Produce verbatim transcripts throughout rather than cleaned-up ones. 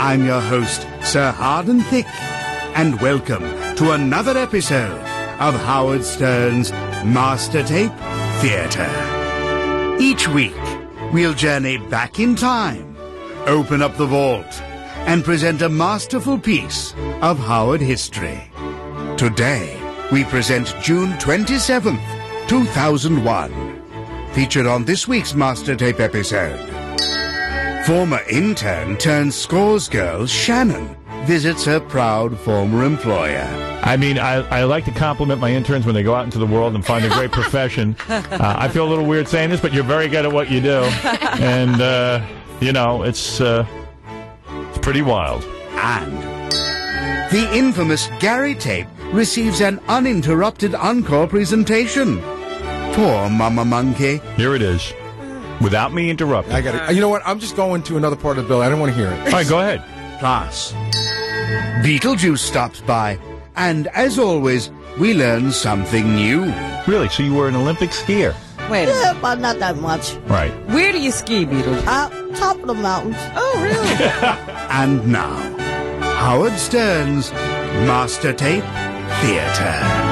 I'm your host, Sir Harden Thick, and welcome to another episode of Howard Stern's Master Tape Theatre. Each week, we'll journey back in time, open up the vault, and present a masterful piece of Howard history. Today, we present June twenty-seventh, two thousand one. Featured on this week's Master Tape episode, former intern turned scores girl Shannon visits her proud former employer. I mean, I, I like to compliment my interns when they go out into the world and find a great profession. Uh, I feel a little weird saying this, but you're very good at what you do. And, uh, you know, it's, uh, it's pretty wild. And the infamous Gary Tape receives an uninterrupted encore presentation. Poor Mama Monkey. Here it is. Without me interrupting. I got it. You know what? I'm just going to another part of the bill. I don't want to hear it. All right, go ahead. Plus, Beetlejuice stops by, and as always, we learn something new. Really? So you were an Olympic skier? Wait a Yeah, minute. but not that much. Right. Where do you ski, Beetlejuice? Uh, top of the mountains. Oh, really? And now, Howard Stern's Master Tape Theatre.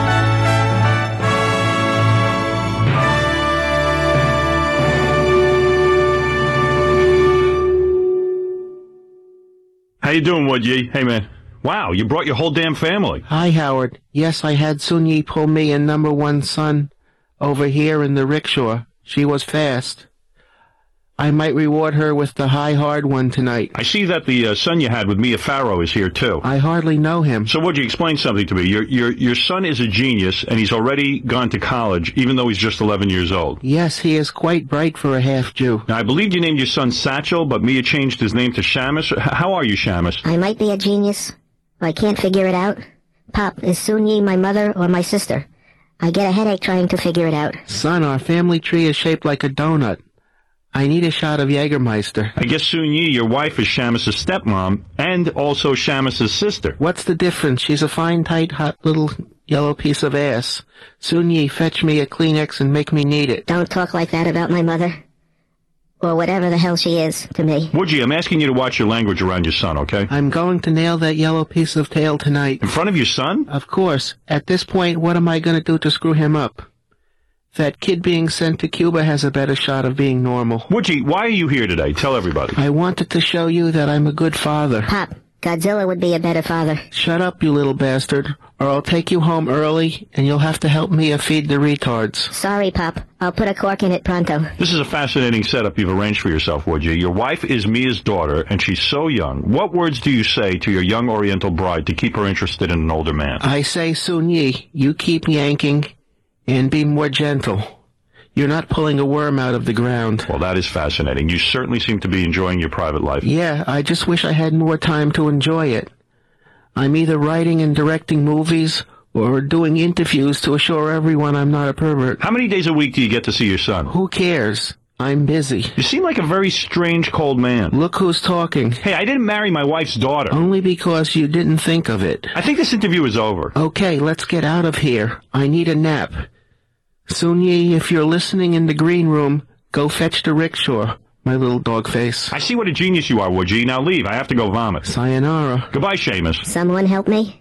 How you doing, Woodye? Hey, man. Wow, you brought your whole damn family. Hi, Howard. Yes, I had Sunyi pull me and number one son over here in the rickshaw. She was fast. I might reward her with the high hard one tonight. I see that the uh, son you had with Mia Farrow is here, too. I hardly know him. So, Woodye, explain something to me. Your, your, your son is a genius, and he's already gone to college, even though he's just eleven years old. Yes, he is quite bright for a half-Jew. Now, I believe you named your son Satchel, but Mia changed his name to Shamus. H- How are you, Shamus? I might be a genius. I can't figure it out. Pop, is Sunyi my mother or my sister? I get a headache trying to figure it out. Son, our family tree is shaped like a donut. I need a shot of Jägermeister. I guess Sunyi, your wife, is Shamus's stepmom, and also Shamus's sister. What's the difference? She's a fine, tight, hot little yellow piece of ass. Sunyi, fetch me a Kleenex and make me need it. Don't talk like that about my mother. Or whatever the hell she is to me. Woodye, I'm asking you to watch your language around your son, okay? I'm going to nail that yellow piece of tail tonight. In front of your son? Of course. At this point, what am I going to do to screw him up? That kid being sent to Cuba has a better shot of being normal. Woodye, why are you here today? Tell everybody. I wanted to show you that I'm a good father. Pop, Godzilla would be a better father. Shut up, you little bastard, or I'll take you home early, and you'll have to help Mia feed the retards. Sorry, Pop. I'll put a cork in it pronto. This is a fascinating setup you've arranged for yourself, Woodye. Your wife is Mia's daughter, and she's so young. What words do you say to your young Oriental bride to keep her interested in an older man? I say, Sunyi, you keep yanking, and be more gentle. You're not pulling a worm out of the ground. Well, that is fascinating. You certainly seem to be enjoying your private life. Yeah, I just wish I had more time to enjoy it. I'm either writing and directing movies or doing interviews to assure everyone I'm not a pervert. How many days a week do you get to see your son? Who cares? I'm busy. You seem like a very strange, cold man. Look who's talking. Hey, I didn't marry my wife's daughter. Only because you didn't think of it. I think this interview is over. Okay, let's get out of here. I need a nap. Sunyi, if you're listening in the green room, go fetch the rickshaw, my little dog face. I see what a genius you are, Woodye. Now leave. I have to go vomit. Sayonara. Goodbye, Seamus. Someone help me?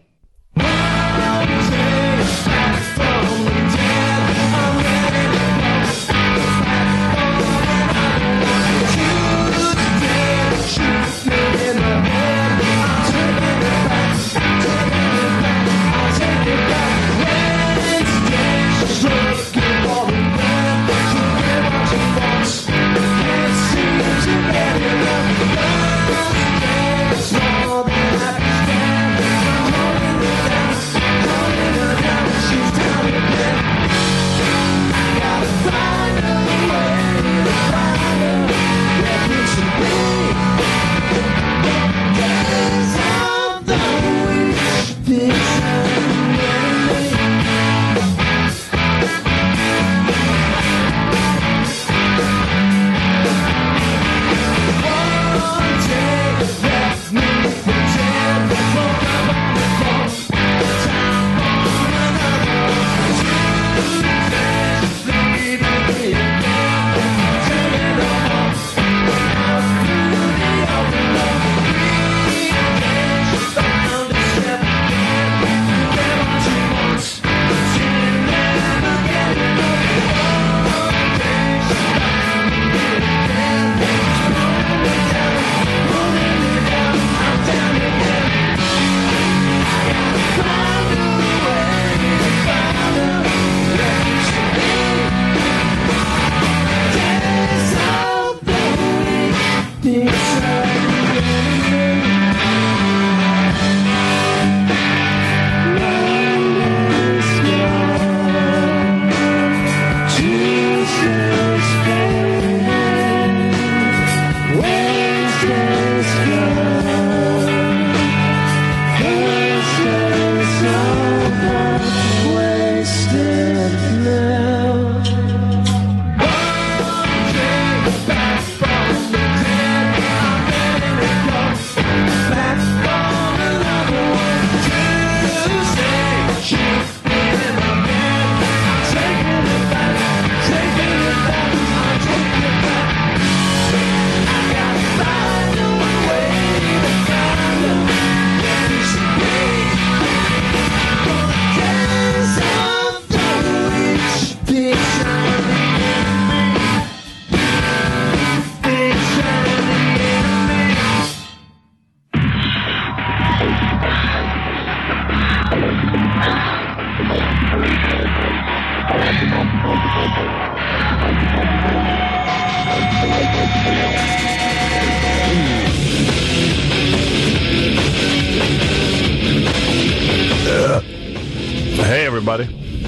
buddy?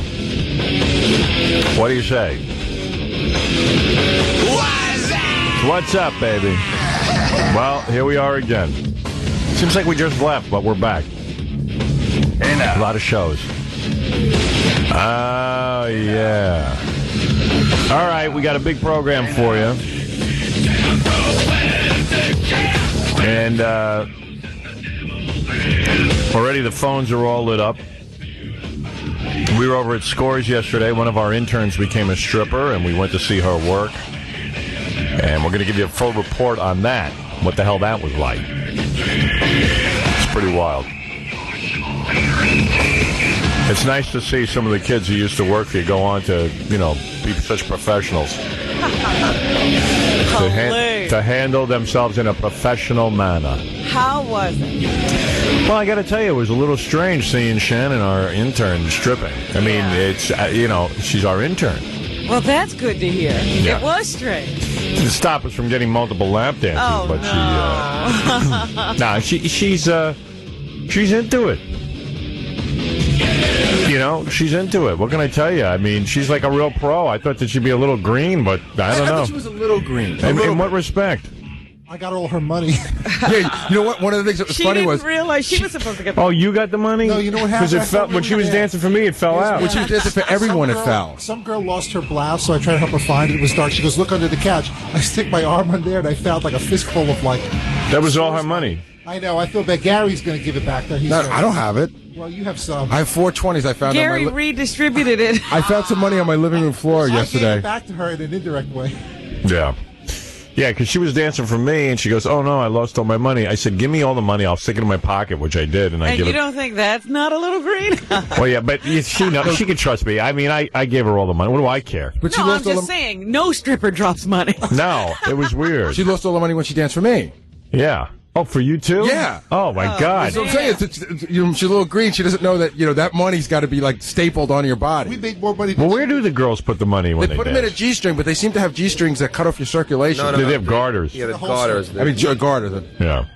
What do you say? What's up, baby? Well, here we are again. Seems like we just left, but we're back. A lot of shows. Oh, yeah. All right, we got a big program for you. And uh, already the phones are all lit up. We were over at Scores yesterday. One of our interns became a stripper, and we went to see her work. And we're going to give you a full report on that, what the hell that was like. It's pretty wild. It's nice to see some of the kids who used to work here go on to, you know, be such professionals. to, ha- to handle themselves in a professional manner. How was it? Well, I got to tell you, it was a little strange seeing Shannon, our intern, stripping. I mean, Yeah. it's, uh, you know, she's our intern. Well, that's good to hear. Yeah. It was strange. To stop us from getting multiple lap dances, Oh, but no. she, uh, nah, she, she's, uh, she's into it. You know, she's into it. What can I tell you? I mean, she's like a real pro. I thought that she'd be a little green, but I don't I know. thought she was a little green. In, in what respect? I got all her money. Yeah, you know what? One of the things that was She funny didn't was realize she was supposed to get. Oh, you got the money? No, you know what Because happened? it fell, when she was dancing for me, it fell out. when she was dancing for everyone, Some it girl- fell. Some girl lost her blouse, so I tried to help her find it. It was dark. She goes, look under the couch. I stick my arm on there, and I found like a fistful of like. That was all her money. I know. I feel bad. Gary's going to give it back. There. He's No, uh, I don't have it. Well, you have some. I have four twenties. I found Gary on my li- redistributed it. I found some money on my living room floor I gave yesterday. it back to her in an indirect way. Yeah. Yeah, because she was dancing for me, and she goes, oh, no, I lost all my money. I said, give me all the money. I'll stick it in my pocket, which I did, and I And give you it. don't think that's not a little green? Well, yeah, but she knows, she can trust me. I mean, I, I gave her all the money. What do I care? But she No, I'm lost all just the, saying, no stripper drops money. No, it was weird. she lost all the money when she danced for me. Yeah. Oh, for you too? Yeah. Oh, my God. That's what I'm saying. It's, it's, it's, you know, she's a little green. She doesn't know that, you know, that money's got to be like stapled onto your body. We made more money. Well, where do the girls put the money when They they, put them in a dance? G-string, but they seem to have G-strings that cut off your circulation. No, no, They no. have garters. Yeah, the The whole garters. I mean, Joe Garter. Yeah.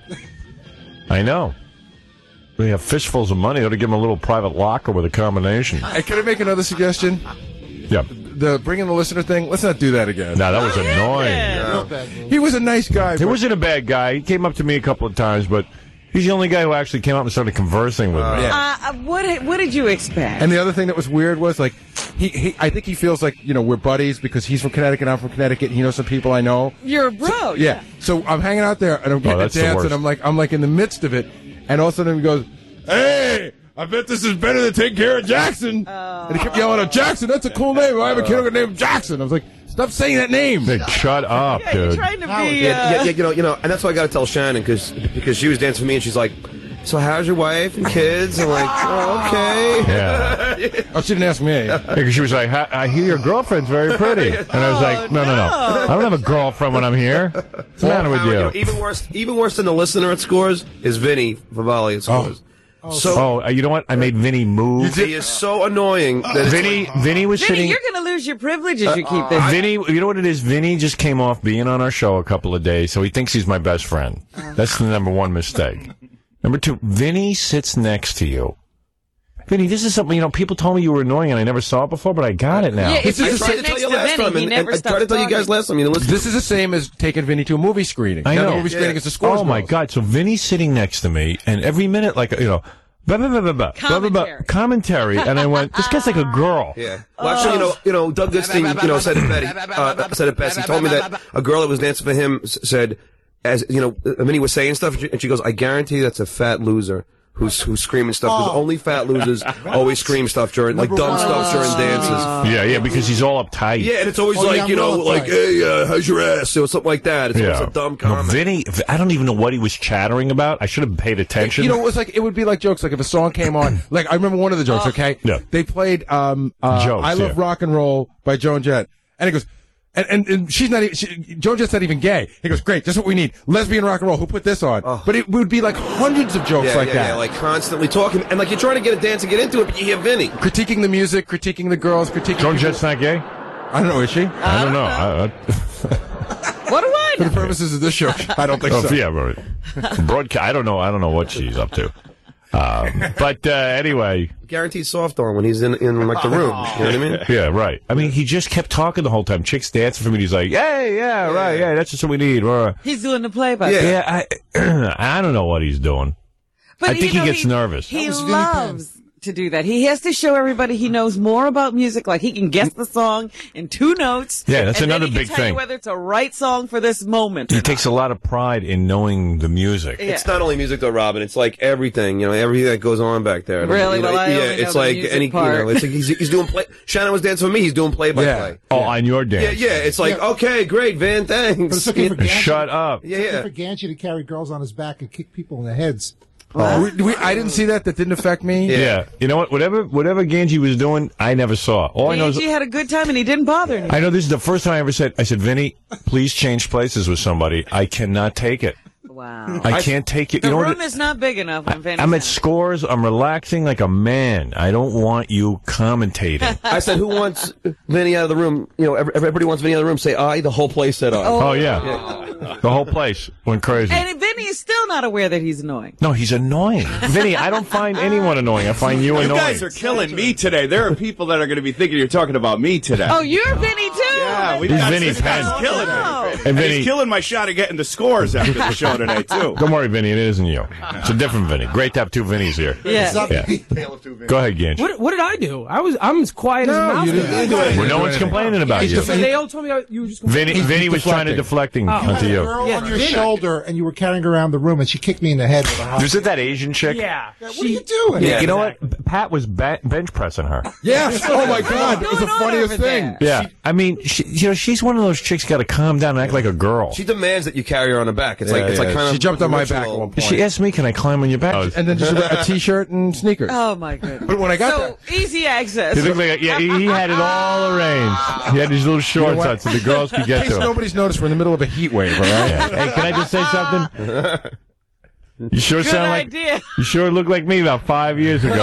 I know. They have fistfuls of money. They ought to give them a little private locker with a combination. Hey, can I make another suggestion? Yeah. The bring in the listener thing. Let's not do that again. No, that was annoying. Real bad news. He was a nice guy. He but- wasn't a bad guy. He came up to me a couple of times, but he's the only guy who actually came up and started conversing with me. Yeah. Uh, what, what did you expect? And the other thing that was weird was like, he, he I think he feels like, you know, we're buddies because he's from Connecticut, I'm from Connecticut. He knows some people I know. You're a bro. Yeah. So I'm hanging out there and I'm getting that's to the dance worst. and I'm like, I'm like in the midst of it, and all of a sudden he goes, "Hey, I bet this is better than taking care of Jackson." And he kept yelling out, "Jackson, that's a cool name. I have a kid named Jackson." I was like, "Stop saying that name." Hey, shut up, Yeah, you're dude. trying to be. Howard, Uh, Yeah, yeah, yeah, you know, you know, and that's why I got to tell Shannon because because she was dancing for me and she's like, "So how's your wife and kids?" I'm like, "Oh, okay." Yeah. Oh, she didn't ask me. Because she was like, "I I hear your girlfriend's very pretty." And I was like, no, no, no. I don't have a girlfriend when I'm here. What's the matter with Howard, you know, you? even worse, even worse than the listener at Scores is Vinny Favali at Scores. So Oh, uh, you know what? I made Vinny move. he is so annoying that it's Vinny, Vinny was Vinny, sitting. you're going to lose your privileges if you keep this. Vinny, you know what it is? Vinny just came off being on our show a couple of days, so he thinks he's my best friend. That's the number one mistake. Number two, Vinny sits next to you. Vinny, this is something, you know, people told me you were annoying and I never saw it before, but I got it now. Yeah, if This is you the I tried sit to next tell you to last Vinny, time, he and, never and I stops tried to tell you talking. guys last time. You know, listen. This is the same as taking Vinny to a movie screening. I Not know. a movie screening Yeah. is the Scores Oh, my Girls. God. So Vinny's sitting next to me, and every minute, like, you know, blah, blah, blah, blah, blah, blah, blah, blah, Commentary. commentary. And I went, this guy's like a girl. Yeah. Well, actually, you know, you know, Doug Goodstein, you know, said it best. Uh, said it best. He told me that a girl that was dancing for him s- said, as you know, Vinny was saying stuff, and she goes, "I guarantee that's a fat loser who's who's screaming stuff because Oh. only fat losers always scream stuff during like dumb stuff during dances." Yeah, yeah, because he's all uptight. Yeah, and it's always Oh, like yeah, I'm you know, real like, uptight. "Hey, uh, how's your ass?" or something like that. It's Yeah. always a dumb No, comment. Vinny, I don't even know what he was chattering about. I should have paid attention. You know, it was like it would be like jokes. Like if a song came on, like I remember one of the jokes. Okay, Yeah. they played um, uh, Jokes, "I Love yeah. Rock and Roll" by Joan Jett, and it goes, and and, and she's not even she, Joan Jett's not even gay. He goes, "Great, that's what we need, lesbian rock and roll." Who put this on? But it would be like hundreds of jokes yeah, like yeah, that, yeah, like constantly talking, and like you're trying to get a dance and get into it, but you hear Vinny. critiquing the music, critiquing the girls, critiquing. Joan people. Jett's not gay? I don't know. Is she? I don't know. I, I, What do I For know? the purposes of this show, I don't think oh, so. yeah, right. Broadcast. I don't know. I don't know what she's up to. Um, but uh, anyway, Guaranteed soft on when he's in in like the room. You know what I mean? yeah, right. I mean, he just kept talking the whole time. Chicks dancing for me. He's like, "Hey, yeah, right, yeah, that's just what we need." Or, He's doing the play-by. yeah, yeah I, I don't know what he's doing. But I think you know, he gets nervous. He was Vinnie loves to do that. He has to show everybody he knows more about music. Like he can guess the song in two notes. Yeah, that's and another then he big can tell thing. You whether it's a right song for this moment. He takes a lot of pride in knowing the music. Yeah. It's not only music though, Robin. It's like everything, you know, everything that goes on back there. Really? You know, Well, I yeah, only know it's the like music any, part. you know, it's like he's, he's doing play. Shannon was dancing with me. He's doing play by Yeah. play. Oh, on your Yeah, dance. yeah. It's like Yeah. okay, great, Van, thanks. But it's okay for Ganji. Shut up. Yeah, It's yeah. okay for Ganji to carry girls on his back and kick people in the heads. Oh, we, we, I didn't see that. That didn't affect me. Yeah. Yeah. You know what? Whatever whatever Ganji was doing, I never saw. All I know is Angie had a good time and he didn't bother anyone. I know this is the first time I ever said, I said, Vinny, please change places with somebody. I cannot take it. Wow. I can't take it. The You know room what? is not big enough when Vinny's I'm in at it. scores. I'm relaxing like a man. I don't want you commentating. I said, who wants Vinny out of the room? You know, every- everybody wants Vinny out of the room. Say I. The whole place said I. Oh, yeah. The whole place went crazy. And Vinny is still not aware that he's annoying. No, he's annoying. Vinny, I don't find anyone annoying. I find you You annoying. guys are killing me today. There are people that are going to be thinking you're talking about me today. Oh, you're Vinny too? yeah, we've He's got Vinny this guy's Penn. killing me. Oh. And And Vinny, he's killing my shot at getting the scores after the show today, too. don't worry, Vinny. It isn't you. It's a different Vinny. Great to have two Vinnies here. Yeah. Yeah. Go ahead, Ganji. What, what did I do? I was I'm as quiet as a No, mouse. you didn't, you didn't do anything. Well, no one's complaining about He's you. just- But they all told me I, you were just gonna Vinny, He's Vinny was trying to deflecting Oh. onto A you. girl Yeah, on your Vinny. shoulder, and you were carrying her around the room, and she kicked me in the head with a hot. Was it that Asian chick? Yeah. What are you doing? You know what? Pat was ba- bench pressing her. Yes. Oh my God. It was the going on funniest over thing. Yeah. I mean, she, you know, she's one of those chicks got to calm down and act like a girl. She demands that you carry her on the back. It's like Yeah, it's like yeah. kind of She jumped on my back ritual. at one point. She asked me, can I climb on your back? And then just a t-shirt and sneakers. Oh my goodness. But when I got so easy access. He looked like a, yeah, he had it all arranged. He had these little shorts what? on so the girls could in get case to him. nobody's noticed, we're in the middle of a heat wave, all right? Yeah. Hey, can I just say something? You sure Good sound like idea. you sure look like me about five years ago.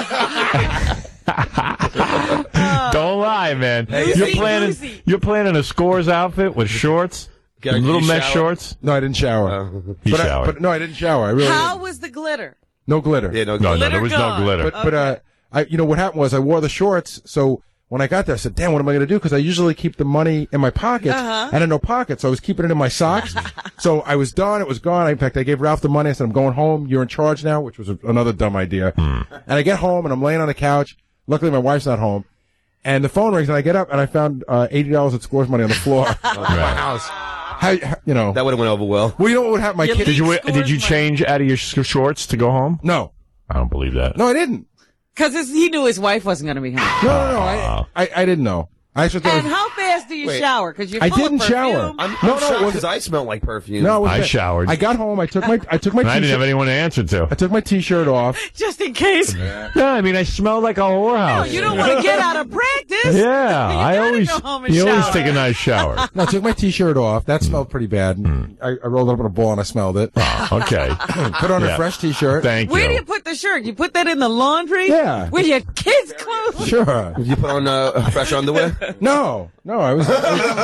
Don't lie, man. Lucy, you're planning Lucy. you're planning a scores outfit with shorts, Gary, and did little you mesh shower? shorts. No, I didn't shower. Uh, He but I, showered. but no, I didn't shower. I really How didn't. was the glitter? No glitter. Yeah, no, no, no, Glitter there was gone. no glitter. But but uh, I you know what happened was I wore the shorts, so when I got there, I said, "Damn, what am I going to do?" Because I usually keep the money in my pockets. Uh-huh. I had no pockets, so I was keeping it in my socks. So I was done; it was gone. In fact, I gave Ralph the money. I said, "I'm going home. You're in charge now," which was a, another dumb idea. And I get home and I'm laying on the couch. Luckily, my wife's not home. And the phone rings, and I get up and I found uh, eighty dollars at Scores money on the floor in my house. How, how- you know? that would have went over well. Well, you know what would happen? My You kid. Did you Scores did you money. change out of your sh- shorts to go home? No, I don't believe that. no, I didn't. Because he knew his wife wasn't going to be home. No, no, no. I, I, I didn't know. I actually thought. And it was- how fast do you Wait. shower? Because you're I full didn't of shower. perfume. I'm, No, I'm no, it shocked wasn't- because I smelled like perfume. No, it was I bad. showered. I got home. I took my I took my And I didn't have t-shirt. anyone to answer to. I took my t-shirt off. Just in case. No, I mean I smelled like a whorehouse. No, you don't want to get out of practice. Yeah, You I gotta always go home and you always shower. take a nice shower. No, I took my t-shirt off. That smelled pretty bad. I, I rolled it up in a ball and I smelled it. Okay, Put on Yeah. a fresh t-shirt. thank Where do you. you put the shirt? You put that in the laundry? Yeah. With your kids' clothes? Sure. Did you put on uh, fresh underwear? No, no, I was.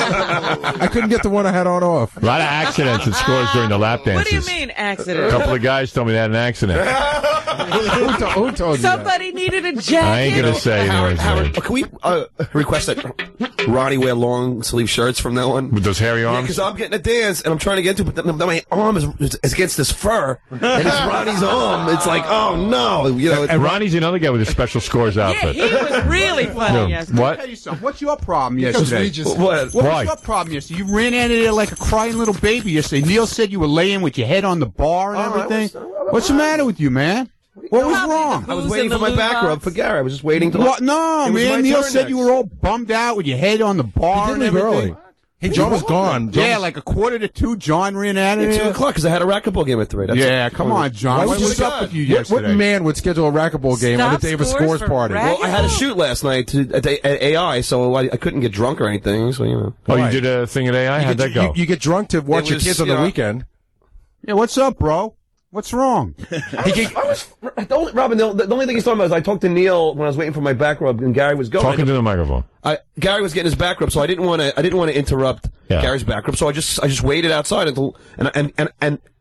I couldn't get the one I had on off. A lot of accidents and scores during the lap What dances. do you mean, A accident? couple of guys told me they had an accident. Who, to, who told you that? Somebody needed a jacket. I ain't gonna say Howard, anyone's Howard, name. can we uh, request that Ronnie wear long sleeve shirts from now on? With those hairy Yeah, arms. because I'm getting a dance and I'm trying to get into it, but then my arm is, is against this fur and it's Ronnie's arm. It's like, oh no, you know. And Ronnie's another guy with a special scores Yeah, outfit. he was really funny Yeah. yesterday. What? Tell you something. What's your problem Because yesterday? Regis. what? What Why? was your problem yesterday? You ran out of there like a crying little baby yesterday. Neil said you were laying with your head on the bar and Oh, I everything. was- I What's the matter with you, man? What was Probably wrong? the I was booze waiting and for the my back lube rub box. for Gary. I was just waiting to. What? No, It was my man. Neil turn said you next. were all bummed out with your head on the bar He and did leave everything. early. Hey, John was gone. John Yeah, was- like a quarter to two. John ran out of At two there. o'clock because I had a racquetball game at three. That's Yeah, it. come on, John. Why What would was you- up with you what, what yesterday? man would schedule a racquetball game on the Stop day of a scores scores for party? racket- Well, I had a shoot last night to, at, the- at A I, so I, I couldn't get drunk or anything. So you know. Oh, you Why? did a thing at A I? You How'd get, that go? you, you get drunk to watch It your was, kids on you the know, weekend. Yeah, what's up, bro? What's wrong? He gave, I was, the only, Robin, the, the only thing he's talking about is I talked to Neil when I was waiting for my back rub, and Gary was going. Talking to the microphone. I, Gary was getting his back rub, so I didn't want to. I didn't want to interrupt Yeah. Gary's back rub, so I just I just waited outside until and and and and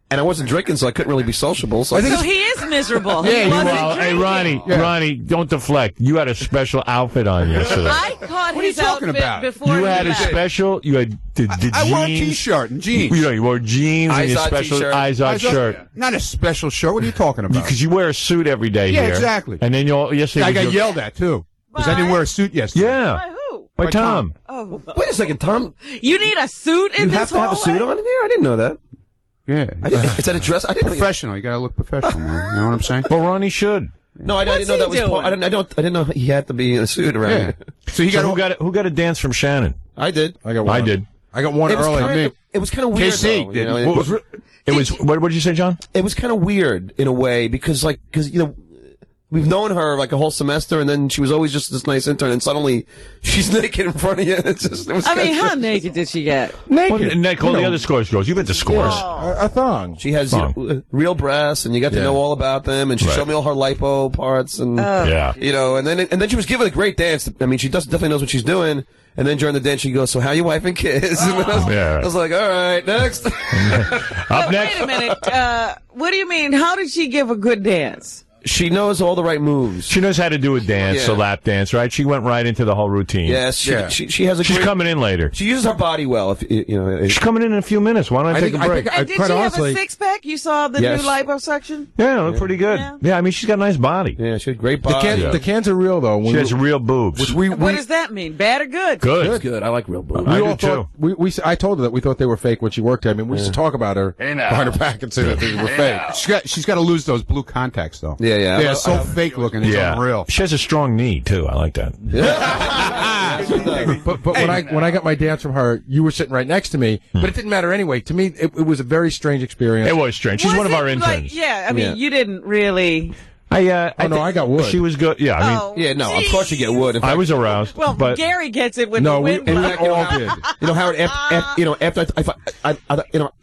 and I wasn't drinking, so I couldn't really be sociable. So I think so he is miserable. Yeah, he you, wasn't well, hey, drinking. Ronnie, yeah. Ronnie, don't deflect. You had a special outfit on yesterday. I caught What his are you talking outfit about? before You he had a left. special. You had the, the I, I jeans. wore a T-shirt and jeans. You know, you wore jeans and your Izod special t-shirt. Izod Izod- shirt. Not a special shirt. What are you talking about? Because you wear a suit every day Yeah, here. exactly. And then you'll yesterday. I was got your- yelled at too because I didn't wear a suit yesterday. Yeah. By who? By By Tom. Tom. Oh, Wait a second, Tom. you need a suit in You this have to have a hallway? suit on in here? I didn't know that. Yeah. I didn't, is that a dress? I didn't. Professional. You got to look professional, man. You know what I'm saying? Well, Ronnie should. No, I, I What's didn't know he that was. doing? Part, I didn't. I don't. I didn't know he had to be in a suit around Yeah. here. So he So got who got a, who got a dance from Shannon? I did. I got one. I did. I got one It was early. kind of, it was kind of weird. K C though, did. you know, What it, was was, It was. What did you say, John? it was kind of weird in a way because, like, because you know. We've known her like a whole semester, and then she was always just this nice intern, and suddenly she's naked in front of you. It's just, it was I mean, kinda- how naked did she get? Naked. Well, Nick, all You the know, other scores goes. You've been to scores. a, a thong. She has you know, real breasts, and you got to Yeah. know all about them. And she Right. showed me all her lipo parts, and Yeah. you know, and then and then she was giving a great dance. I mean, she does, definitely knows what she's doing. And then during the dance, she goes, "So how you wife and kids?" And I, was, Yeah. I was like, "All right, next." Up But next. wait a minute. Uh, what do you mean? How did she give a good dance? She knows all the right moves. She knows how to do a dance, Yeah. a lap dance, right? She went right into the whole routine. Yes, she, Yeah. she she has a She's great, coming in later. She uses her body well. If you know, it- She's coming in in a few minutes. Why don't I, I take think- a I break? think- And Uh, did quite she honestly- have a six pack? You saw the Yes. new liposuction? yeah, look pretty good. Yeah. Yeah. I mean, she's got a nice body. yeah, she had great The, body. can, Yeah. the cans are real though. When She we- has real boobs. which we, What we, does that mean? Bad or good? Good. It's good. I like real boobs. I we do all too. thought we, we I told her that we thought they were fake when she worked there. I mean, we used to talk about her behind her back and say that they were fake. She's got, she's got to lose those blue contacts, though. Yeah, yeah. They're I- so I- fake looking. It's Yeah. unreal. She has a strong knee too. I like that. But but when I when I got my dance from her, you were sitting right next to me. But it didn't matter anyway. To me, it, it was a very strange experience. It was strange. She's Was one of it our like- interns. yeah, I mean, Yeah. you didn't really. I uh, Oh, no, thi- I got wood. She was good. Yeah, I mean, Oh, Yeah, no, of geez. course you get wood. In I fact, was aroused. Well, but Gary gets it with no, the we, wind. we blowing. all did. You know, Howard, after, after, you know, after I, I, I, I you know,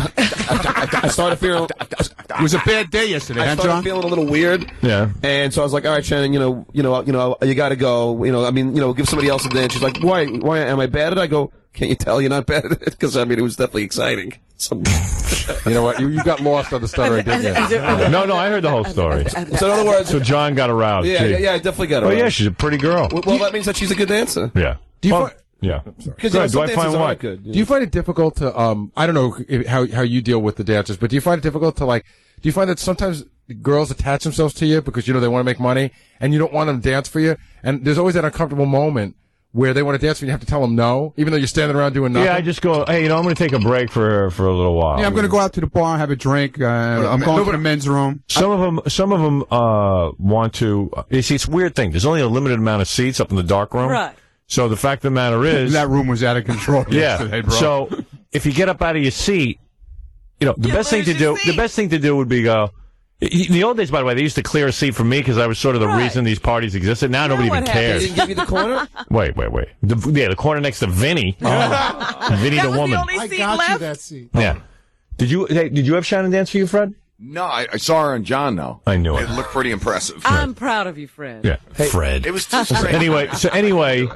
I, I started feeling, It was a bad day yesterday, I huh, started John? feeling a little weird. yeah. And so I was like, all right, Shannon, you know, you know, you know, you got to go. You know, I mean, you know, give somebody else a dance. She's like, why, why am I bad at it? I go, can't you tell you're not bad at it? Because I mean, it was definitely exciting. So, You know what? You, you got lost on the stuttering, didn't you? No, no, I heard the whole story. so in other words, So John got aroused. yeah, Gee. yeah, yeah, I definitely got it. Oh right. yeah, she's a pretty girl. Well, well, that means that she's a good dancer. Yeah. Do you Well, fi- yeah. Because Good. Do I find what? Good. Do you find it difficult to um? I don't know if, how how you deal with the dancers, but do you find it difficult to like? Do you find that sometimes girls attach themselves to you because you know they want to make money and you don't want them to dance for you, and there's always that uncomfortable moment where they want to dance for you, you have to tell them no, even though you're standing around doing nothing. Yeah, I just go, hey, you know, I'm going to take a break for for a little while. Yeah, I'm going to go out to the bar, have a drink. Uh, I'm going to the men's room. Some of them, some of them uh, want to. You see, it's a weird thing. There's only a limited amount of seats up in the dark room. Right. So the fact of the matter is, That room was out of control yeah. yesterday, bro. So if you get up out of your seat, you know, the You best thing to lose do, your the seat. best thing to do would be go. In the old days, by the way, they used to clear a seat for me because I was sort of the Right. reason these parties existed. Now nobody what even happened? They cares. didn't give you the corner? Wait, wait, wait. The, yeah, the corner next to Vinny. Vinny That the was woman. the only I seat got left. you that seat. Yeah. Did you hey, did you have Shannon dance for you, Fred? No, I, I saw her and John, though. I knew it. It looked pretty impressive. I'm proud of you, Fred. Yeah, Fred. It was too strange. Anyway, so anyway,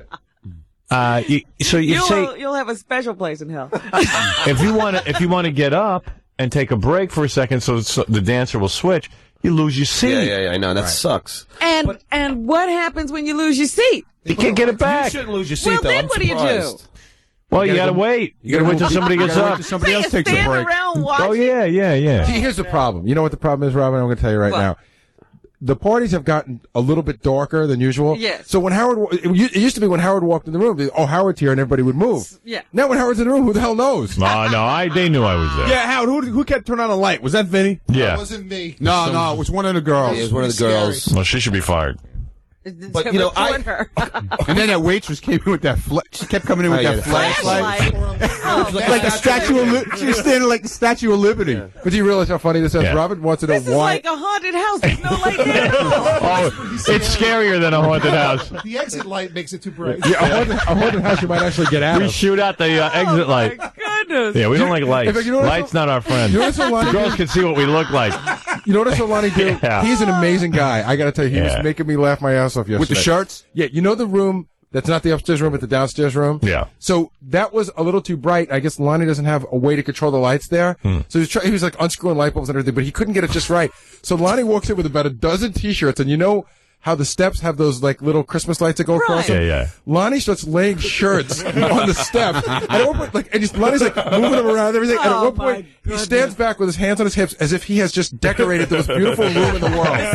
uh, you, so you You'll, say you'll have a special place in hell. if you want to if you want to get up and take a break for a second, so, so the dancer will switch, you lose your seat. Yeah, yeah, yeah. I know that sucks. And and what happens when you lose your seat? You can't get it You back. shouldn't lose your seat, Well, though. then I'm what do you do? surprised. Well, you, You gotta, gotta go- wait. You gotta wait till somebody You gets gotta wait up. till somebody So else you takes a stand break. around watching. Oh yeah, yeah, yeah. See, here's the problem. You know what the problem is, Robin? I'm going to tell you right What? now. The parties have gotten a little bit darker than usual. Yes. So when Howard, wa- it u- it used to be when Howard walked in the room, they- oh, Howard's here, and everybody would move. Yeah. Now when Howard's in the room, who the hell knows? No, no, I they knew I was there. Yeah, Howard, who, who kept turning on the light? Was that Vinny? Yeah. It wasn't me. No, no, it was one of the girls. It was one of the Scary. girls. Well, she should be fired. But, you know, I- Report her. And then that waitress came in with that fla- she kept coming in with Oh, yeah, that the flashlight. Flashlight. Like the Statue of Li- she was standing like the Statue of Liberty. But do you realize how funny this is? Yeah. Robin wants to know This is why. like a haunted house. There's no light there at all. Oh, it's scarier than a haunted house. The exit light makes it too bright. yeah, a haunted, a haunted house you might actually get out We of. shoot out the uh, exit light. Oh, my goodness. Yeah, we don't like lights. if you notice- Lights not our friend. You notice what Lonnie Girls did? can see what we look like. You notice what Lonnie did? Yeah. He's an amazing guy. I got to tell you, he Yeah. was making me laugh my ass off yesterday. With the shirts? Yeah, you know the room That's not the upstairs room, but the downstairs room. Yeah. So that was a little too bright. I guess Lonnie doesn't have a way to control the lights there. Hmm. So he was, try- he was like unscrewing light bulbs and everything, but he couldn't get it just right. So Lonnie walks in with about a dozen T-shirts, and you know how the steps have those like little Christmas lights that go across them? Yeah, yeah. Lonnie starts laying shirts on the steps. And at one point, like, and just, Lonnie's like moving them around and everything. And at Oh, one point, he stands back with his hands on his hips as if he has just decorated the most beautiful room in the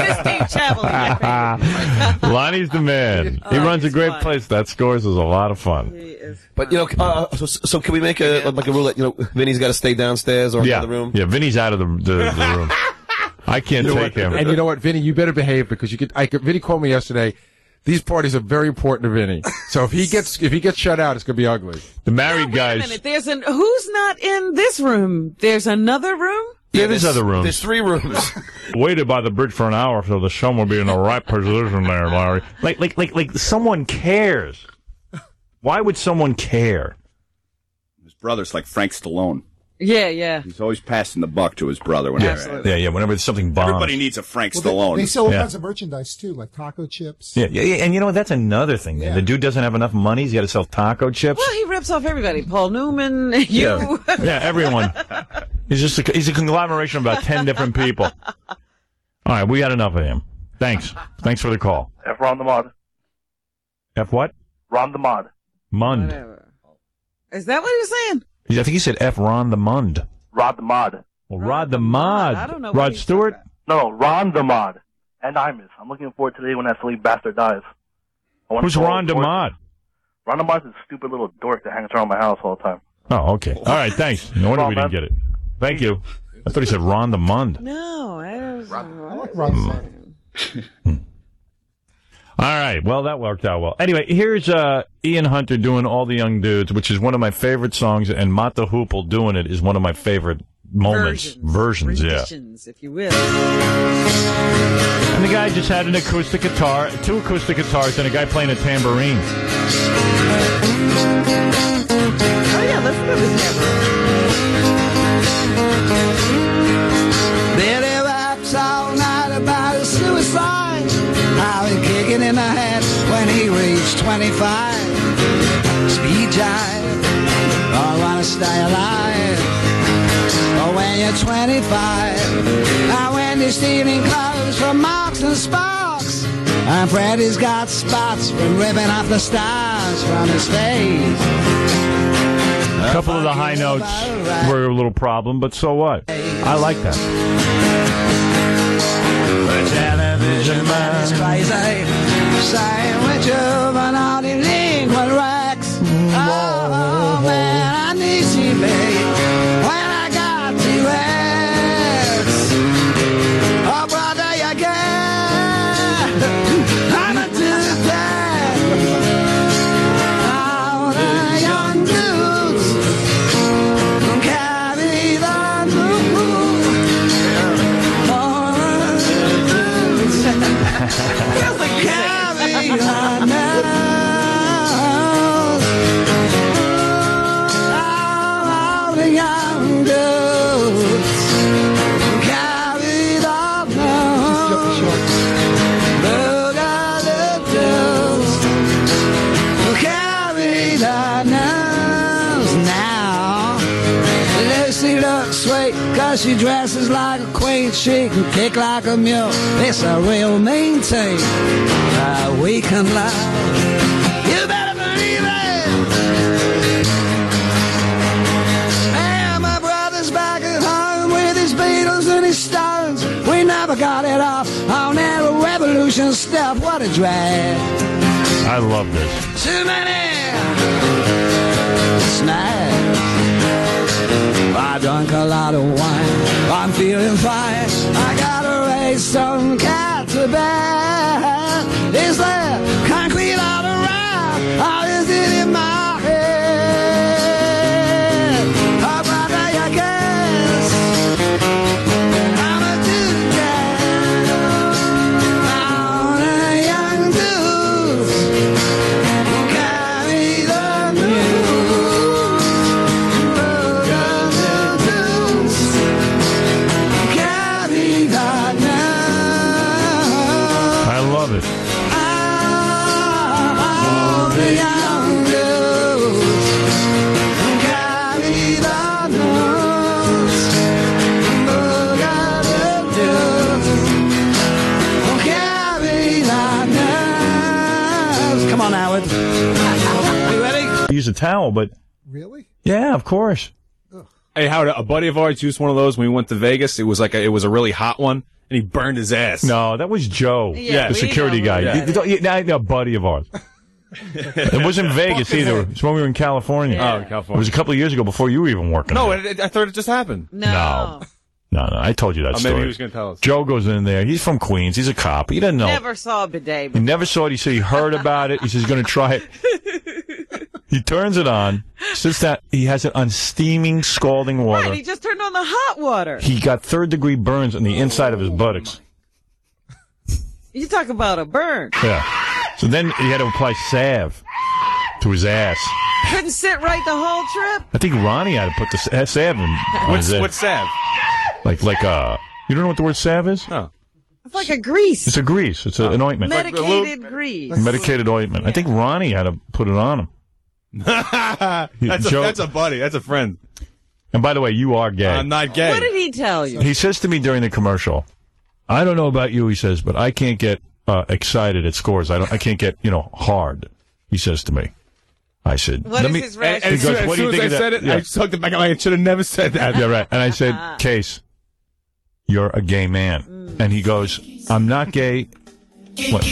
world. Lonnie's the man. He runs a great place. That Scores is a lot of fun. But you know, uh, so, so can we make a like a rule that you know Vinny's got to stay downstairs or in Yeah, the room? yeah. Vinny's out of the the, the room. I can't You know take what? him. And you know what, Vinny, you better behave because you could. I could. Vinny called me yesterday. These parties are very important to Vinny. So if he gets if he gets shut out, it's gonna be ugly. The married Wait a minute. There's an who's not in this room? There's another room. Yeah, there's other rooms. There's three rooms. Waited by the bridge for an hour so the sun will be in the right position there, Larry. Like, like, like, like, someone cares. Why would someone care? His brother's like Frank Stallone. Yeah, yeah. He's always passing the buck to his brother. Whenever, Yeah, yeah. Whenever something bombs, Everybody needs a Frank Well, they, Stallone. they sell all Yeah. kinds of merchandise too, like taco chips. Yeah, yeah, yeah. And you know what? That's another thing. Man. The dude doesn't have enough money. He's got to sell taco chips. Well, he rips off everybody. Paul Newman, you. Yeah, yeah. Everyone. He's just a, he's a conglomeration of about ten different people. All right, we got enough of him. Thanks. Thanks for the call. F. Ron the Mod. F what? Ron the Mod. Mund. Whatever. Is that what he was saying? I think he said F. Ron the Mund. Rod the Mod. Well, Rod the Mod. I don't know what Rod he's Stewart? No, Ron the Mod. And Imus. I'm looking forward to the day when that silly bastard dies. I want Who's to Ron the Mod? Ron the Mod's a stupid little dork that hangs around my house all the time. Oh, okay. All right, thanks. No wonder we didn't get it. Thank you. I thought he said Ron the Mund. No, I was. I like Ron. All right. Well, that worked out well. Anyway, here's uh, Ian Hunter doing All the Young Dudes, which is one of my favorite songs, and Mata Hoople doing it is one of my favorite moments. Versions, yeah. Renditions, if you will. And the guy just had an acoustic guitar, two acoustic guitars, and a guy playing a tambourine. Oh, yeah, listen to this tambourine. Billy raps all night about his suicide. How he kicking in the head when he reached twenty-five. Speed jive, or wanna stay alive. Or when you're twenty-five. Now when you're stealing clothes from Marks and Sparks. And Freddy's got spots from ripping off the stars from his face. A couple of the high notes were a little problem, but so what? I like that. The television man is crazy, saying we're juvenile delinquent wrecks. Oh, man, I need T V when I got T-Rex. Oh, brother, you get I'm a two-pack. All the young dudes carry the carry on now. All the young dudes carry on now. Look at the dudes carry on now. Lucy looks sweet cause she dresses like a queen. She can kick like a mule. It's a real mean team. Uh, we can love. You better believe it. And my brother's back at home with his Beatles and his Stones. We never got it off on that revolution stuff. What a drag. I love this. Too many snacks. I drank a lot of wine. I'm feeling fine. I gotta raise some cat to bed. Is there concrete all around? Or is it in my head? Oh, brother, you guess I'm a two-cat. All the young dudes carry the news. Look at the dudes carry the news. I love it. I use a towel, but Really? yeah, of course. Hey, Howard, a buddy of ours used one of those when we went to Vegas. It was like a, it was a really hot one, and he burned his ass. No, that was Joe, Yeah, the we security know guy. who that You- you- you- now, a buddy of ours. It wasn't Vegas either. It was when we were in California. Yeah. Oh, in California. It was a couple of years ago before you were even working. No, there. it, it, I thought it just happened. No. No, no, I told you that Oh, story. maybe he was going to tell us. Joe goes in there. He's from Queens. He's a cop. He doesn't know. Never saw a bidet. He never saw it. He said he heard about it. He says he's going to try it. He turns it on. Sits down. He has it on steaming, scalding water. Right, he just turned on the hot water. He got third degree burns on the inside of his buttocks. You talk about a burn. Yeah. So then he had to apply salve to his ass. Couldn't sit right the whole trip. I think Ronnie had to put the sa- salve in. on What's, his ass. what's salve? Like, like, uh, you don't know what the word salve is? No. It's like a grease. It's a grease. It's a, an ointment. Medicated grease. Medicated ointment. I think Ronnie had to put it on him. that's, a, Joe- that's a buddy. That's a friend. And by the way, you are gay. I'm not gay. What did he tell you? He says to me during the commercial, I don't know about you, he says, but I can't get uh, excited at scores. I don't. I can't get, you know, hard, he says to me. I said, What let is me. his And, rationale? and He as soon, goes, as, "What do you soon as think I of said that?" it, Yeah. I sucked it back. I'm like, I should have never said that. Yeah, right. And I said, Case, you're a gay man. Mm. And he goes, I'm not gay. What?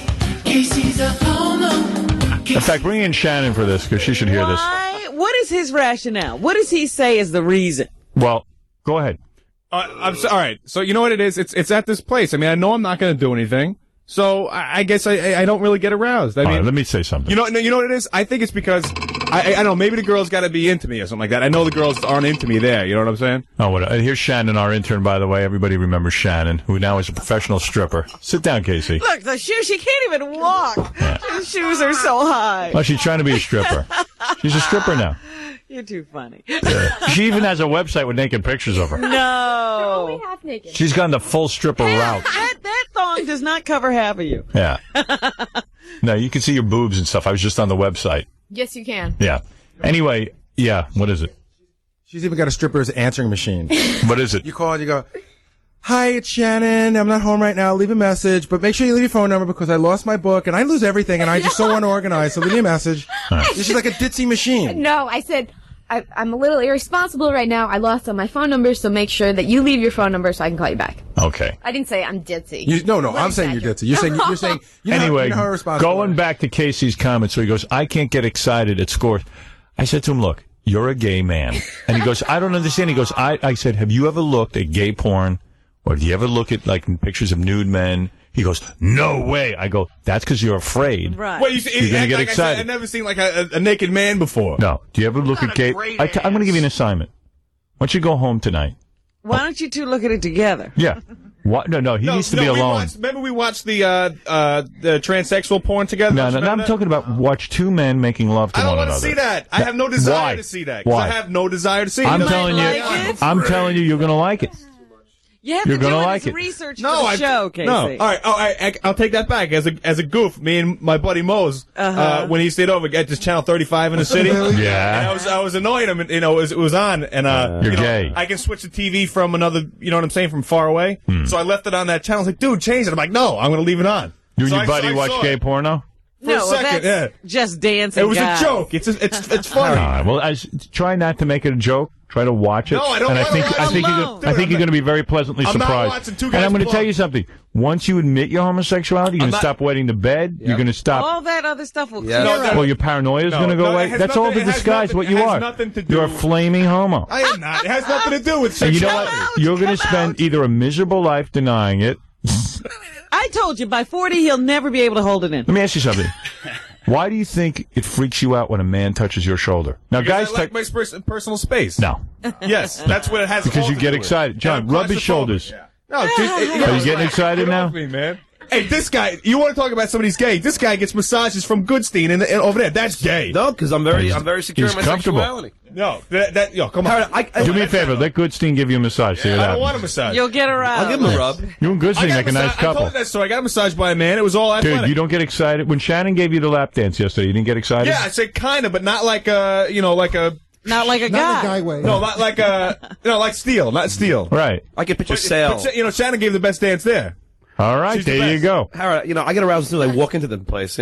In fact, bring in Shannon for this, because she should hear this. Why? What is his rationale? What does he say is the reason? Well, go ahead. Uh, I'm so, all right. So you know what it is? It's it's at this place. I mean, I know I'm not going to do anything. So I, I guess I, I I don't really get aroused. I All mean, right, let me say something. you know no, you know what it is? I think it's because I I, I don't know. Maybe the girls got to be into me or something like that. I know the girls aren't into me there. You know what I'm saying? Oh, what, uh, here's Shannon, our intern, by the way. Everybody remembers Shannon, who now is a professional stripper. Sit down, Casey. Look, the shoes, she can't even walk. His shoes are so high. Oh, she's trying to be a stripper. She's a stripper now. You're too funny. She even has a website with naked pictures of her. No. half naked. She's gone the full stripper route. That, that thong does not cover half of you. Yeah. No, you can see your boobs and stuff. I was just on the website. Yes, you can. Yeah. Anyway, yeah, what is it? She's even got a stripper's answering machine. What is it? You call and you go, hi, it's Shannon. I'm not home right now. Leave a message, but make sure you leave your phone number because I lost my book and I lose everything and I just so unorganized. So leave me a message. She's like a ditzy machine. No, I said, I, I'm a little irresponsible right now. I lost all my phone numbers, so make sure that you leave your phone number so I can call you back. Okay. I didn't say I'm ditzy. You, no, no, Let I'm me saying back you're you. ditzy. You're saying, you're saying, you know, Anyway, you know how irresponsible going back to Casey's comment, so he goes, I can't get excited at scores. I said to him, look, you're a gay man. And he goes, I don't understand. He goes, I, I said, have you ever looked at gay porn? Or do you ever look at, like, pictures of nude men? He goes, no way. I go, that's because you're afraid. Right. Well, you, You're going to get like I said, excited. I've never seen like a, a, a naked man before. No. Do you ever look at gay? I t- I'm going to give you an assignment. Why don't you go home tonight? Why don't you two look at it together? Yeah. What? No, no. He No, needs to no, be we alone. watched- remember we watched the uh, uh, the transsexual porn together? No, no, no. Remember I'm that? talking about watch two men making love to I don't one want to another. see that. I have no desire Why? to see that. 'cause Why? I have no desire to see it. I'm You know? telling you. like it? I'm telling you, you're going to like it. You have You're to do gonna it like as it. research No, for the I show, Casey. no. All right, oh, I, I, I'll take that back as a as a goof. Me and my buddy Mose, Uh-huh. uh, when he stayed over at this channel thirty-five in the city, Yeah. and I was I was annoying him. And, you know, it was, it was on, and uh, You're you know, gay. I can switch the T V from another. You know what I'm saying? From far away. Hmm. So I left it on that channel. I was like, dude, change it. I'm like, no, I'm going to leave it on. You and So your I- buddy so I watch saw gay it. porno? For no, a well, second, that's yeah. just dancing. It was guys. a joke. It's a, it's it's All funny. right. Well, I s- try not to make it a joke. Try to watch it. No, I don't And I wanna think watch I think it you're, alone. gonna- I think Dude, you're I'm going to be very pleasantly I'm not surprised. watching two and guys I'm going to tell plug. you something. Once you admit your homosexuality, you're I'm going to not- stop wetting the bed. You're going to stop. All that other stuff will Yeah. clear No, up. Well, your paranoia is No, going to go no, it away. has That's all nothing- to it has disguise nothing- what it you has are. nothing to do- You're a flaming homo. I am not. It has nothing to do with And you know sexuality. what? You're going to Come spend out. either a miserable life denying it. I told you, by forty, he'll never be able to hold it in. Let me ask you something. Why do you think it freaks you out when a man touches your shoulder? Now, Because guys, I like touch- my spers- personal space. no, Yes, that's what it has. because all you to get do with. excited. John, And I'm rub his claustrophobic. shoulders. No, dude, it- Are you getting excited Get now? off me, man. Hey, this guy. You want to talk about somebody's gay? This guy gets massages from Goodstein and, and over there. That's gay. No, because I'm very, He's- I'm very secure he's in my comfortable. sexuality. No, that, that yo, come on. Howard, I, I, Do me a favor. Let Goodstein give you a massage. See what I don't happens. want a massage. You'll get around. I'll give him a rub. You and I Goodstein got make a nice massa- I couple. told you that story. I got a massage by a man. It was all athletic. Dude, you don't get excited when Shannon gave you the lap dance yesterday. You didn't get excited. Yeah, I said kind of, but not like a, you know, like a. Not like a Not guy. the guy way. No, not like a. No, like steel, not steel. Right. I can picture But, Sale. but, you know, Shannon gave the best dance there. All right. She's the There you best. go. Howard, you know, I get aroused as soon as I walk into the place, you know?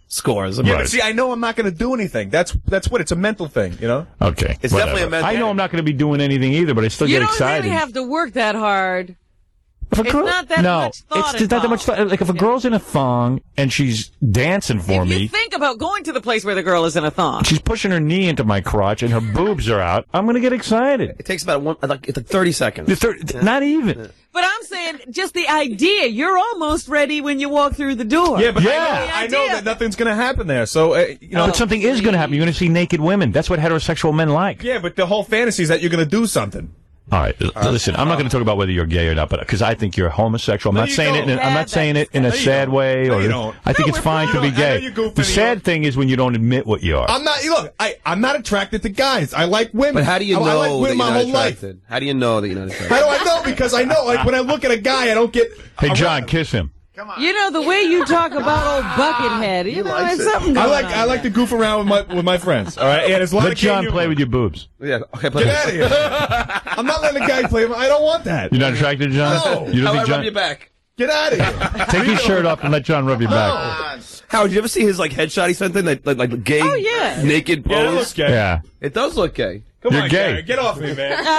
scores. Yeah, but see, I know I'm not going to do anything. That's that's what it's a mental thing, you know. Okay, It's whatever. definitely a mental- I know I'm not going to be doing anything either, but I still You get don't excited. really have to work that hard. If a It's girl- not that no, much thought it's not that much involved. thought. Like if a girl's in a thong and she's dancing for If me, you think about going to the place where the girl is in a thong. she's pushing her knee into my crotch and her boobs are out, I'm going to get excited. It takes about one, like, it's like thirty seconds. The thir- Not even. But I'm saying just the idea. You're almost ready when you walk through the door. Yeah, but Yeah. I, know, I know that nothing's going to happen there. So, uh, you know. But something is going to happen. You're going to see naked women. That's what heterosexual men like. Yeah, but the whole fantasy is that you're going to do something. All right, l- listen. I'm not going to talk about whether you're gay or not, but because I think you're homosexual. I'm No, not you saying it. don't. In, I'm Yeah, not saying it in a No, you sad don't. way. No, Or you don't. I think No, it's we're fine to proud. be I know gay. you're goofing, The you sad thing is when you don't admit what you are. I'm not. Look, I I'm not attracted to guys. I like women. But how do you I, know I like that women you're my not whole life. attracted? How do you know that you're not attracted? How do I know? Because I know. Like when I look at a guy, I don't get. Hey, John, kiss him. You know, the way you talk about old Buckethead, you know, there's something going I like on I like to goof around with my with my friends. All right, and there's a lot Let of John gay play humor. with your boobs. Yeah, okay, play Get out of here! I'm not letting a guy play. I don't want that. You're not attracted to John? No. You don't How think I John? rub your back? Get out of here! Take your shirt off and let John rub your back. Howard, did you ever see his like headshot he sent in? Like, like, like the gay, Oh, yeah. naked pose? Yeah, it looks gay. Yeah. It does look gay. Come You're on, gay. Gary, get off me,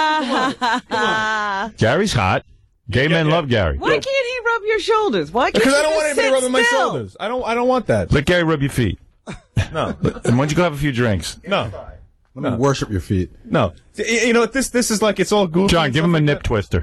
man. Gary's hot. Gay men yeah. love Gary. Why can't he rub your shoulders? Why can't Because I you don't want just anybody sit rubbing my still? shoulders. I don't. I don't want that. Let Gary rub your feet. No, And why don't you go have a few drinks? no, Let me worship your feet. no. See, You know this. This is like it's all goofy. John, and give stuff him a like nip twister.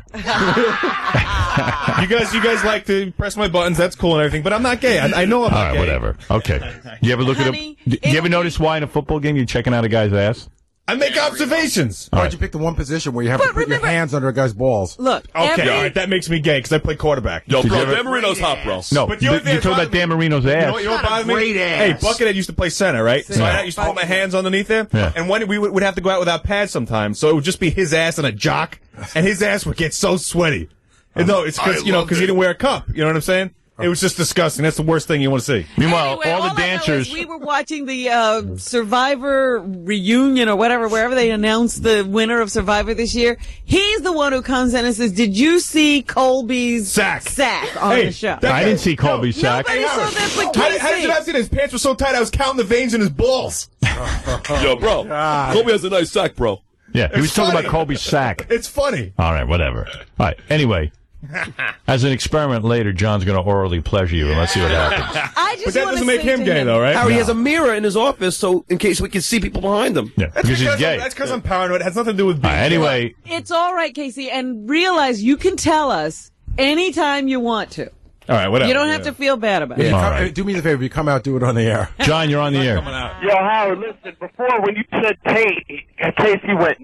that. You guys, you guys like to press my buttons. That's cool and everything. But I'm not gay. I, I know I'm All not right, gay. whatever. Okay. You ever look Honey, at a? Do you ever it'll notice why in a football game you're checking out a guy's ass? I make observations. All Why'd right. you pick the one position where you have to But put remember- your hands under a guy's balls? Look, Okay, every, all right. That makes me gay because I play quarterback. Yo, Did bro, you ever- Dan Marino's hot, bro. No, But the only you thing that talking about bothered me- Dan Marino's You know ass. what, you know what bothered me? great ass. Hey, Buckethead used to play center, right? So Yeah. I used to put my hands underneath there, Yeah. and when we would, would have to go out without pads sometimes, so it would just be his ass and a jock, and his ass would get so sweaty. And no, it's because I you know loved because he it. didn't wear a cup. You know what I'm saying? It was just disgusting. That's the worst thing you want to see. Meanwhile, Anyway, all the I know dancers. is we were watching the uh, Survivor reunion or whatever, wherever they announced the winner of Survivor this year. He's the one who comes in and says, "Did you see Colby's Sack. sack on Hey, the show?" that I didn't see Colby's sack. Nobody saw that but How, did- how did Casey. you not see that? His pants were so tight, I was counting the veins in his balls. Yo, bro. Kobe has a nice sack, bro. Yeah, he was It's talking funny. about Colby's sack. It's funny. All right, whatever. All right. Anyway, as an experiment later, John's going to orally pleasure you, and let's see what happens. I just But that wanna doesn't make say him to gay, him- though, right? Howard, he has a mirror in his office, so in case we can see people behind him. Yeah, That's because he's because gay. I'm, that's because I'm paranoid. It has nothing to do with being All right, anyway, It's all right, Casey, and realize you can tell us anytime you want to. All right, whatever. You don't have to feel bad about it. All Come- right. Do me the favor. You come out, do it on the air. John, you're on the air. Yo, Howard, listen, before when you said Tate, Casey went,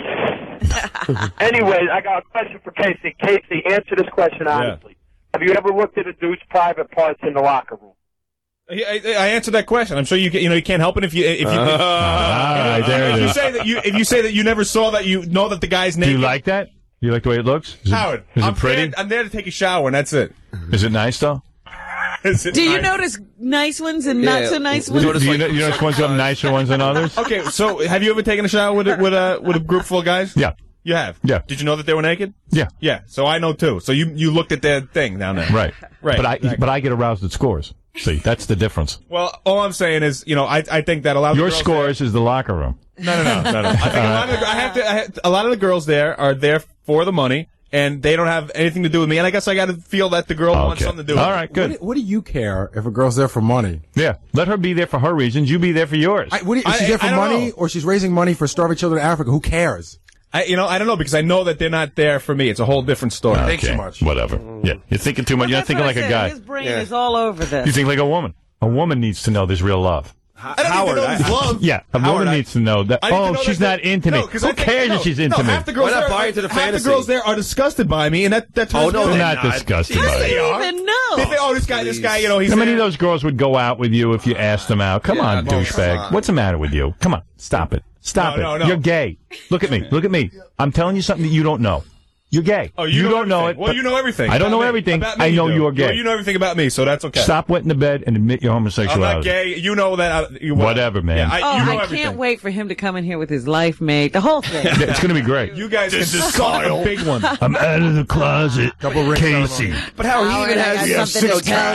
nice. Anyways, I got a question for Casey. Casey, answer this question honestly. Have you ever looked at a dude's private parts in the locker room? I, I I answered that question. I'm sure you can, you know you can't help it if you if you, if, All right, there if it you is. say that you if you say that you never saw that you know that the guy's Do naked. you like that? Do you like the way it looks? Is it, Howard? is I'm it pretty? There, I'm there to take a shower, and that's it. Is it nice though? Is it Do you nice? notice nice ones and not Yeah, so nice we ones? noticed Do you, like- know, you notice ones have nicer ones than others? Okay, so have you ever taken a shower with a, with a with a group full of guys? Yeah. You have. Yeah. Did you know that they were naked? Yeah. Yeah. So I know too. So you you looked at their thing down there. Right. Right. But I exactly. but I get aroused at scores. See, that's the difference. Well, all I'm saying is, you know, I I think that a lot of Your the girls scores is the locker room. There, no, no, no, no, no. I think a lot of the, I have to. I have, a lot of the girls there are there for the money, and they don't have anything to do with me. And I guess I got to feel that the girl wants Okay. something to do with All me. right, good. What, do- what do you care if a girl's there for money? Yeah. Let her be there for her reasons. You be there for yours. I, what do you, is I- she there for I don't money, know. or she's raising money for starving children in Africa? Who cares? I, you know, I don't know because I know that they're not there for me. It's a whole different story. Okay. Thanks so much. Whatever. Yeah. You're thinking too much. You're not That's thinking what like I a said. guy. His brain Yeah. is all over this. You think like a woman. A woman needs to know there's real love. I don't Howard, need to know I- his love. Yeah, a Howard, woman I- needs to know that. I need to Oh, know she's that- not into me. No, 'cause Who I think- cares no, if she's no, into me? half the girls Why not there, buy into the half fantasy? the girls there are disgusted by me, and that that turns Oh, no, me They're on. not not. disgusted Yes, by they you. are. even know. They think, oh, this guy, this guy, you know, he's How many of there. those girls would go out with you if you asked them out? Come Yeah, on, come douchebag. on. What's the matter with you? Come on, stop it. Stop No, it. no, no. You're gay. Look at me. Look at me. I'm telling you something that you don't know. You're gay. Oh, you, know don't know it. everything. Well, but you know everything. I don't about know me. everything. About me I you know do. you're gay. Well, you know everything about me, so that's okay. Stop wetting the bed and admit your I'm homosexuality. not gay. You know that. I, you Whatever, man. Yeah, I, Oh, you know I everything. can't wait for him to come in here with his life mate. The whole thing. Yeah, it's going to be great. You guys This can is suck Kyle. the big one. I'm out of the closet. Double ring Casey. ceremony. But Howard, he Howard, even I has got you know, something six to tell cats. ya.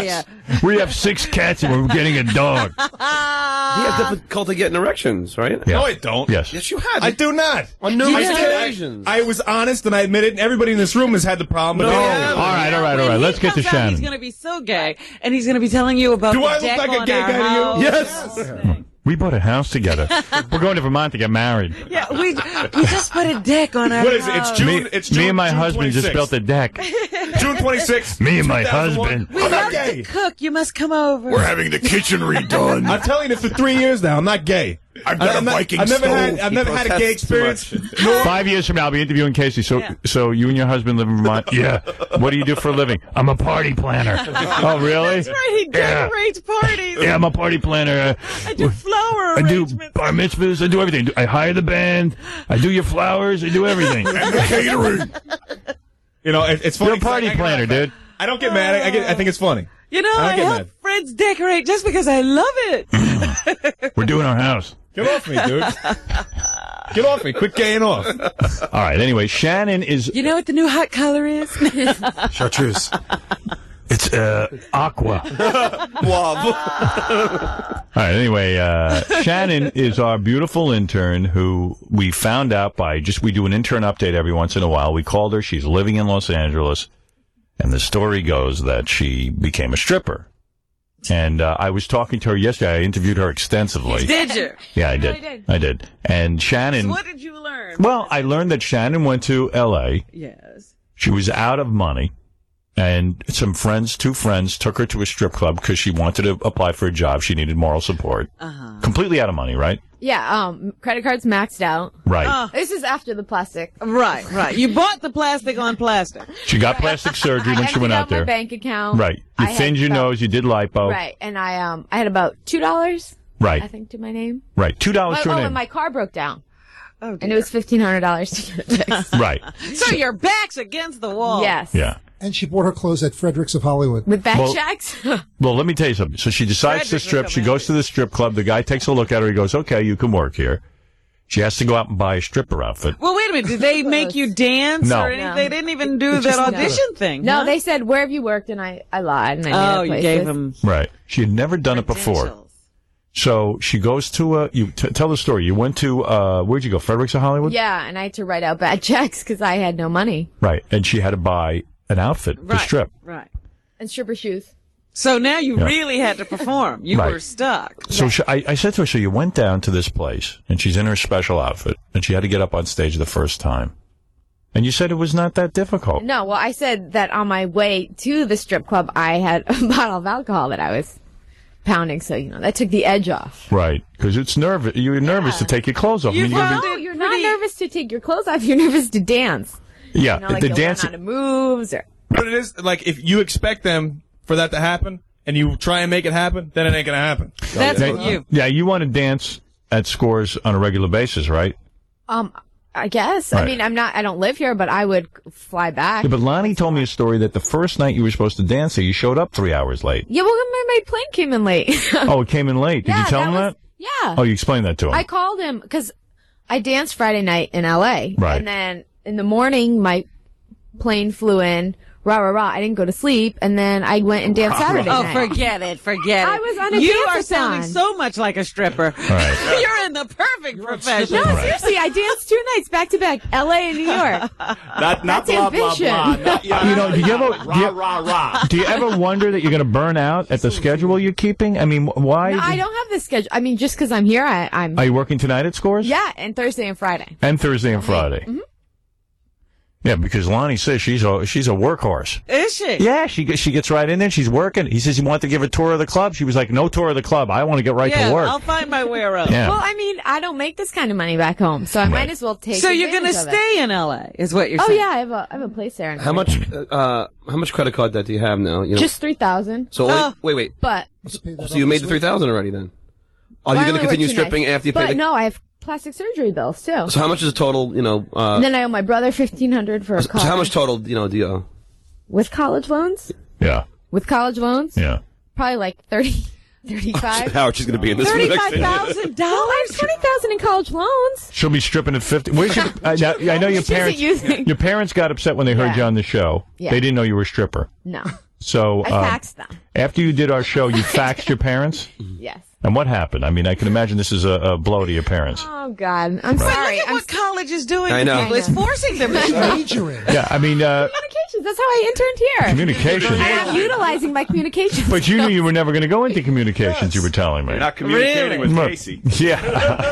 We have six cats and we're getting a dog. He has difficulty getting erections, right? Yeah. No, I don't. Yes. Yes, you have. I do not. On numerous I, did- occasions. I, I was honest and I admit it, and everybody in this room has had the problem. No. But All right, all right, all right. When Let's he get to comes out, Shannon. He's going to be so gay, and he's going to be telling you about Do the I look deck like a on gay our guy to house. you? Yes. We bought a house together. We're going to Vermont to get married. Yeah, we we just put a deck on our What is it? house. It's June. Me, it's June, me and my June husband just twenty-sixth. built a deck. June twenty-sixth. Me and my two thousand one. husband. We I'm not love gay. to cook. You must come over. We're having the kitchen redone. I'm telling you for three years now. I'm not gay. I've got a I'm not- Viking I've never stove. had. I've He never had a gay protests too experience. much. Five years from now, I'll be interviewing Casey. So, Yeah. so you and your husband live in Vermont? Yeah. What do you do for a living? I'm a party planner. Oh, really? That's right. He Yeah. decorates parties. Yeah, I'm a party planner. I do flower I do arrangements. bar mitzvahs. I do everything. I hire the band. I do your flowers. I do everything. And the catering. You know, it, it's funny. You're a party I- I- planner, dude. I don't get mad. I, I get. I think it's funny. You know, I I, don't get help mad. friends decorate just because I love it. We're doing our house. Get off me, dude. Get off me. Quit gaying off. All right. Anyway, Shannon is. You know what the new hot color is? Chartreuse. It's uh, aqua. All right. Anyway, uh, Shannon is our beautiful intern who we found out by just we do an intern update every once in a while. We called her. She's living in Los Angeles, and the story goes that she became a stripper. And uh, I was talking to her yesterday. I interviewed her extensively. Did you? Yeah, I You did. really did. I did. And Shannon. So what did you learn? Well, I learned that Shannon went to L A. Yes. She was out of money, and some friends, two friends, took her to a strip club because she wanted to apply for a job. She needed moral support. Uh-huh. Completely out of money, right? Yeah, um, credit cards maxed out. Right. Oh. This is after the plastic. Right, right. You bought the plastic on plastic. She got plastic surgery I when she emptied went out out there. my bank account. Right. You I had thinned your about- nose. You did lipo. Right, and I um I had about two dollars. Right. I think to my name. Right. Two dollars Oh, to oh, her and name. my car broke down. Oh, and it was fifteen hundred dollars to get it fixed. Right. So your back's against the wall. Yes. Yeah. And she bought her clothes at Fredericks of Hollywood. With back Well- checks. Well, let me tell you something. So she decides to Frederick strip. will She come goes to the strip club. The guy takes a look at her. He goes, okay, you can work here. She has to go out and buy a stripper outfit. Well, wait a minute. Did they make you dance? No. Or anything? No. They didn't even do It's that just- audition thing. No, huh? they said, where have you worked? And I, I lied. And I Oh, made you up gave places. them Right. She had never done it before. credentials. So she goes to, uh, you t- tell the story. You went to, uh, where'd you go? Fredericks of Hollywood? Yeah, and I had to write out bad checks because I had no money. Right. And she had to buy an outfit Right. to strip. Right. And stripper shoes. So now you Yeah. really had to perform. You Right. were stuck. So she, I, I said to her, so you went down to this place, and she's in her special outfit, and she had to get up on stage the first time. And you said it was not that difficult. No, well, I said that on my way to the strip club, I had a bottle of alcohol that I was pounding. So, you know, that took the edge off. Right. Because it's nervous. You're nervous to take your clothes off. I mean, you're gonna No, you're not nervous to take your clothes off. You're nervous to dance. be, yeah, You know, like the you'll learn dancing. how to moves or. But it is like if you expect them for that to happen and you try and make it happen, then it ain't gonna happen. That's Yeah, what you. Yeah, you want to dance at Scores on a regular basis, right? Um, I guess. Right. I mean, I'm not. I don't live here, but I would fly back. Yeah, but Lonnie told me a story that the first night you were supposed to dance there, you showed up three hours late. Yeah, well, my, my plane came in late. Oh, it came in late. Did Yeah, you tell him was- that? Yeah. Oh, you explained that to him. I called him because I danced Friday night in L A. Right. And then in the morning, my plane flew in. Rah, rah, rah. I didn't go to sleep. And then I went and danced Saturday Oh, night. forget it. Forget it. I was on a You dance-a-thon. are sounding so much like a stripper. Right. You're in the perfect profession. No, seriously, I danced two nights back to back, L A and New York. Not, not That's blah, blah, ambition. blah. Not, yeah, You know, do you ever- do rah, you- rah, rah. Do you ever wonder that you're going to burn out at the schedule you're keeping? I mean, why? No, I don't have the schedule. I mean, just because I'm here, I, I'm. Are you working tonight at Scores? Yeah, and Thursday and Friday. And Thursday and Friday. Mhm. Yeah, because Lonnie says she's a she's a workhorse. Is she? Yeah, she gets she gets right in there. She's working. He says he wanted to give a tour of the club. She was like, "No tour of the club. I want to get right yeah, to work." I'll find my way around. Yeah. Well, I mean, I don't make this kind of money back home, so I Right. might as well take. So you're going to advantage of it. stay in L A, is what you're Oh saying? yeah, I have a I have a place there. and How much? Uh, how much credit card debt do you have now? You know, Just three thousand. so Oh. wait, wait, But wait. So you made the three thousand already then? Are you Well, I going to only continue work two stripping nights. after you pay But the? no, I have plastic surgery bills too. So how much is the total? You know. Uh, and then I owe my brother fifteen hundred for a so car. how much total? You know, do you owe? with college loans? Yeah. With college loans? Yeah. Probably like thirty, thirty-five. Howard, she's going to be in this. Thirty-five thousand dollars. Twenty thousand in college loans. She'll be stripping at fifty. Where's your, uh, now, I know your She isn't parents. using- Your parents got upset when they heard Yeah. you on the show. Yeah. They didn't know you were a stripper. No. So I um, faxed them. after you did our show, you faxed your parents? Yes. And what happened? I mean, I can imagine this is a, a blow to your parents. Oh God, I'm Right. sorry. Look at I'm what college is doing. I to know. people. It's forcing them to major in. Yeah, I mean, uh, communications. That's how I interned here. Communications. And I'm utilizing my communications. but you knew you were never going to go into communications, you were telling me. You're not communicating with Look, Casey. Yeah.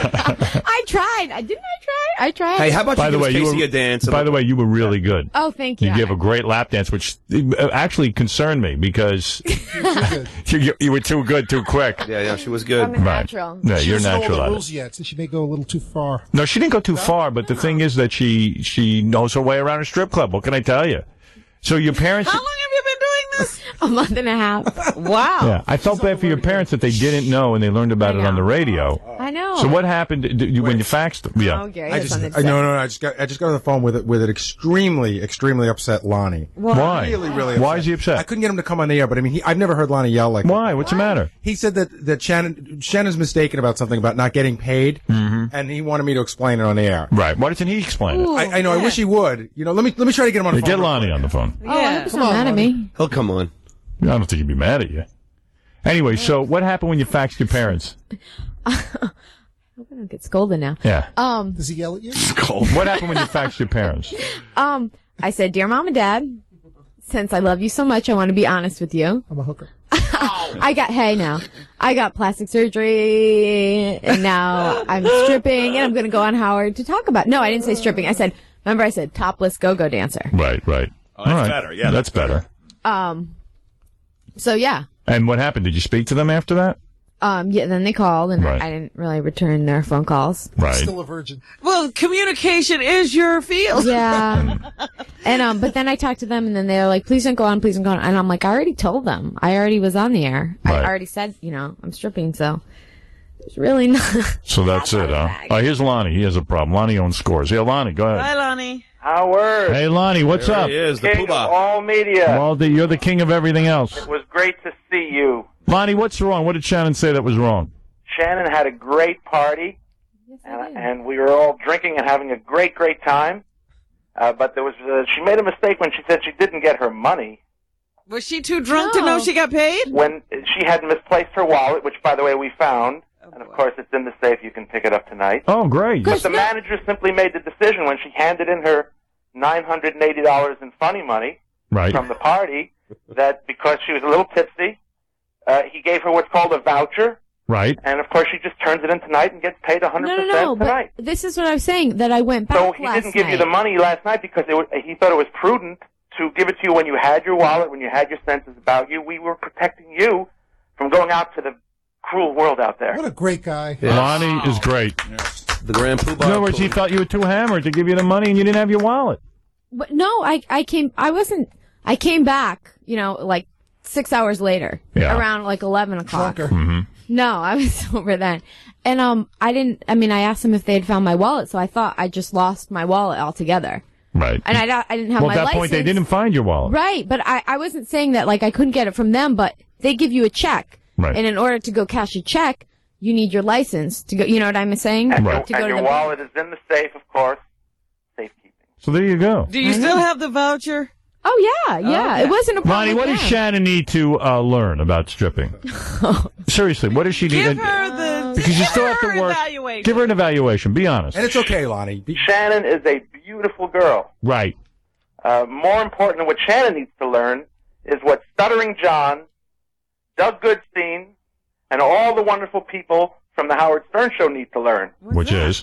I tried. I didn't. I try. I tried. Hey, how about By you the give way, you Casey were, a dance? By the way, you were really good. Oh, thank you. You gave a great lap dance, which uh, actually concerned me because you, you, you were too good too quick. Yeah, yeah, she was good. I'm a natural. Yeah, She you're doesn't know natural all at the it. rules yet, so she may go a little too far. No, she didn't go too far, but the thing is that she she knows her way around a strip club. What can I tell you? So your parents... How long have you been doing this? A month and a half. Wow. Yeah, I felt bad for your parents that they didn't know and they learned about it on the radio. I know. So what happened did you, when you faxed them? Yeah. Oh, Gary, I that's just, something to I, say. no, no, no. I just got, I just got on the phone with it, with an extremely, extremely upset Lonnie. Why? Really, really upset. Why is he upset? I couldn't get him to come on the air, but I mean, he, I've never heard Lonnie yell like that. Why? What's the matter? He said that, that Shannon, Shannon's mistaken about something about not getting paid, Mm-hmm. and he wanted me to explain it on the air. Right. Why doesn't he explain it? I, I know. I wish he would. You know, let me, let me try to get him on the Yeah, phone. get Lonnie on the phone. Oh, yeah. He's not mad at me. He'll come on. I don't think he'd be mad at you. Anyway, so what happened when you faxed your parents? I hope I don't get scolded now. Yeah. Um. Does he yell at you? What happened when you faxed your parents? Um. I said, "Dear Mom and Dad, since I love you so much, I want to be honest with you. I'm a hooker. I got hey now. I got plastic surgery, and now I'm stripping, and I'm going to go on Howard to talk about. No, I didn't say stripping. I said, remember, I said topless go-go dancer. Right, right. Oh, that's All right. better. Yeah, that's, that's better. Um. So yeah. And what happened? Did you speak to them after that? Um. Yeah. Then they called, and Right. I didn't really return their phone calls. Right. Still a virgin. Well, communication is your field. Yeah. And um, but then I talked to them, and then they're like, "Please don't go on, please don't go on." And I'm like, "I already told them. I already was on the air. Right. I already said, you know, I'm stripping." So it's really not. So that's it, huh? Oh, here's Lonnie. He has a problem. Lonnie owns Scores. Yeah, Lonnie, go ahead. Hi, Lonnie. Howard. Hey, Lonnie, what's There up? he is, the King of poobah. all media. Well, the, you're the king of everything else. It was great to see you. Lonnie, what's wrong? What did Shannon say that was wrong? Shannon had a great party, and, and we were all drinking and having a great, great time. Uh, but there was uh, she made a mistake when she said she didn't get her money. Was she too drunk to know she got paid? When she had misplaced her wallet, which, by the way, we found. And, of course, it's in the safe. You can pick it up tonight. Oh, great. But the manager simply made the decision when she handed in her nine hundred eighty dollars in funny money Right. from the party that because she was a little tipsy, uh, he gave her what's called a voucher. Right. And, of course, she just turns it in tonight and gets paid one hundred No, percent no, no. tonight. But this is what I was saying. That I went back So he last didn't give night. you the money last night because it was, he thought it was prudent to give it to you when you had your wallet, when you had your senses about you. We were protecting you from going out to the cruel world out there. What a great guy. Lonnie is great. The grand poobah. In other words, he thought you were too hammered to give you the money and you didn't have your wallet. But no, I I came. I wasn't. I came back. You know, like six hours later, Yeah. around like eleven o'clock. Mm-hmm. No, I was sober then, and um, I didn't. I mean, I asked them if they had found my wallet, so I thought I just lost my wallet altogether. Right. And I, don't- I didn't have well, my at that license. point, they didn't find your wallet. Right, but I, I wasn't saying that like I couldn't get it from them, but they give you a check, Right. and in order to go cash a check, you need your license to go. You know what I'm saying? And, Right. To your, go and to your the wallet is in the safe, of course. Safekeeping. So there you go. Do you still have the voucher? Oh yeah, yeah. Okay. It wasn't a problem. Lonnie, what with does them. Shannon need to uh, learn about stripping? Seriously, what does she need? Give her the Because you still have give her to work. evaluation. Give her an evaluation. Be honest. And it's okay, Lonnie. Be- Shannon is a beautiful girl. Right. Uh, more important than what Shannon needs to learn is what Stuttering John, Doug Goodstein, and all the wonderful people from the Howard Stern Show need to learn. Which is?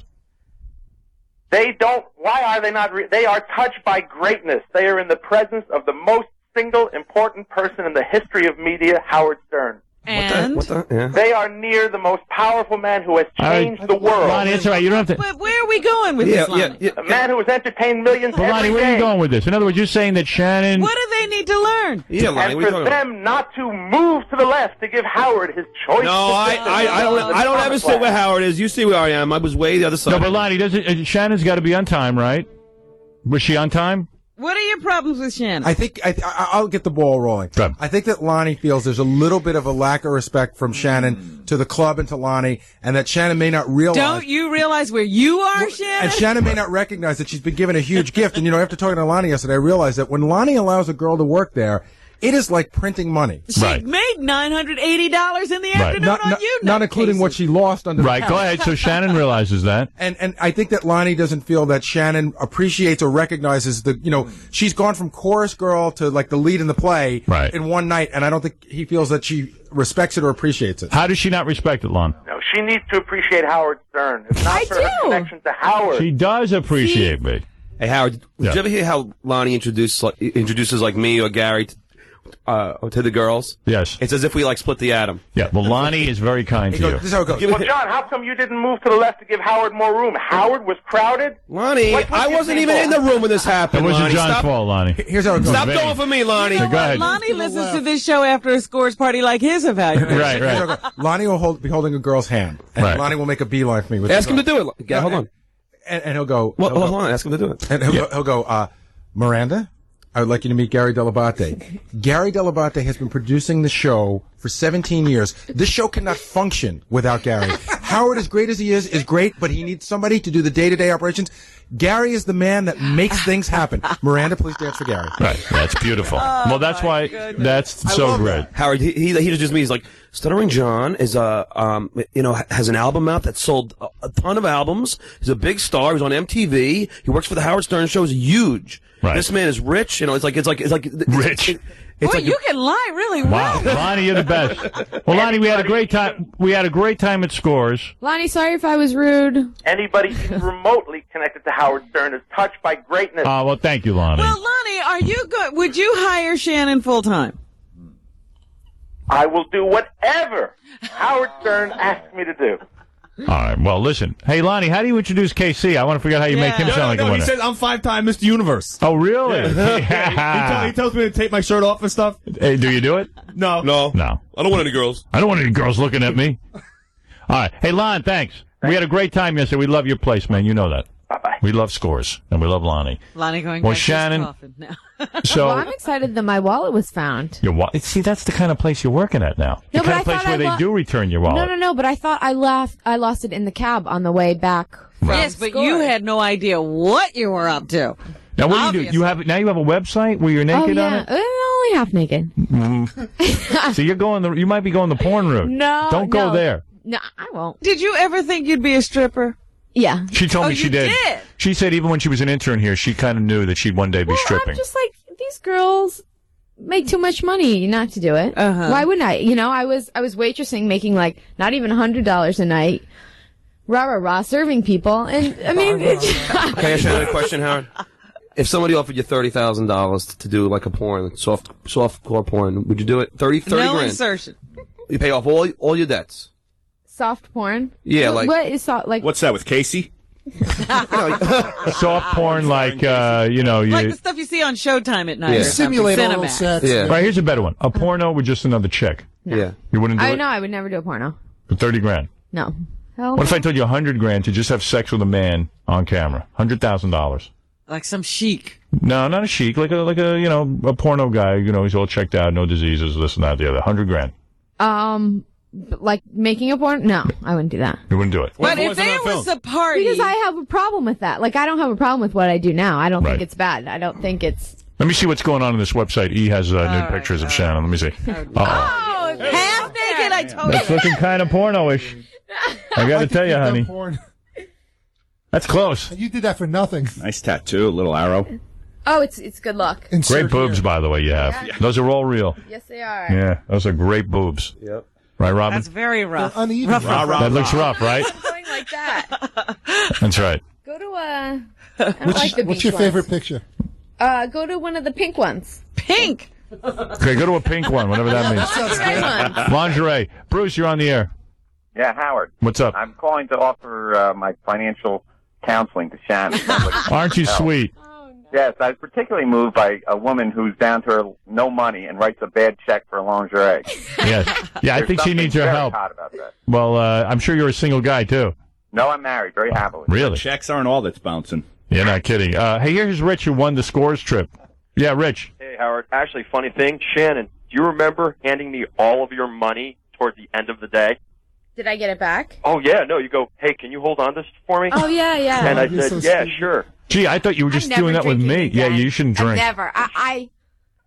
They don't, why are they not, re- they are touched by greatness. They are in the presence of the most single important person in the history of media, Howard Stern. And What the? Yeah. They are near the most powerful man who has All right. changed the world. Lonnie, that's all right. You don't have to. but where are we going with Yeah, this, Lonnie? yeah, yeah. A man who has entertained millions But every Lonnie, where are day. you going with this? In other words, you're saying that Shannon. What do they need to learn? Yeah, Lonnie, And what are you for talking about? them not to move to the left to give Howard his choice. No, I, I, I don't, I don't ever sit where Howard is. You see where I am. I was way the other side. No, but Lonnie, doesn't uh, Shannon's got to be on time, right? Was she on time? What are your problems with Shannon? I think I, I, I'll get the ball rolling. Good. I think that Lonnie feels there's a little bit of a lack of respect from Shannon to the club and to Lonnie, and that Shannon may not realize. Don't you realize where you are, Shannon? And Shannon may not recognize that she's been given a huge gift. And, you know, after talking to Lonnie yesterday, I realized that when Lonnie allows a girl to work there, It is like printing money. She made nine hundred eighty dollars in the afternoon Not, on not, you. not including what she lost under the Right, go couch. ahead. So Shannon realizes that. And and I think that Lonnie doesn't feel that Shannon appreciates or recognizes the, you know, she's gone from chorus girl to like the lead in the play Right. in one night, and I don't think he feels that she respects it or appreciates it. How does she not respect it, Lon? No, she needs to appreciate Howard Stern. If not for her connection to Howard. She does appreciate me. Hey, Howard, did Yeah. you ever hear how Lonnie introduces, like, introduces like me or Gary to, uh, to the girls? Yes. It's as if we like split the atom. Yeah, well, Lonnie is very kind to you. This is how it goes. Well, John, how come you didn't move to the left to give Howard more room? Howard was crowded? Lonnie, What was I your wasn't name even in for? the room when this It happened. wasn't Lonnie. John's Stop, fault, Lonnie. Here's how it goes. stop Vinny. going for me, Lonnie. Go ahead. Lonnie listens to this show after a scores party like his evaluation. Right, Here's how it right. goes. Lonnie will hold, be holding a girl's hand, and Right. Lonnie will make a beeline for me. With Ask his him to arm. do it. Yeah, hold on. And, and he'll go. Well, he'll hold go- on. Ask him to do it. And he'll, go, he'll go, uh, Miranda, I would like you to meet Gary Delabate. Gary Delabate has been producing the show for seventeen years. This show cannot function without Gary. Howard, as great as he is, is great, but he needs somebody to do the day-to-day operations. Gary is the man that makes things happen. Miranda, please dance for Gary. Right, that's beautiful. well, that's why that's so great. Howard, he, he he just me. He's like, Stuttering John is a um you know has an album out that sold a, a ton of albums. He's a big star. He's on M T V. He works for the Howard Stern Show. He's huge. Right. This man is rich. You know, it's like it's like it's like it's, Rich. It, it's Boy, like you can lie really well. Wow, Lonnie, you're the best. Well, Lonnie, we had a great time. We had a great time at Scores. Lonnie, sorry if I was rude. Anybody even remotely connected to Howard Stern is touched by greatness. Uh, well, thank you, Lonnie. Well, Lonnie, are you good? Would you hire Shannon full time? I will do whatever Howard Stern asks me to do. All right. Well, listen. Hey, Lonnie, how do you introduce K C? I want to figure out how you make him No, sound no, like no, a he winner. says I'm five-time Mister Universe. Oh, really? Yeah. he, tell, he tells me to take my shirt off and stuff. Hey, do you do it? No. no, No. I don't want any girls. I don't want any girls looking at me. All right. Hey, Lon, thanks. We had a great time yesterday. We love your place, man. You know that. Bye-bye. We love Scores, and we love Lonnie. Lonnie going Well, back Shannon- to his coffin now. So, Well, I'm excited that my wallet was found. your wa- see, that's the kind of place you're working at now. The No, but kind I of place thought where I they lo- do return your wallet. No, no, no. But I thought I left. I lost it in the cab on the way back. From Yes, but you Scores. had no idea what you were up to. Now, what do you do? Obviously. You have now you have a website where you're Oh naked yeah, on it. Uh, only half naked. So you're going the you might be going the porn route. No, don't go no. there. No, I won't. Did you ever think you'd be a stripper? Yeah. She told Oh, me she you did. did? She said even when she was an intern here, she kind of knew that she'd one day be Well, stripping. I'm just like these girls make too much money not to do it. Uh-huh. Why wouldn't I? You know, I was I was waitressing, making like not even a hundred dollars a night. Rah rah rah, serving people, and I mean, Can I ask you another question, Howard? If somebody offered you thirty thousand dollars to do like a porn, soft soft core porn, would you do it? Thirty, thirty no grand. insertion. You pay off all all your debts. soft porn. Yeah, What- like- what is soft? Like What's that with Casey? Soft porn, like uh, you know, you. Like the stuff you see on Showtime at night. Yeah. or something. Simulate a little Cinemax. sex. Yeah. Right, here's a better one. A porno with just another chick. Yeah. You wouldn't do I it know I would never do a porno. for thirty grand. No. Hell What if no. I told you a hundred grand to just have sex with a man on camera? Hundred thousand dollars. Like some chic. No, not a chic, like a like a you know a porno guy. You know, he's all checked out, no diseases, this and that, the other. Hundred grand. Um, b- like making a porn? No, I wouldn't do that. You wouldn't do it. But if there was a party. Because I have a problem with that. Like, I don't have a problem with what I do now. I don't Right. think it's bad. I don't think it's. Let me see what's going on in this website. E has uh, nude pictures of Shannon. Let me see. Uh-oh. Oh, half naked, I told That's you. looking kind of porno-ish. I got to tell you, honey. Porn. That's close. You did that for nothing. Nice tattoo, a little arrow. Oh, it's it's good luck. Great boobs, by the way, you have. Those are all real. Yes, they are. Yeah, those are great boobs. Yep. Right, Robin? That's very rough. Uneven. Rough, rough, rough. That looks rough, right? Going like that. That's right. Go to a. I don't What's, like the what's beach your ones. favorite picture? Uh, go to one of the pink ones. Pink. Okay, go to a pink one, whatever that means. Red ones. Lingerie. Bruce, you're on the air. Yeah, Howard. What's up? I'm calling to offer uh, my financial counseling to Shannon. Aren't you Help. sweet? Yes, I was particularly moved by a woman who's down to her no money and writes a bad check for lingerie. Yes. Yeah, I There's think she something needs your very help. hot about that. Well, uh, I'm sure you're a single guy, too. No, I'm married, very happily. Really? Checks aren't all that's bouncing. You're not kidding. Uh, hey, here's Rich, who won the Scores trip. Yeah, Rich. Hey, Howard. Actually, funny thing, Shannon, do you remember handing me all of your money toward the end of the day? Did I get it back? Oh, yeah, no, you go, hey, can you hold on this for me? Oh yeah, yeah. And I You're said, so yeah, sweet. sure. Gee, I thought you were just I'm never doing that with drinking me. again. Yeah, you shouldn't I'm drink. never. I, I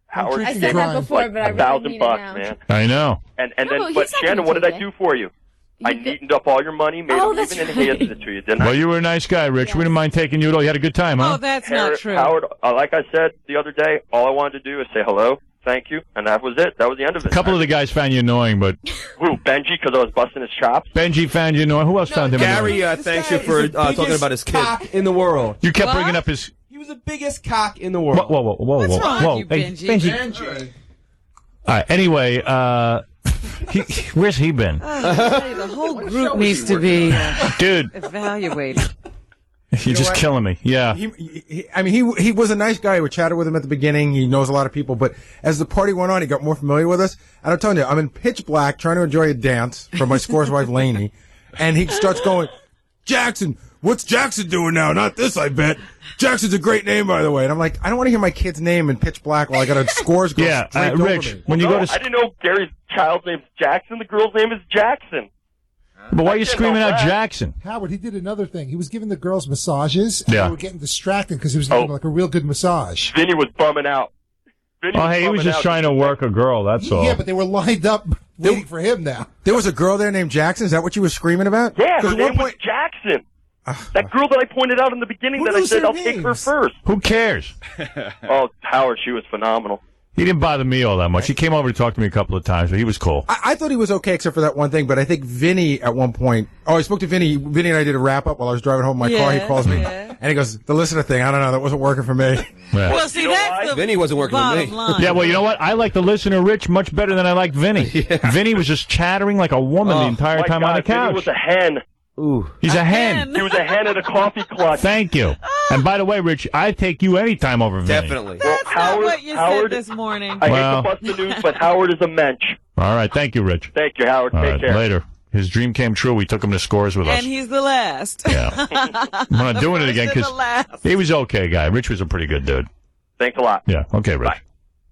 Howard I said gave that me before, like but I a really thousand mean it bucks, now. man. I know. And and No, then, but but he's not Shannon, gonna what did take I it. do for you? I neatened up all your money, made Oh, it that's even, and right. handed it to you, didn't I? Well, you were a nice guy, Rich. We didn't mind taking you at all. You had a good time, huh? Oh, that's Howard, not true. Howard, uh, like I said the other day, all I wanted to do is say hello, thank you, and that was it. That was the end of it. A couple of the guys found you annoying, but Who, Benji, because I was busting his chops? Benji found you annoying. Who else found him annoying? Gary uh, thanks you for uh, talking about his kid. Cock in the world. You kept What? bringing up his. He was the biggest cock in the world. Whoa, whoa, whoa, whoa, What's whoa, wrong whoa. with you, Hey, Benji? Benji. All right. Anyway, uh, he, where's he been, Oh, I tell you, the whole group needs to be uh, dude? evaluated. You're just what? killing me. Yeah. He, he, he- I mean, he he was a nice guy. We chatted with him at the beginning. He knows a lot of people, but as the party went on, he got more familiar with us. And I'm telling you, I'm in pitch black trying to enjoy a dance from my scores wife, Lainey, and he starts going, Jackson, what's Jackson doing now? Not this, I bet. Jackson's a great name, by the way. And I'm like, I don't want to hear my kid's name in pitch black while I got a scores go Yeah, straight uh, over Rich, me. when you no, go to, I didn't know Gary's child's name's Jackson. The girl's name is Jackson. but why are you didn't screaming know out that. Jackson? Howard, he did another thing. He was giving the girls massages, and Yeah. they were getting distracted because he was giving Oh. them like a real good massage. Vinny was bumming out. Vinny Oh, hey, he was bumming just out. trying to work a girl. That's all. Yeah, but they were lined up waiting for him now. There was a girl there named Jackson. Is that what you were screaming about? Yeah, 'Cause her at one name was point, Jackson. That girl that I pointed out in the beginning Who that I knows said their I'll take her names? first. Who cares? Oh, Howard, she was phenomenal. He didn't bother me all that much. He came over to talk to me a couple of times, but he was cool. I, I thought he was okay except for that one thing, but I think Vinny at one point, oh, I spoke to Vinny. Vinny and I did a wrap up while I was driving home in my car. He Yeah, calls me yeah. and he goes, the listener thing, I don't know, that wasn't working for me. Yeah. Well, see, You know that's why? the Vinny wasn't working with bottom me. line. Yeah, well, you know what? I like the listener, Rich, much better than I like Vinny. Vinny was just chattering like a woman the entire My time God, on the Vinny couch. was a hen. Ooh. He's a hen. He was a hen at a coffee clutch. Thank you. And by the way, Rich, I'd take you any time over Vinny. Definitely. Well, That's Howard, not what you Howard, said this morning. I Well. hate to bust the news, but Howard is a mensch. All right, thank you, Rich. Thank you, Howard. All Take right, care. later. His dream came true. We took him to scores with us. And he's the last. Yeah. I'm not doing it again First and because the last. he was okay, guy. Rich was a pretty good dude. Thanks a lot. Yeah. Okay, Rich. Bye.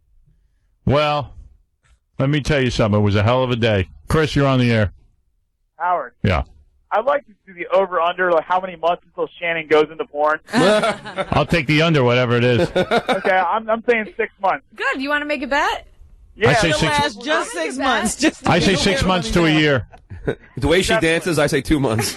Well, let me tell you something. It was a hell of a day. Chris, you're on the air. Howard, Yeah. I'd like to see the over-under, like how many months until Shannon goes into porn. I'll take the under, whatever it is. Okay, I'm, I'm saying six months. Good. You want to make a bet? Yeah, I say It'll six. last just six months. Just I say six months to a year. The way she dances, I say two months.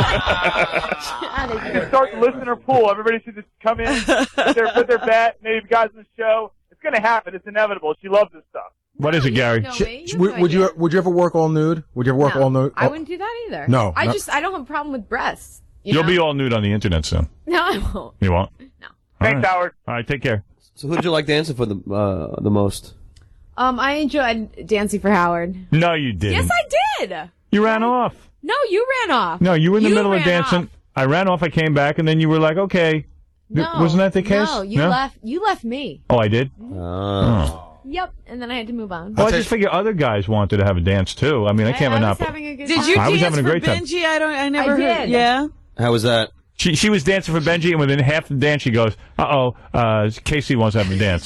You start the listener pool. Everybody should just come in, put their, put their bet, maybe guys in the show. It's going to happen. It's inevitable. She loves this stuff. What is it, Gary? know me. You have would, no would you idea. would you ever work all nude? Would you ever work No, all nude? I Oh, wouldn't do that either. No, I no. just I don't have a problem with breasts. You You'll know? be all nude on the internet soon. No, I won't. You won't? No. All Thanks, right. Howard. All right, take care. So who did you like dancing for the uh, the most? Um, I enjoyed dancing for Howard. No, you didn't. Yes, I did. You ran off. No, you ran off. No, you were in the You middle of ran dancing. off. I ran off. I came back, and then you were like, "Okay." No, Wasn't that the case? No, you left. You left me. Oh, I did. Oh. Yep, and then I had to move on. Well, I just figure other guys wanted to have a dance too. I mean, I can't I was monopolize. having a good Did time. you I was dance having a for great time. Benji? I don't. I never I heard. did. Yeah. How was that? She she was dancing for Benji, and within half the dance, she goes, "Uh oh, uh, Casey wants to have a dance."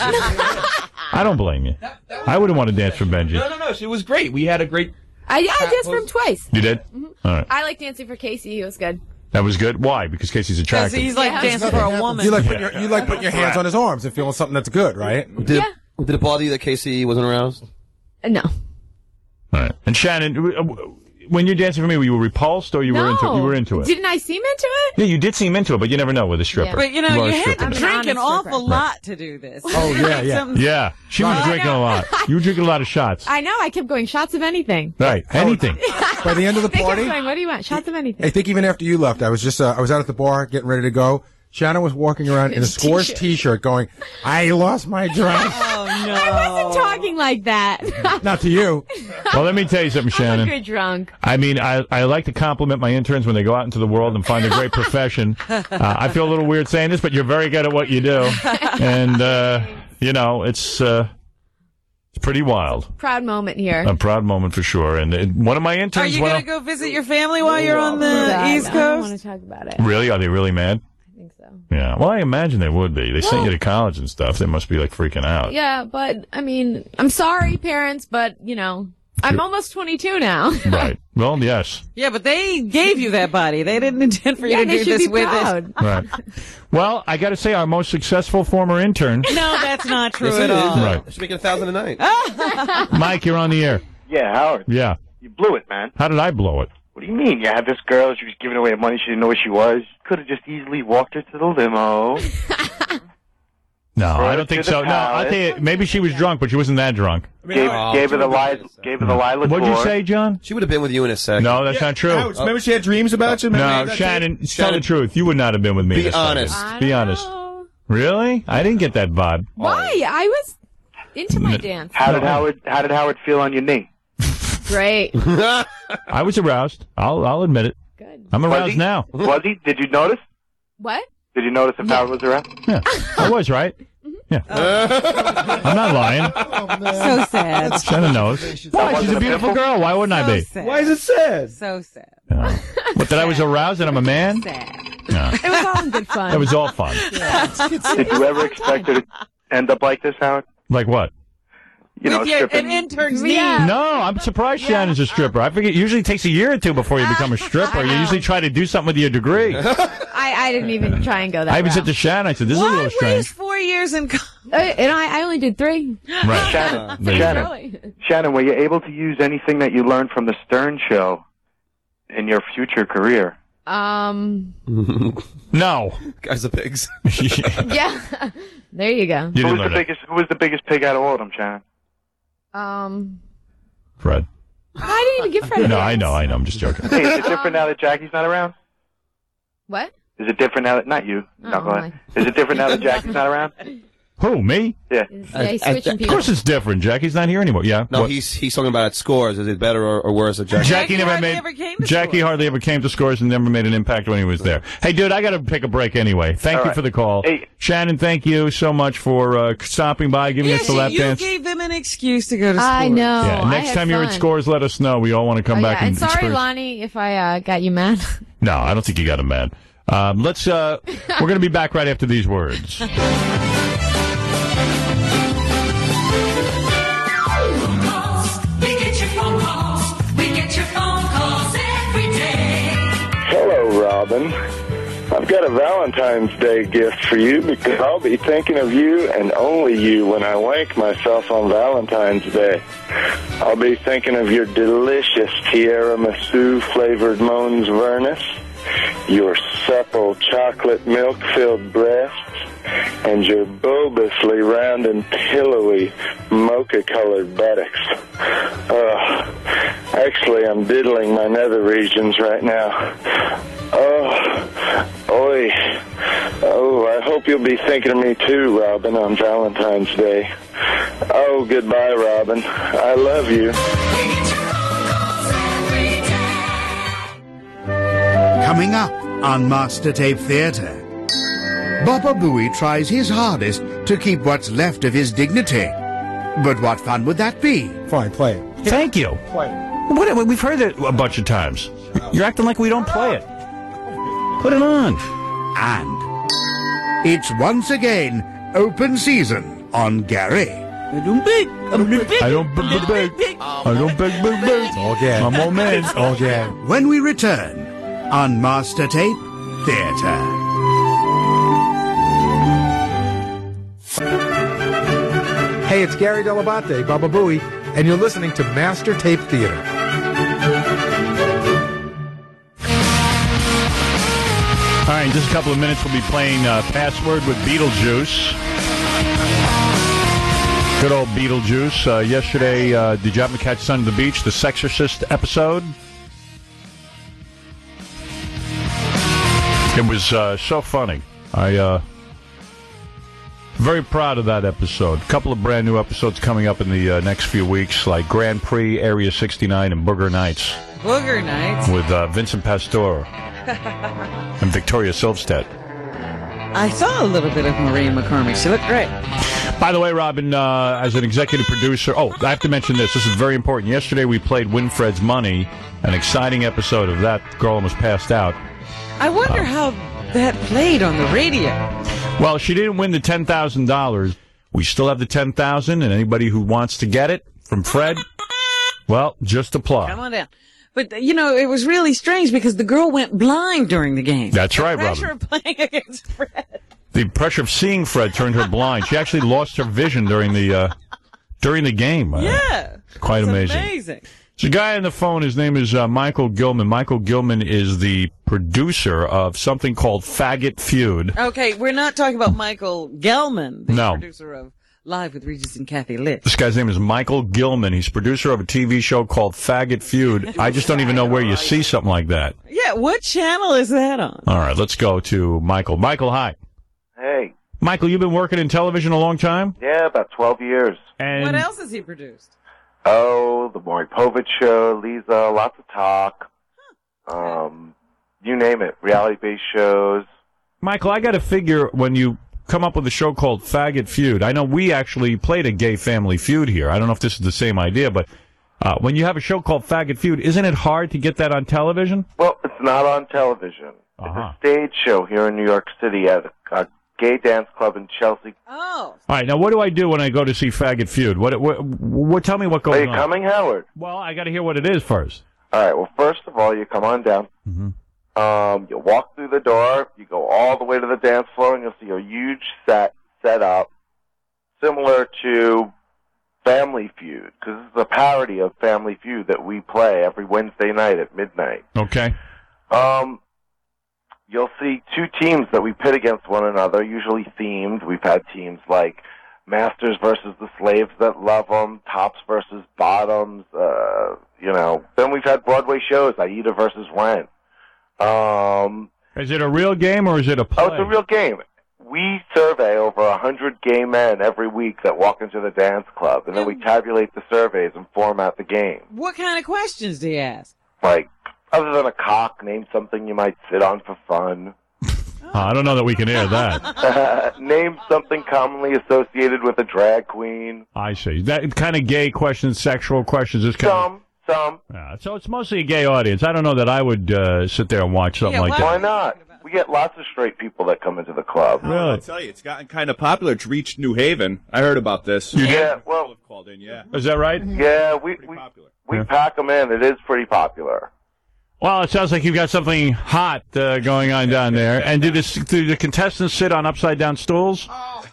I don't blame you. I wouldn't want to dance for Benji. No, no, no. She was great. We had a great. I, I danced for him twice. You did? All right. I like dancing for Casey. He was good. That was good. Why? Because Casey's Because attractive. he's like Yeah. dancing for a woman. You like putting your you like putting your hands on his arms and feeling something that's good, right? Did, Yeah. it, did it bother you that Casey wasn't aroused? Uh, No. All right. And Shannon, uh, when you're dancing for me, were you repulsed or you no. were into you were into it? Didn't I seem into it? Yeah, you did seem into it, but you never know with a stripper. But you know, are you a had stripper. to I'm an drink an honest awful stripper. lot to do this. Oh, yeah, yeah. Something- Yeah, she was I drinking a know. lot. You were drinking a lot of shots. I know. I kept going shots of anything. Right, anything. By the end of the They kept party, going, what do you want? Shots of anything. I think even after you left, I was just uh, I was out at the bar getting ready to go. Shannon was walking around in a His Scores t-shirt. T-shirt, going, "I lost my dress." Oh no! I wasn't talking like that. Not to you. Well, let me tell you something, I'm a Shannon. good drunk. I mean, I, I like to compliment my interns when they go out into the world and find a great profession. Uh, I feel a little weird saying this, but you're very good at what you do. And, uh, you know, it's uh, it's pretty wild. Proud moment here. A proud moment for sure. And uh, one of my interns Are you went gonna out- go visit your family while you're on the I East don't want Coast? to talk about it. Really? Are they really mad? I think so. Yeah. Well, I imagine they would be. They sent you to college and stuff. They must be, like, freaking out. Yeah, but I mean, I'm sorry, parents, but you know, I'm almost twenty-two now. Right. Well, yes. Yeah, but they gave you that body. They didn't intend for you Yeah, to they do should this be with proud. it. Right. Well, I got to say, our most successful former intern. No, that's not true Yes, at it is. all. Right. She's making a thousand a night. Mike, you're on the air. Yeah, Howard. Yeah. You blew it, man. How did I blow it? What do you mean? You had this girl, she was giving away money, she didn't know where she was. You could have just easily walked her to the limo. No, Brought I her don't think to the so. No, I palace. think maybe she was drunk, but she wasn't that drunk. Gave, gave her the lie, gave her the lie liqueur. What'd you say, John? She would have been with you in a second. No, that's not true. Howard, remember she had dreams about you? Remember No, that Shannon, tape? tell the truth. You would not have been with me. Be in a second. honest. Be honest. Really? I didn't get that vibe. Why? I was into my dance. How did Howard? How did Howard feel on your knee? Great. I was aroused. I'll I'll admit it. Good. I'm Was aroused he? now. Was he? Did you notice? What? Did you notice if Howard was around? Yeah, I was right. Yeah, I'm not lying. So sad. Shannon knows. Why? She's a beautiful girl. Why wouldn't I be? sad. Why is it sad? So sad. No. What, that I was aroused and I'm a man? Sad. No. It was all in good fun. That was all fun. Did you ever expect her to end up like this, Howard? Like what? You know, With your, stripping. an intern's knee. Yeah. No, I'm surprised Shannon's a stripper. I forget. It usually takes a year or two before you become a stripper. You usually try to do something with your degree. I, I didn't even try and go that I even route. said to Shannon, I said, this is a little Why waste strange. four years in college? Uh, and I, I only did three. Right. Shannon, There you go. Shannon, Really? Shannon, were you able to use anything that you learned from the Stern Show in your future career? Um. No. Guys are pigs. you Yeah. There you go. Who didn't was learn the it. biggest? Who was the biggest pig out of all of them, Shannon? Um. Fred. I didn't even give Fred. No, I know, I know. I'm just joking. Hey, is it different now that Jackie's not around? What? Is it different now that not you? Oh, No, go ahead. Is it different now that Jackie's not around? Who, me? Yeah. Yeah, he's switching Of people. course it's different. Jackie's not here anymore. Yeah. No, What? he's he's talking about at scores. Is it better or, or worse at Jackie? Jackie never hardly made. ever came to Jackie Scores. hardly ever came to Scores and never made an impact when he was there. Hey, dude, I got to pick a break anyway. Thank All you right. for the call, Hey. Shannon. Thank you so much for uh, stopping by, giving Yeah, us the see, lap you dance. gave them an excuse to go to school. I know. Yeah. I Next had time you're at fun. Scores, let us know. We all want to come Oh, back yeah. and, And sorry, experience- Lonnie, if I uh, got you mad. No, I don't think you got him mad. Um, let's. Uh, we're going to be back right after these words. We get your phone calls. We get your phone calls every day. Hello, Robin. I've got a Valentine's Day gift for you because I'll be thinking of you and only you when I wank myself on Valentine's Day. I'll be thinking of your delicious tiramisu flavored Mons Vernus, your supple chocolate milk-filled breasts, and your bulbously round and pillowy mocha-colored buttocks. Uh, actually, I'm diddling my nether regions right now. Oh, oi. Oh, I hope you'll be thinking of me too, Robin, on Valentine's Day. Oh, goodbye, Robin. I love you. Coming up on Master Tape Theatre, Baba Booey tries his hardest to keep what's left of his dignity. But what fun would that be? Fine, play it. Thank you. Play it. What, we've heard it a bunch of times. You're acting like we don't play it. Put it on. And it's once again open season on Gary. I don't beg, beg. I don't beg, beg, beg. Again. I'm all man. Again. When we return on Master Tape Theatre. Hey, it's Gary Delabate, Baba Booey, and you're listening to Master Tape Theater. All right, in just a couple of minutes, we'll be playing uh, Password with Beetlejuice. Good old Beetlejuice. Uh, yesterday, uh, did you happen to catch Son of the Beach, the Sexorcist episode? It was uh, so funny. I uh, very proud of that episode. A couple of brand new episodes coming up in the uh, next few weeks, like Grand Prix, Area sixty-nine, and Booger Nights Booger Nights. with uh, Vincent Pastore and Victoria Silvstedt. I saw a little bit of Maureen McCormick. She looked great. By the way, Robin, uh, as an executive producer, oh, I have to mention this. This is very important. Yesterday we played Winfred's Money, an exciting episode of that. Girl almost passed out. I wonder how that played on the radio. Well, she didn't win the ten thousand dollars. We still have the ten thousand dollars, and anybody who wants to get it from Fred, well, just apply. Come on down. But, you know, it was really strange because the girl went blind during the game. That's right, the pressure Robin. of playing against Fred. The pressure of seeing Fred turned her blind. She actually lost her vision during the uh, during the game. Uh, Yeah. Quite It's amazing. amazing. There's a guy on the phone. His name is uh, Michael Gilman. Michael Gilman is the producer of something called Faggot Feud. Okay, we're not talking about Michael Gelman, the No. producer of Live with Regis and Kathy Litt. This guy's name is Michael Gilman. He's producer of a T V show called Faggot Feud. I just don't even know where you see something like that. Yeah, what channel is that on? All right, let's go to Michael. Michael, hi. Hey. Michael, you've been working in television a long time? Yeah, about twelve years. And What else has he produced? Oh, the Maury Povich Show, Lisa, lots of talk. Um, you name it, reality-based shows. Michael, I got to figure when you come up with a show called Faggot Feud. I know we actually played a gay family feud here. I don't know if this is the same idea, but uh, when you have a show called Faggot Feud, isn't it hard to get that on television? Well, it's not on television. Uh-huh. It's a stage show here in New York City at a, a gay dance club in Chelsea. Oh. All right, now what do I do when I go to see Faggot Feud? What? What? what tell me what goes Are you on. coming, Howard? Well, I got to hear what it is first. All right, well, first of all, you come on down. Mm-hmm. Um, you walk through the door, you go all the way to the dance floor, and you'll see a huge set set up similar to Family Feud, because this is a parody of Family Feud that we play every Wednesday night at midnight. Okay. Um, you'll see two teams that we pit against one another, usually themed. We've had teams like Masters versus the Slaves That Love 'Em, Tops versus Bottoms, uh, you know. Then we've had Broadway shows, Aida versus Rent. Um, Is it a real game or is it a play? oh, it's a real game. We survey over a hundred gay men every week that walk into the dance club, and then we tabulate the surveys and format the game. What kind of questions do you ask? Like, other than a cock, name something you might sit on for fun. I don't know that we can air that. Name something commonly associated with a drag queen. I see. That kind of gay questions, sexual questions. Is kind Some, some. Of, yeah, so it's mostly a gay audience. I don't know that I would uh, sit there and watch something like that. Why not? We get lots of straight people that come into the club. I'll tell you, it's gotten kind of popular. It's reached New Haven. I heard about this. Yeah, well, called in, yeah. Is that right? yeah, we we, we Yeah. pack them in. It is pretty popular. Well, it sounds like you've got something hot uh, going on down there. And do, this, do the contestants sit on upside-down stools?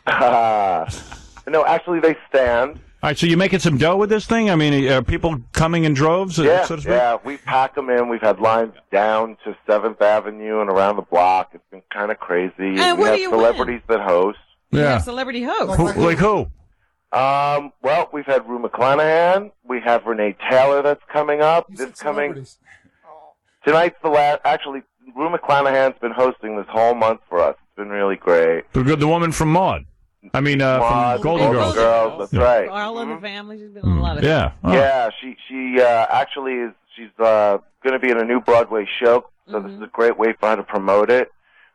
no, actually, they stand. All right, so you're making some dough with this thing? I mean, are people coming in droves, uh, Yeah, so to speak? yeah, we pack them in. We've had lines down to seventh Avenue and around the block. It's been kind of crazy. And we what have do you celebrities that host. You Yeah. have celebrity hosts. Who, like who? Um, well, we've had Rue McClanahan. We have Renee Taylor that's coming up. This coming tonight's the last. Actually, Rue McClanahan's been hosting this whole month for us. It's been really great. The, the woman from Maude. I mean, uh, Maude, from Golden, Golden Girls. Girls, that's Yeah. right. All in the family. She's been on a lot of Yeah. Oh. Yeah, she she uh, actually is. She's uh, going to be in a new Broadway show, so this is a great way for her to promote it.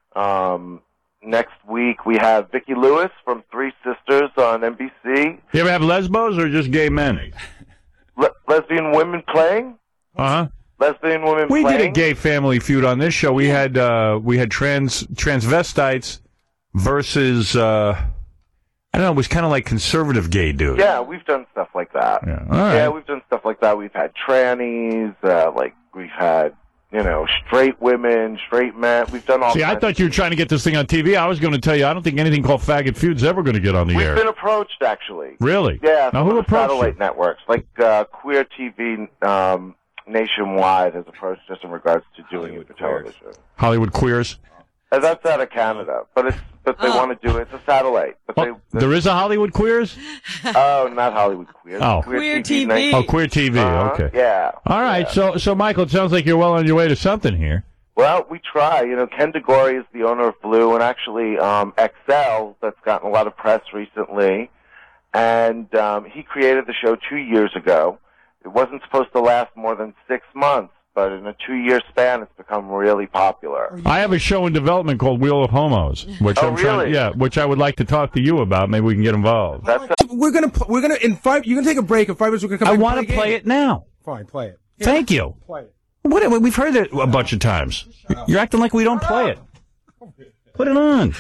Um, next week we have Vicki Lewis from Three Sisters on N B C. You ever have lesbos or just gay men? Le- lesbian women playing. Uh-huh. Lesbian women We playing. did a gay family feud on this show. We had uh, we had trans transvestites versus uh, I don't know. It was kind of like conservative gay dudes. Yeah, we've done stuff like that. Yeah, all right. Yeah, we've done stuff like that. We've had trannies, uh, like we've had, you know, straight women, straight men. We've done all See, I kinds thought you were trying to get this thing on T V. I was going to tell you, I don't think anything called Faggot Feud's ever going to get on the We've air. been approached, actually. Really? Yeah, Now, some who of the approached satellite you? networks, like uh, Queer T V um, nationwide has approached us in regards to doing it for television. Hollywood Queers. And that's out of Canada, but it's but they want to do it. It's a satellite. But they, There is a Hollywood Queers? oh, not Hollywood Queers. Oh. Queer T V. night- Oh, Queer T V. Uh-huh, Okay. Yeah. All right. So, so Michael, it sounds like you're well on your way to something here. Well, we try. You know, Ken DeGore is the owner of Blue, and actually um, X L, that's gotten a lot of press recently. And um, he created the show two years ago. It wasn't supposed to last more than six months, but in a two-year span, it's become really popular. I have a show in development called Wheel of Homos, which Oh, I'm trying, really? yeah, which I would like to talk to you about. Maybe we can get involved. That's We're gonna pl- we're gonna in five. You can take a break. In five minutes, we're gonna come. I back want and to play play it now. Fine, play it. Thank you. Play it. What, we've heard it a bunch of times. You're acting like we don't play it. Put it on.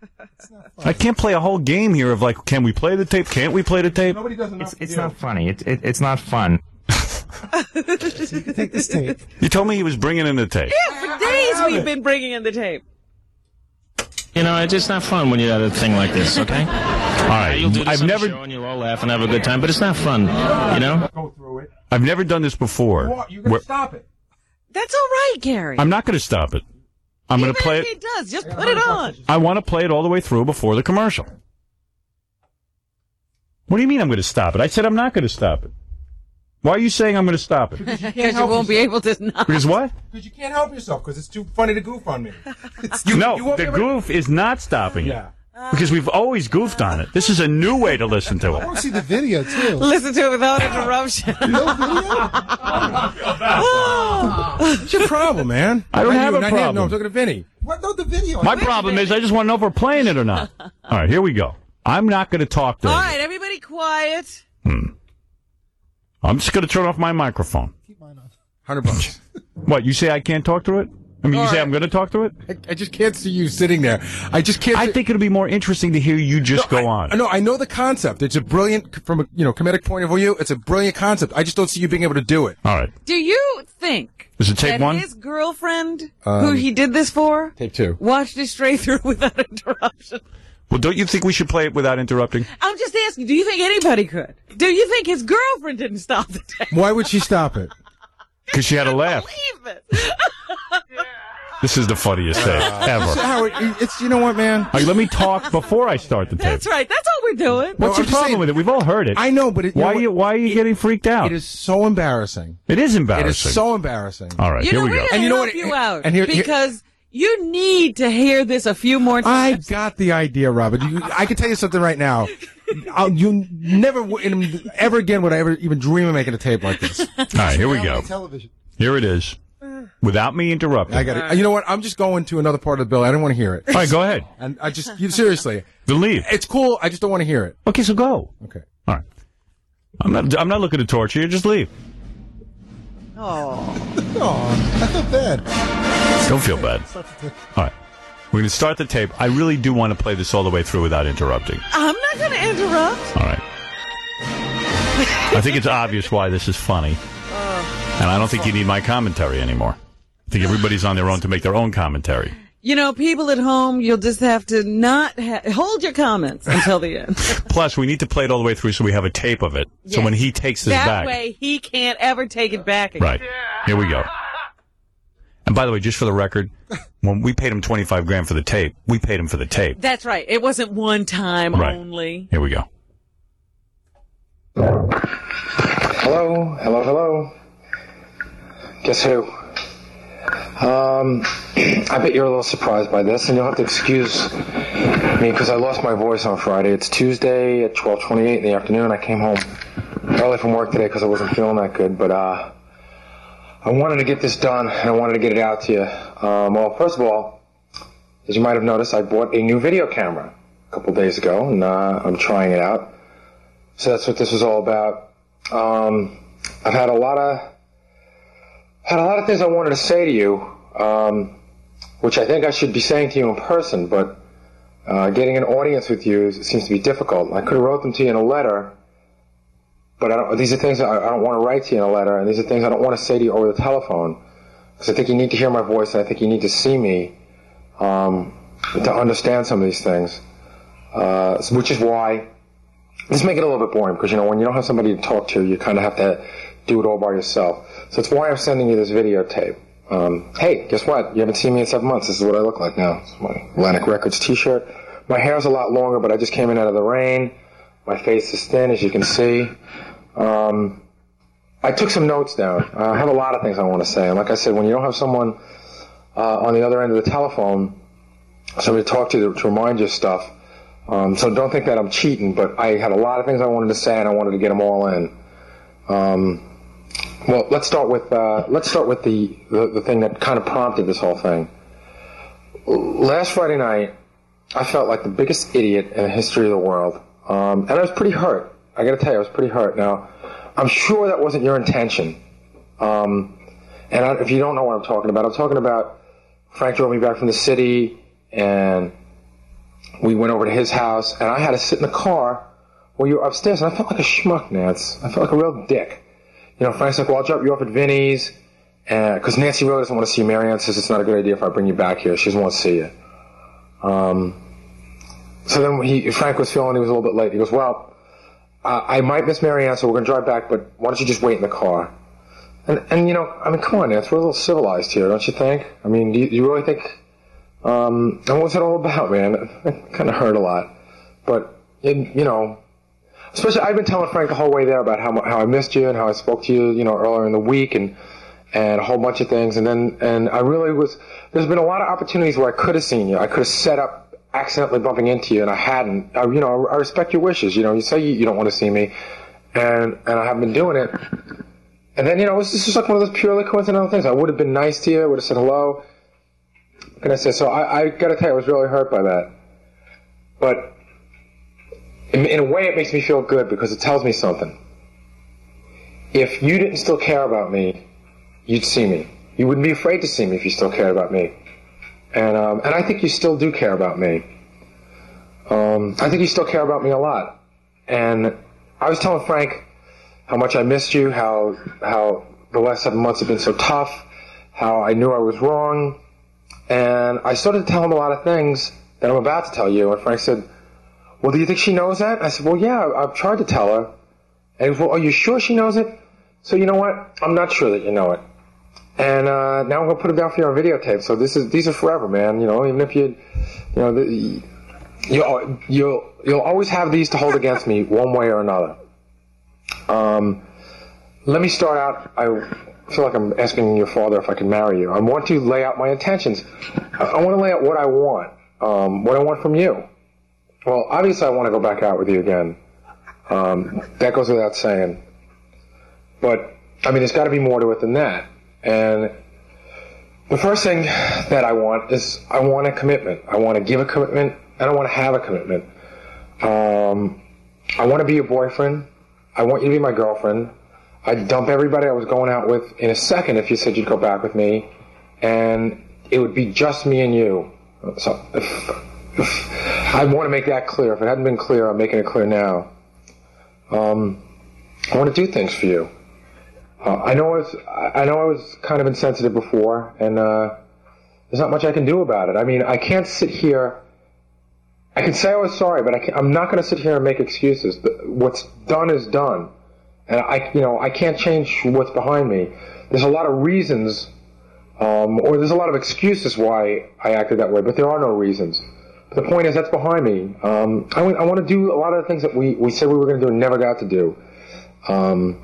I can't play a whole game here of like, can we play the tape? Can't we play the tape? Nobody doesn't. It's, it's not funny. It, it, it's not fun. So you can take this tape. You told me he was bringing in the tape. Yeah, for days we've been bringing in the tape. You know, it's just not fun when you're at a thing like this, okay? All right. You'll do this I've on the never- show and you'll all laugh and have a good time, but it's not fun, you know? Go through it. I've never done this before. What? You're going Where- to stop it. That's all right, Gary. I'm not going to stop it. I'm going to play If it. he does, just put it on. I want to play it all the way through before the commercial. What do you mean I'm going to stop it? I said I'm not going to stop it. Why are you saying I'm going to stop it? Because you won't be able to not. Because what? Because you can't help yourself, because it's too funny to goof on me. no, you won't the be able to- goof is not stopping Yeah. it. Because we've always goofed on it. This is a new way to listen to I it. want to see the video, too. Listen to it without interruption. What's your problem, man? I don't Not have you, a not him. problem. No, I'm talking to Vinny. What? No, the video. My problem is I just want to know if we're playing it or not. All right, here we go. I'm not going to talk to All it. right, everybody quiet. I'm just going to turn off my microphone. Hundred bucks. What, you say I can't talk to it? I mean, you say I'm going to talk to it? I, I just can't see you sitting there. I just can't. I think it'll be more interesting to hear you just No, go I, on. No, I know the concept. It's a brilliant, from a you know comedic point of view. It's a brilliant concept. I just don't see you being able to do it. All right. Do you think Is it tape that one? his girlfriend, Um, who he did this for, Tape two. watched it straight through without interruption? Well, don't you think we should play it without interrupting? I'm just asking, do you think anybody could? Do you think his girlfriend didn't stop the tape? Why would she stop it? Because she had a laugh. This is the funniest thing ever. So, Howard, it's you know what, man. All right, let me talk before I start the tape. That's right. That's all we're doing. What's No, your I'm just problem saying- with it? We've all heard it. I know, but it, why know are you why are you getting freaked out? It is so embarrassing. It is It embarrassing. is so embarrassing. All right, You here know, we we're go. going to And you know help what- you out and here- here- because you need to hear this a few more I times. got the idea, Robert. You, I can tell you something right now. I'll, you never, w- ever again would I ever even dream of making a tape like this. All right, here we go. Television. Here it is. Without me interrupting. I got it. You know what? I'm just going to another part of the bill. I don't want to hear it. All right, go ahead. And I just, you, seriously, Then leave. it's cool. I just don't want to hear it. Okay, so go. Okay. All right. I'm not. I'm not looking to torture you. Just leave. Oh. Oh, I feel bad. Don't feel bad. All right. We're going to start the tape. I really do want to play this all the way through without interrupting. I'm not going to interrupt. All right. I think it's obvious why this is funny. And I don't think you need my commentary anymore. I think everybody's on their own to make their own commentary. You know, people at home, you'll just have to not ha- hold your comments until the end. Plus, we need to play it all the way through so we have a tape of it. So Yes. when he takes this that back. way, he can't ever take it back again. Right. Here we go. And by the way, just for the record, when we paid him twenty-five grand for the tape, we paid him for the tape. That's right. It wasn't one time Right. only. Here we go. Hello, hello, hello. Guess who? Um, I bet you're a little surprised by this, and you'll have to excuse me because I lost my voice on Friday. It's Tuesday at twelve twenty-eight in the afternoon. I came home early from work today because I wasn't feeling that good, but uh, I wanted to get this done, and I wanted to get it out to you. Um, well, first of all, as you might have noticed, I bought a new video camera a couple days ago, and uh, I'm trying it out. So that's what this was all about. Um, I've had a lot of had a lot of things I wanted to say to you, um, which I think I should be saying to you in person, but uh, getting an audience with you seems to be difficult. I could have wrote them to you in a letter, but I don't, these are things that I, I don't want to write to you in a letter, and these are things I don't want to say to you over the telephone, because I think you need to hear my voice, and I think you need to see me um, to understand some of these things, uh, which is why let's make it a little bit boring, because, you know, when you don't have somebody to talk to, you kind of have to do it all by yourself. So it's why I'm sending you this videotape. Um, hey, guess what? You haven't seen me in seven months. This is what I look like now. It's my Atlantic Records t-shirt. My hair's a lot longer, but I just came in out of the rain. My face is thin, as you can see. Um, I took some notes down. Uh, I have a lot of things I want to say. And like I said, when you don't have someone uh, on the other end of the telephone, somebody to talk to to remind you of stuff, Um, so don't think that I'm cheating, but I had a lot of things I wanted to say, and I wanted to get them all in. Um, well, let's start with uh, let's start with the, the the thing that kind of prompted this whole thing. Last Friday night, I felt like the biggest idiot in the history of the world, um, and I was pretty hurt. I got to tell you, I was pretty hurt. Now, I'm sure that wasn't your intention. Um, and I, if you don't know what I'm talking about, I'm talking about Frank drove me back from the city, and we went over to his house, and I had to sit in the car while you were upstairs, and I felt like a schmuck, Nance. I felt like a real dick. you know, Frank's like, well, I'll drop you off at Vinny's, because Nancy really doesn't want to see you. Marianne says it's not a good idea if I bring you back here. She doesn't want to see you. Um, so then he, Frank was feeling he was a little bit late. He goes, well, uh, I might miss Marianne, so we're going to drive back, but why don't you just wait in the car? And, and you know, I mean, come on, Nance, we're a little civilized here, don't you think? I mean, do you, do you really think, um, and what's it all about, man? It kind of hurt a lot. But, it, you know, especially I've been telling Frank the whole way there about how how I missed you and how I spoke to you, you know, earlier in the week and and a whole bunch of things. And then, and I really was, there's been a lot of opportunities where I could have seen you. I could have set up accidentally bumping into you, and I hadn't. I, you know, I respect your wishes. You know, you say you, you don't want to see me, and and I haven't been doing it. And then, you know, it was just like one of those purely coincidental things. I would have been nice to you. I would have said hello. What can I say? So I, I got to tell you, I was really hurt by that. But in, in a way, it makes me feel good because it tells me something. If you didn't still care about me, you'd see me. You wouldn't be afraid to see me if you still cared about me. And um, and I think you still do care about me. Um, I think you still care about me a lot. And I was telling Frank how much I missed you, how how the last seven months have been so tough, how I knew I was wrong. And I started to tell him a lot of things that I'm about to tell you. And Frank said, well, do you think she knows that? I said, well, yeah, I've tried to tell her. And he was, well, are you sure she knows it? So you know what? I'm not sure that you know it. And uh, now I'm going to put it down for you on videotape. So this is these are forever, man. You know, even if you, you know, the, you'll, you'll, you'll always have these to hold against me one way or another. Um, let me start out. I feel like I'm asking your father if I can marry you. I want to lay out my intentions. I, I want to lay out what I want, um, what I want from you. Well, obviously I want to go back out with you again. Um, that goes without saying. But, I mean, there's got to be more to it than that. And the first thing that I want is I want a commitment. I want to give a commitment, and I want to have a commitment. Um, I want to be your boyfriend. I want you to be my girlfriend. I'd dump everybody I was going out with in a second if you said you'd go back with me, and it would be just me and you. So if, if, I want to make that clear. If it hadn't been clear, I'm making it clear now. Um, I want to do things for you. Uh, I know I was I know I was kind of insensitive before, and uh, there's not much I can do about it. I mean, I can't sit here. I can say I was sorry, but I can't, I'm not going to sit here and make excuses. What's done is done, and I, you know, I can't change what's behind me. There's a lot of reasons, um, or there's a lot of excuses why I acted that way, but there are no reasons. But the point is, that's behind me. Um, I, I want to do a lot of the things that we, we said we were going to do and never got to do. Um,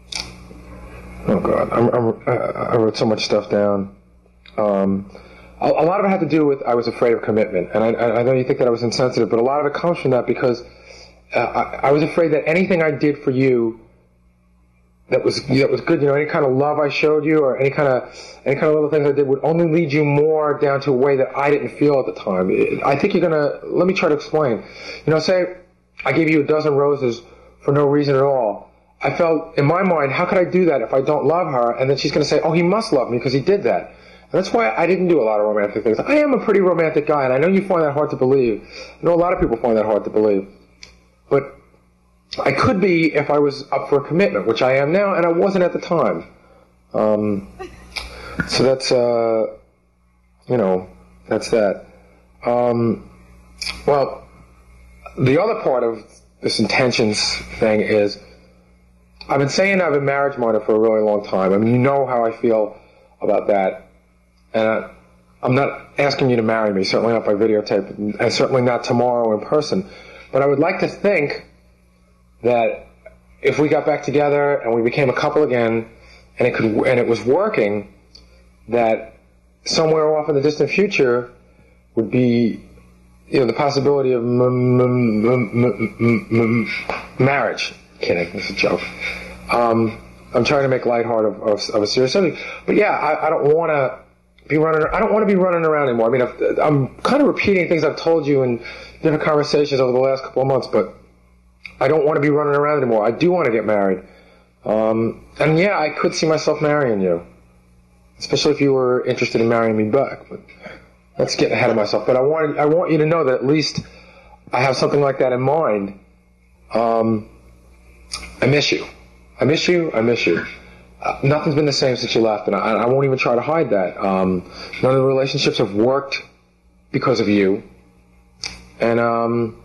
oh God, I'm, I'm, I wrote so much stuff down. Um, A, a lot of it had to do with I was afraid of commitment, and I, I know you think that I was insensitive, but a lot of it comes from that because uh, I, I was afraid that anything I did for you that was that was good, you know, any kind of love I showed you, or any kind of any kind of little things I did would only lead you more down to a way that I didn't feel at the time. It, I think you're gonna let me try to explain. You know, say I gave you a dozen roses for no reason at all. I felt in my mind, how could I do that if I don't love her? And then she's gonna say, oh, he must love me because he did that. That's why I didn't do a lot of romantic things. I am a pretty romantic guy, and I know you find that hard to believe. I know a lot of people find that hard to believe. But I could be if I was up for a commitment, which I am now, and I wasn't at the time. Um, so that's, uh, you know, that's that. Um, well, the other part of this intentions thing is I've been saying I've been marriage-minded for a really long time. I mean, you know how I feel about that. And I, I'm not asking you to marry me, certainly not by videotape, and certainly not tomorrow in person. But I would like to think that if we got back together and we became a couple again, and it could, and it was working, that somewhere off in the distant future would be, you know, the possibility of m- m- m- m- m- marriage. Kidding, this is a joke. Um, I'm trying to make lighthearted of, of, of a serious subject, but yeah, I, I don't want to. Be running, I don't want to be running around anymore. I mean, I've, I'm kind of repeating things I've told you in different conversations over the last couple of months, but I don't want to be running around anymore. I do want to get married. Um, and yeah, I could see myself marrying you, especially if you were interested in marrying me back. But that's getting ahead of myself. But I want, I want you to know that at least I have something like that in mind. Um, I miss you. I miss you. I miss you. Uh, nothing's been the same since you left, and I, I won't even try to hide that. Um, none of the relationships have worked because of you, and um,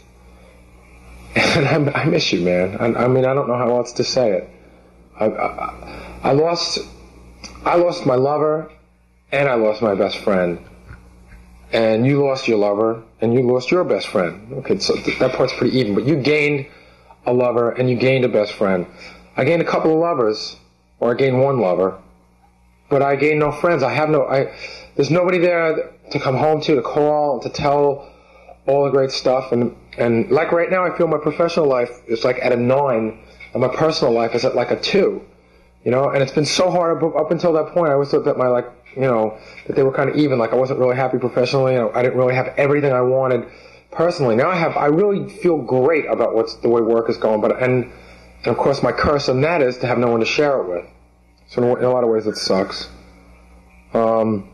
and I, I miss you, man. I, I mean, I don't know how else to say it. I, I, I lost, I lost my lover, and I lost my best friend, and you lost your lover, and you lost your best friend. Okay, so th- that part's pretty even. But you gained a lover, and you gained a best friend. I gained a couple of lovers, or I gained one lover, but I gained no friends. I have no. I there's nobody there to come home to, to call, to tell all the great stuff. And and like right now, I feel my professional life is like at a nine, and my personal life is at like a two. You know, and it's been so hard up, up until that point. I always thought that my like, you know, that they were kind of even. Like I wasn't really happy professionally. You know, I didn't really have everything I wanted personally. Now I have. I really feel great about what's the way work is going. But and and of course my curse on that is to have no one to share it with. So in a lot of ways it sucks. Um.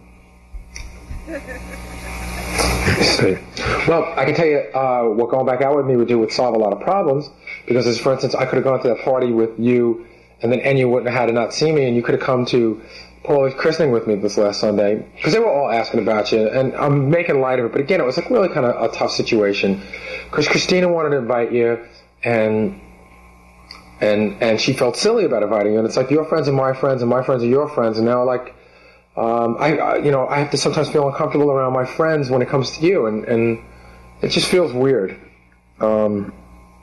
Let's see. Well, I can tell you uh, what going back out with me would do would solve a lot of problems. Because, as for instance, I could have gone to that party with you. And then Enya wouldn't have had to not see me, and you could have come to Paulie's christening with me this last Sunday. Because they were all asking about you, and I'm making light of it. But again, it was like really kind of a tough situation. Because Christina wanted to invite you, and and and she felt silly about inviting you. And it's like your friends are my friends, and my friends are your friends. And now, like, um, I, I you know I have to sometimes feel uncomfortable around my friends when it comes to you, and and it just feels weird. Um,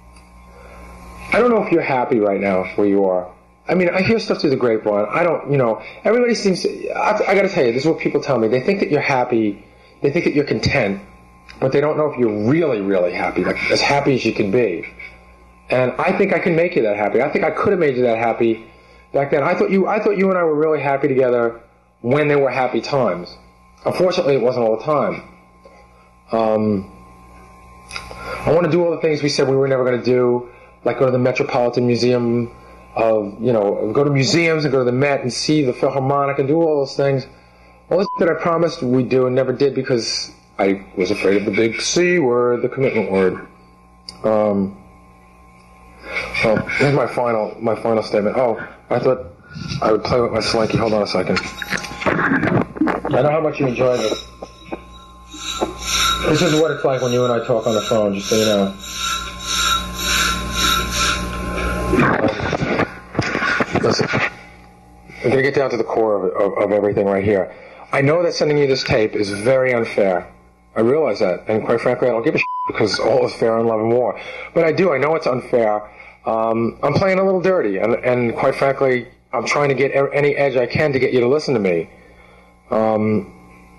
I don't know if you're happy right now where you are. I mean, I hear stuff through the grapevine. I don't, you know, everybody seems to, I, I gotta tell you, this is what people tell me. They think that you're happy, they think that you're content, but they don't know if you're really, really happy, like as happy as you can be. And I think I can make you that happy. I think I could have made you that happy back then. I thought you, I thought you and I were really happy together when there were happy times. Unfortunately, it wasn't all the time. Um, I want to do all the things we said we were never going to do, like go to the Metropolitan Museum, of, you know, go to museums and go to the Met and see the Philharmonic and do all those things. All this that I promised we'd do and never did because I was afraid of the big C word, the commitment word. Um, well, here's my final, my final statement. Oh, I thought I would play with my slinky. Hold on a second. I know how much you enjoy this. This is what it's like when you and I talk on the phone, just so you know. Listen, I'm going to get down to the core of, of, of everything right here. I know that sending you this tape is very unfair. I realize that. And quite frankly, I don't give a shit because all is fair in love and war. But I do. I know it's unfair. Um, I'm playing a little dirty. And, and quite frankly, I'm trying to get any edge I can to get you to listen to me. Um,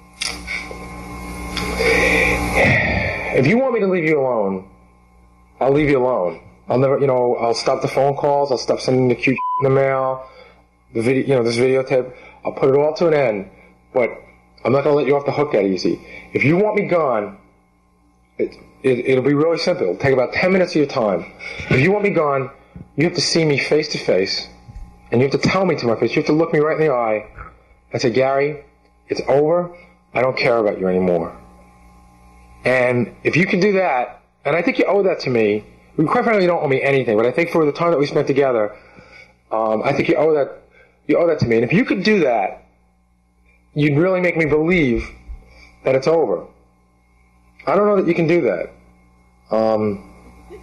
if you want me to leave you alone, I'll leave you alone. I'll never, you know, I'll stop the phone calls. I'll stop sending the cute in the mail, the video, you know, this videotape. I'll put it all to an end. But I'm not going to let you off the hook that easy. If you want me gone, it, it, it'll be really simple. It'll take about ten minutes of your time. If you want me gone, you have to see me face to face, and you have to tell me to my face. You have to look me right in the eye and say, Gary, it's over. I don't care about you anymore. And if you can do that, and I think you owe that to me. I mean, quite frankly, you don't owe me anything, but I think for the time that we spent together, um, I think you owe that. You owe that to me. And if you could do that, you'd really make me believe that it's over. I don't know that you can do that. Um,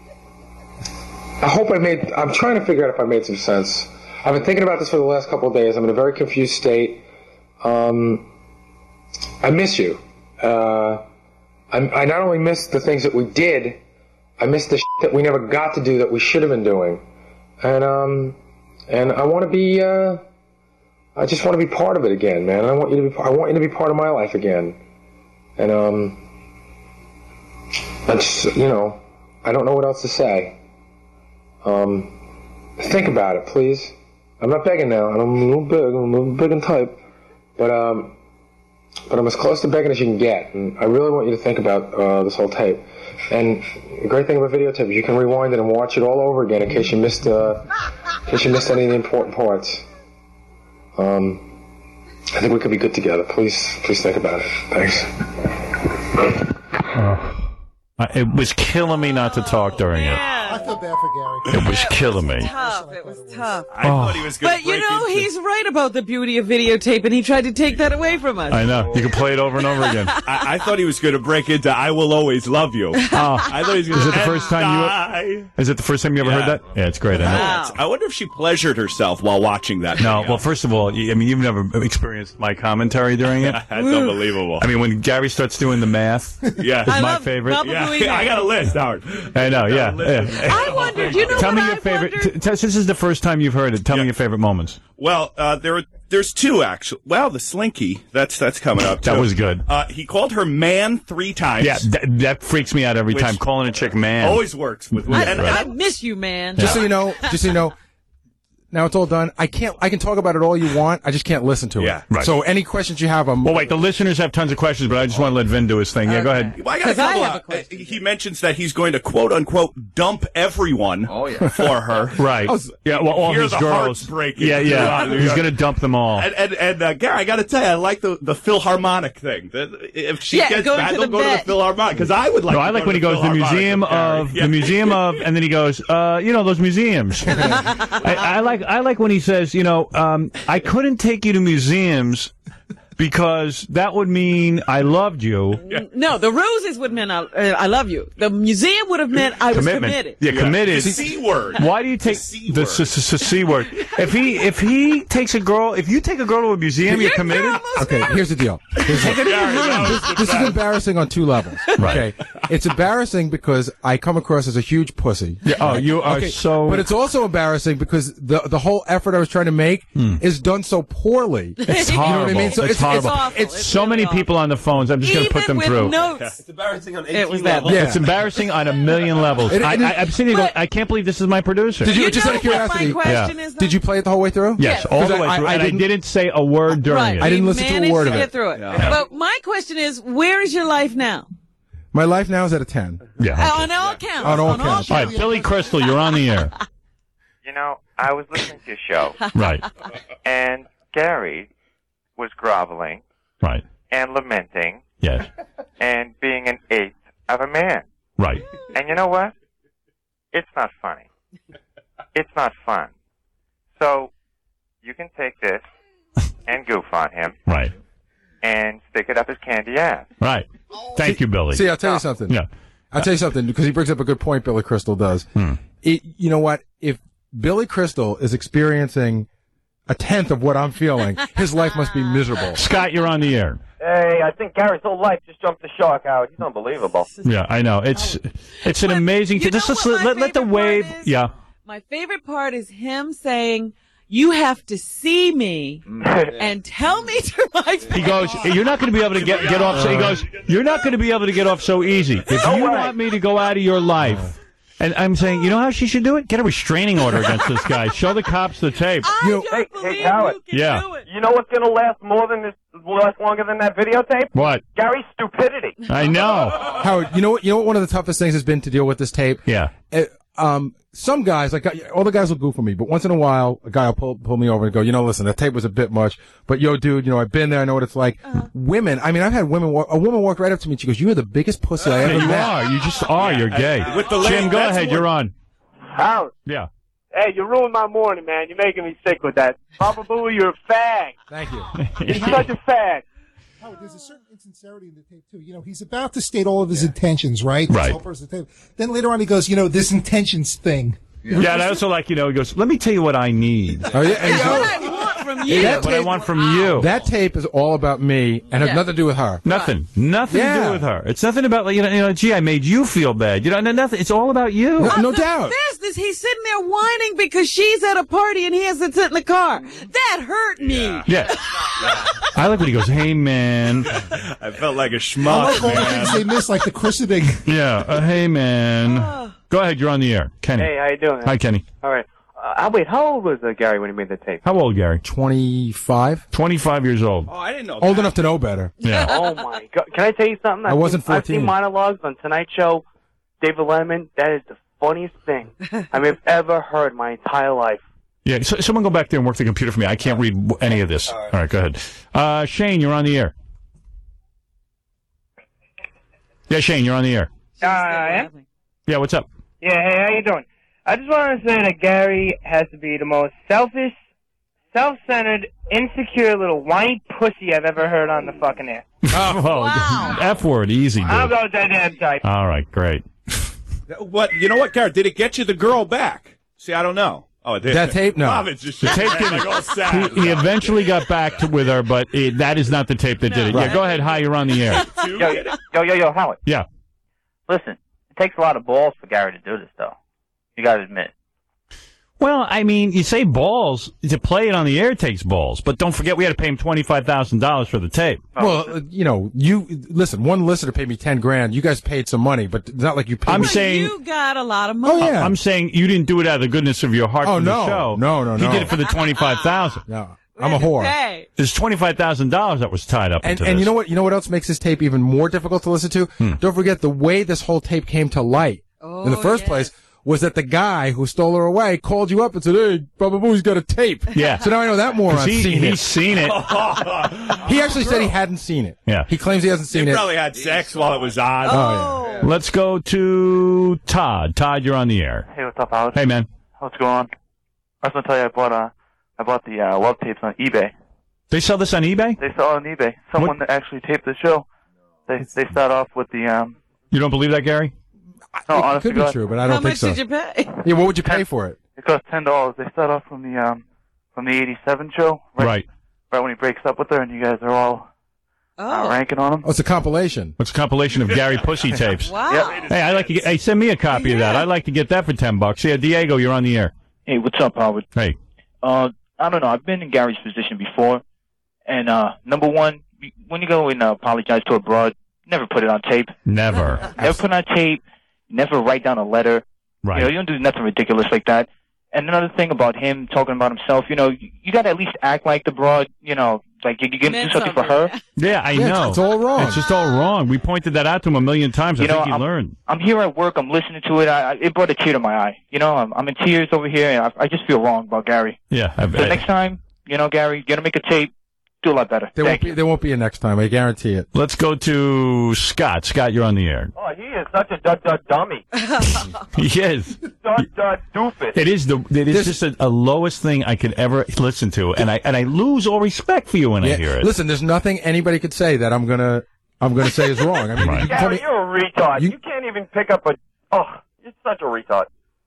I hope I made. I'm trying to figure out if I made some sense. I've been thinking about this for the last couple of days. I'm in a very confused state. Um, I miss you. Uh, I, I not only miss the things that we did, I miss the shit that we never got to do that we should have been doing. And um, and I want to be. Uh, I just want to be part of it again, man. I want you to be. I want you to be part of my life again. And um, that's you know, I don't know what else to say. Um, think about it, please. I'm not begging now. I'm a little big. I'm a little big and type, but um, but I'm as close to begging as you can get. And I really want you to think about uh, this whole tape. And the great thing about videotape is you can rewind it and watch it all over again in case you missed uh, in case you missed any of the important parts. Um, I think we could be good together. Please, please think about it. Thanks. Uh, it was killing me not to talk during it. I feel felt bad for Gary. It was killing me. Tough. It was tough. I thought he was But you know, he's right about the beauty of videotape, and he tried to take that away from us. I know. You can play it over and over again. I, I thought he was going to break into "I Will Always Love You." Oh, I thought he was going is to. it the first time you? Is it the first time you ever Yeah. heard that? Yeah, it's great. I know. Wow. I wonder if she pleasured herself while watching that. No, well, first of all, you- I mean, you've never experienced my commentary during it. That's unbelievable. I mean, when Gary starts doing the math, Yeah. is I my love favorite. Baba Yeah, Booey I got a list, Howard. I know, yeah. yeah. I wondered, you know Tell what me I your favorite. T- t- since this is the first time you've heard it, tell me your favorite moments. Well, uh, there are, there's two actually. Well, the Slinky, that's that's coming up. That too. was good. Uh, he called her man three times. Yeah, that, that freaks me out every Which time. Calling a chick man always works with I, women. I miss you, man. Just so you know, just so you know, now it's all done. I can't. I can talk about it all you want. I just can't listen to Yeah, it. right. So any questions you have, I'm. Well, wait. The listeners have tons of questions, but I just want to let Vin do his thing. Yeah, go ahead. Well, I got a couple of, uh, he mentions that he's going to quote unquote dump everyone oh, yeah. for her. Right. Yeah. Well, all Hear his the girls. hearts breaking. Yeah, yeah. He's going to dump them all. And and, and uh, Gary, I got to tell you, I like the the Philharmonic thing. That if she Yeah, gets going bad, to they'll the go to the vet. Philharmonic because I would like. No, to I like go when he to goes to the Philharmonic museum with Gary. of Yeah. the museum of, and then he goes, uh, you know, those museums. I, I like I like when he says, you know, um, I couldn't take you to museums because that would mean I loved you. No, the roses would mean I, uh, I love you. The museum would have meant I was Commitment. committed. Yeah, committed. The C word. Why do you take the c- c- c- C word? If he if he takes a girl, if you take a girl to a museum, you're committed. Okay, here's the deal. Here's the- this, this is embarrassing on two levels. Right. Okay, it's embarrassing because I come across as a huge pussy. Yeah, oh, you are so- But it's also embarrassing because the the whole effort I was trying to make is done so poorly. It's You know horrible. what I mean? So it's, it's, horrible. It's, awful. it's It's so many people on the phones. I'm just going to put them with through. notes. It's embarrassing on It was that. levels. Yeah. It's embarrassing on a million levels. It- I, it- I, I'm sitting here going, I can't believe this is my producer. Did you, You just know out of what my curiosity? question Yeah. is, though? Did you play it the whole way through? Yes, all the Because way I- through. I and I didn't- didn't say a word during Right. it. I didn't We listen to a managed word to of get it. through it. Yeah. But my question is, where is your life now? My life now is at a ten. Yeah. Uh, on all counts. On all counts. All right, Billy Crystal, you're on the air. You know, I was listening to your show, Right, and Gary was groveling right. and lamenting Yes, and being an eighth of a man. right. And you know what? It's not funny. It's not fun. So you can take this and goof on him Right, and stick it up his candy ass. right. Thank you, Billy. See, I'll tell you something. Yeah. I'll tell you something because he brings up a good point. Billy Crystal does. Hmm. It, you know what? If Billy Crystal is experiencing a tenth of what I'm feeling, his life must be miserable. Scott, you're on the air. Hey, I think Gary's whole life just jumped the shark, Howard. He's unbelievable. Yeah, I know. It's it's an amazing. you Just know let's what my let, let the favorite wave. part is? Yeah. My favorite part is him saying, you have to see me and tell me to my face. He goes, you're not going to be able to get get off. So he goes, you're not going to be able to get off so easy. If you want me to go out of your life, and I'm saying, you know how she should do it? Get a restraining order against this guy. Show the cops the tape. You know, hey, hey, Howard. Yeah. You know what's going to last more than this, last longer than that videotape? What? Gary's stupidity. I know. Howard, you know what? You know what? One of the toughest things has been to deal with this tape. Yeah. Uh, um, some guys, like all the guys will goof on me, but once in a while, a guy will pull pull me over and go, you know, listen, that tape was a bit much, but yo, dude, you know, I've been there, I know what it's like. Uh-huh. Women, I mean, I've had women. Walk, a woman walked right up to me and she goes, "You are the biggest pussy I Yeah, ever you met." are. You just are. You're gay. With the lady, Jim, go that's ahead. what- You're on. Howard, Yeah. hey, you ruined my morning, man. You're making me sick with that. Baba Booey, you're a fag. Thank you. You're such a fag. Oh, there's a certain insincerity in the tape too. You know, he's about to state all of his intentions, right? Right. This whole person tape. Then later on, he goes, you know, this intentions thing. Yeah, and I also like, you know, he goes, let me tell you what I need. Oh, yeah, and so- What I want from you. That What I tape- want from you. That tape is all about me and has Yeah. nothing to do with her. Nothing. Nothing to Yeah. do with her. It's nothing about, like, you know, you know, gee, I made you feel bad. You know, no, nothing. It's all about you. No, no The doubt. best is he's sitting there whining because she's at a party and he has to sit in the car. That hurt me. Yeah. I like when he goes, hey, man. I felt like a I schmuck, like all the man. things they miss, like the christening. Yeah. Uh, hey, man. Go ahead. You're on the air. Kenny. Hey, how you doing? Hi, Kenny. All right. Uh, wait, how old was uh, Gary when he made the tape? How old, Gary? twenty-five. twenty-five years old. Oh, I didn't know. Old that. enough to know better. Yeah. Oh my God! Can I tell you something? I I've wasn't seen, I've fourteen. seen monologues on Tonight Show. David Letterman. That is the funniest thing I may have ever heard in my entire life. Yeah. So, someone go back there and work the computer for me. I can't read w- any of this. All right, go ahead. Uh, Shane, you're on the air. Yeah, Shane, you're on the air. Uh, I am? Yeah, what's up? Yeah, hey, how you doing? I just want to say that Gary has to be the most selfish, self-centered, insecure little whiny pussy I've ever heard on the fucking air. Oh, F word, easy, dude. I'll go with that damn type. All right, great. What? You know what, Garrett? Did it get you the girl back? See, I don't know. Oh, it did. That tape? No. Robin's just The tape shaking didn't. like all sad. He, he eventually got back to, with her, but it, that is not the tape that did it. Yeah, go ahead. Hi, you're on the air. Yo, yo, yo, yo, Howard. Yeah. Listen, it takes a lot of balls for Gary to do this, though. You got to admit. Well, I mean, you say balls. To play it on the air takes balls. But don't forget, we had to pay him twenty-five thousand dollars for the tape. Well, uh, you know, you listen. One listener paid me ten grand. You guys paid some money, but it's not like you paid. I'm me. saying- You got a lot of money. Oh, yeah. I'm saying you didn't do it out of the goodness of your heart Oh, for no. the show. No, no, He no. did it for the twenty-five thousand dollars. No, I'm a whore. Hey. There's twenty-five thousand dollars that was tied up And, into and this. you know what? You know what else makes this tape even more difficult to listen to? Hmm. Don't forget the way this whole tape came to light in the first place was that the guy who stole her away called you up and said, "Hey, Baba Boo's got a tape." Yeah. So now I know that moron's 'Cause he- seen he's it. seen it. He actually said he hadn't seen it. Yeah. He claims he hasn't seen They it. probably had sex while it was on. Oh, yeah. Let's go to Todd. Todd, you're on the air. Hey, what's up, Howard? Hey, man. What's going on? I was gonna tell you I bought uh I bought the uh, love tapes on eBay. They sell this on eBay? They sell it on eBay. Someone that actually taped the show. They they start off with the um. You don't believe that, Gary? No, It honestly, could be God. true, but I don't How think much so. did you pay? Yeah, what would you pay for it? It cost ten dollars. They start off from the um from the eighty-seven show. Right. Right. Right when he breaks up with her, and you guys are all uh, ranking on him. Oh, it's a compilation. It's a compilation of Gary Pussy tapes. Wow. Hey, I like to get, hey, send me a copy of that. I'd like to get that for ten bucks. Yeah, Diego, you're on the air. Hey, what's up, Howard? Hey. Uh, I don't know. I've been in Gary's position before, and uh, number one, when you go and uh, apologize to a broad, never put it on tape. Never. Never put it on tape. Never write down a letter. Right. You know, you don't do nothing ridiculous like that. And another thing about him talking about himself, you know, you, you got to at least act like the broad. You know, like you, you're gonna do something for her. Yeah, I Yeah, know. it's all wrong. It's just all wrong. We pointed that out to him a million times. I You know, think he I'm- learned. I'm here at work. I'm listening to it. I, I, it brought a tear to my eye. You know, I'm, I'm in tears over here, and I, I just feel wrong about Gary. Yeah. I, So next time, you know, Gary, you're gonna make a tape. Do a lot better. There Thank won't be. There won't be a next time. I guarantee it. Let's go to Scott. Scott, you're on the air. Oh, he is such a dud dud dummy. He is. Dud dud doofus. It is the. It is just a, a lowest thing I could ever listen to, and I and I lose all respect for you when I Yeah. hear it. Listen, there's nothing anybody could say that I'm gonna. I'm gonna say is wrong. I mean, you tell Gary, me- you're a retard. You- You, can't even pick up a. Oh, you're such a retard.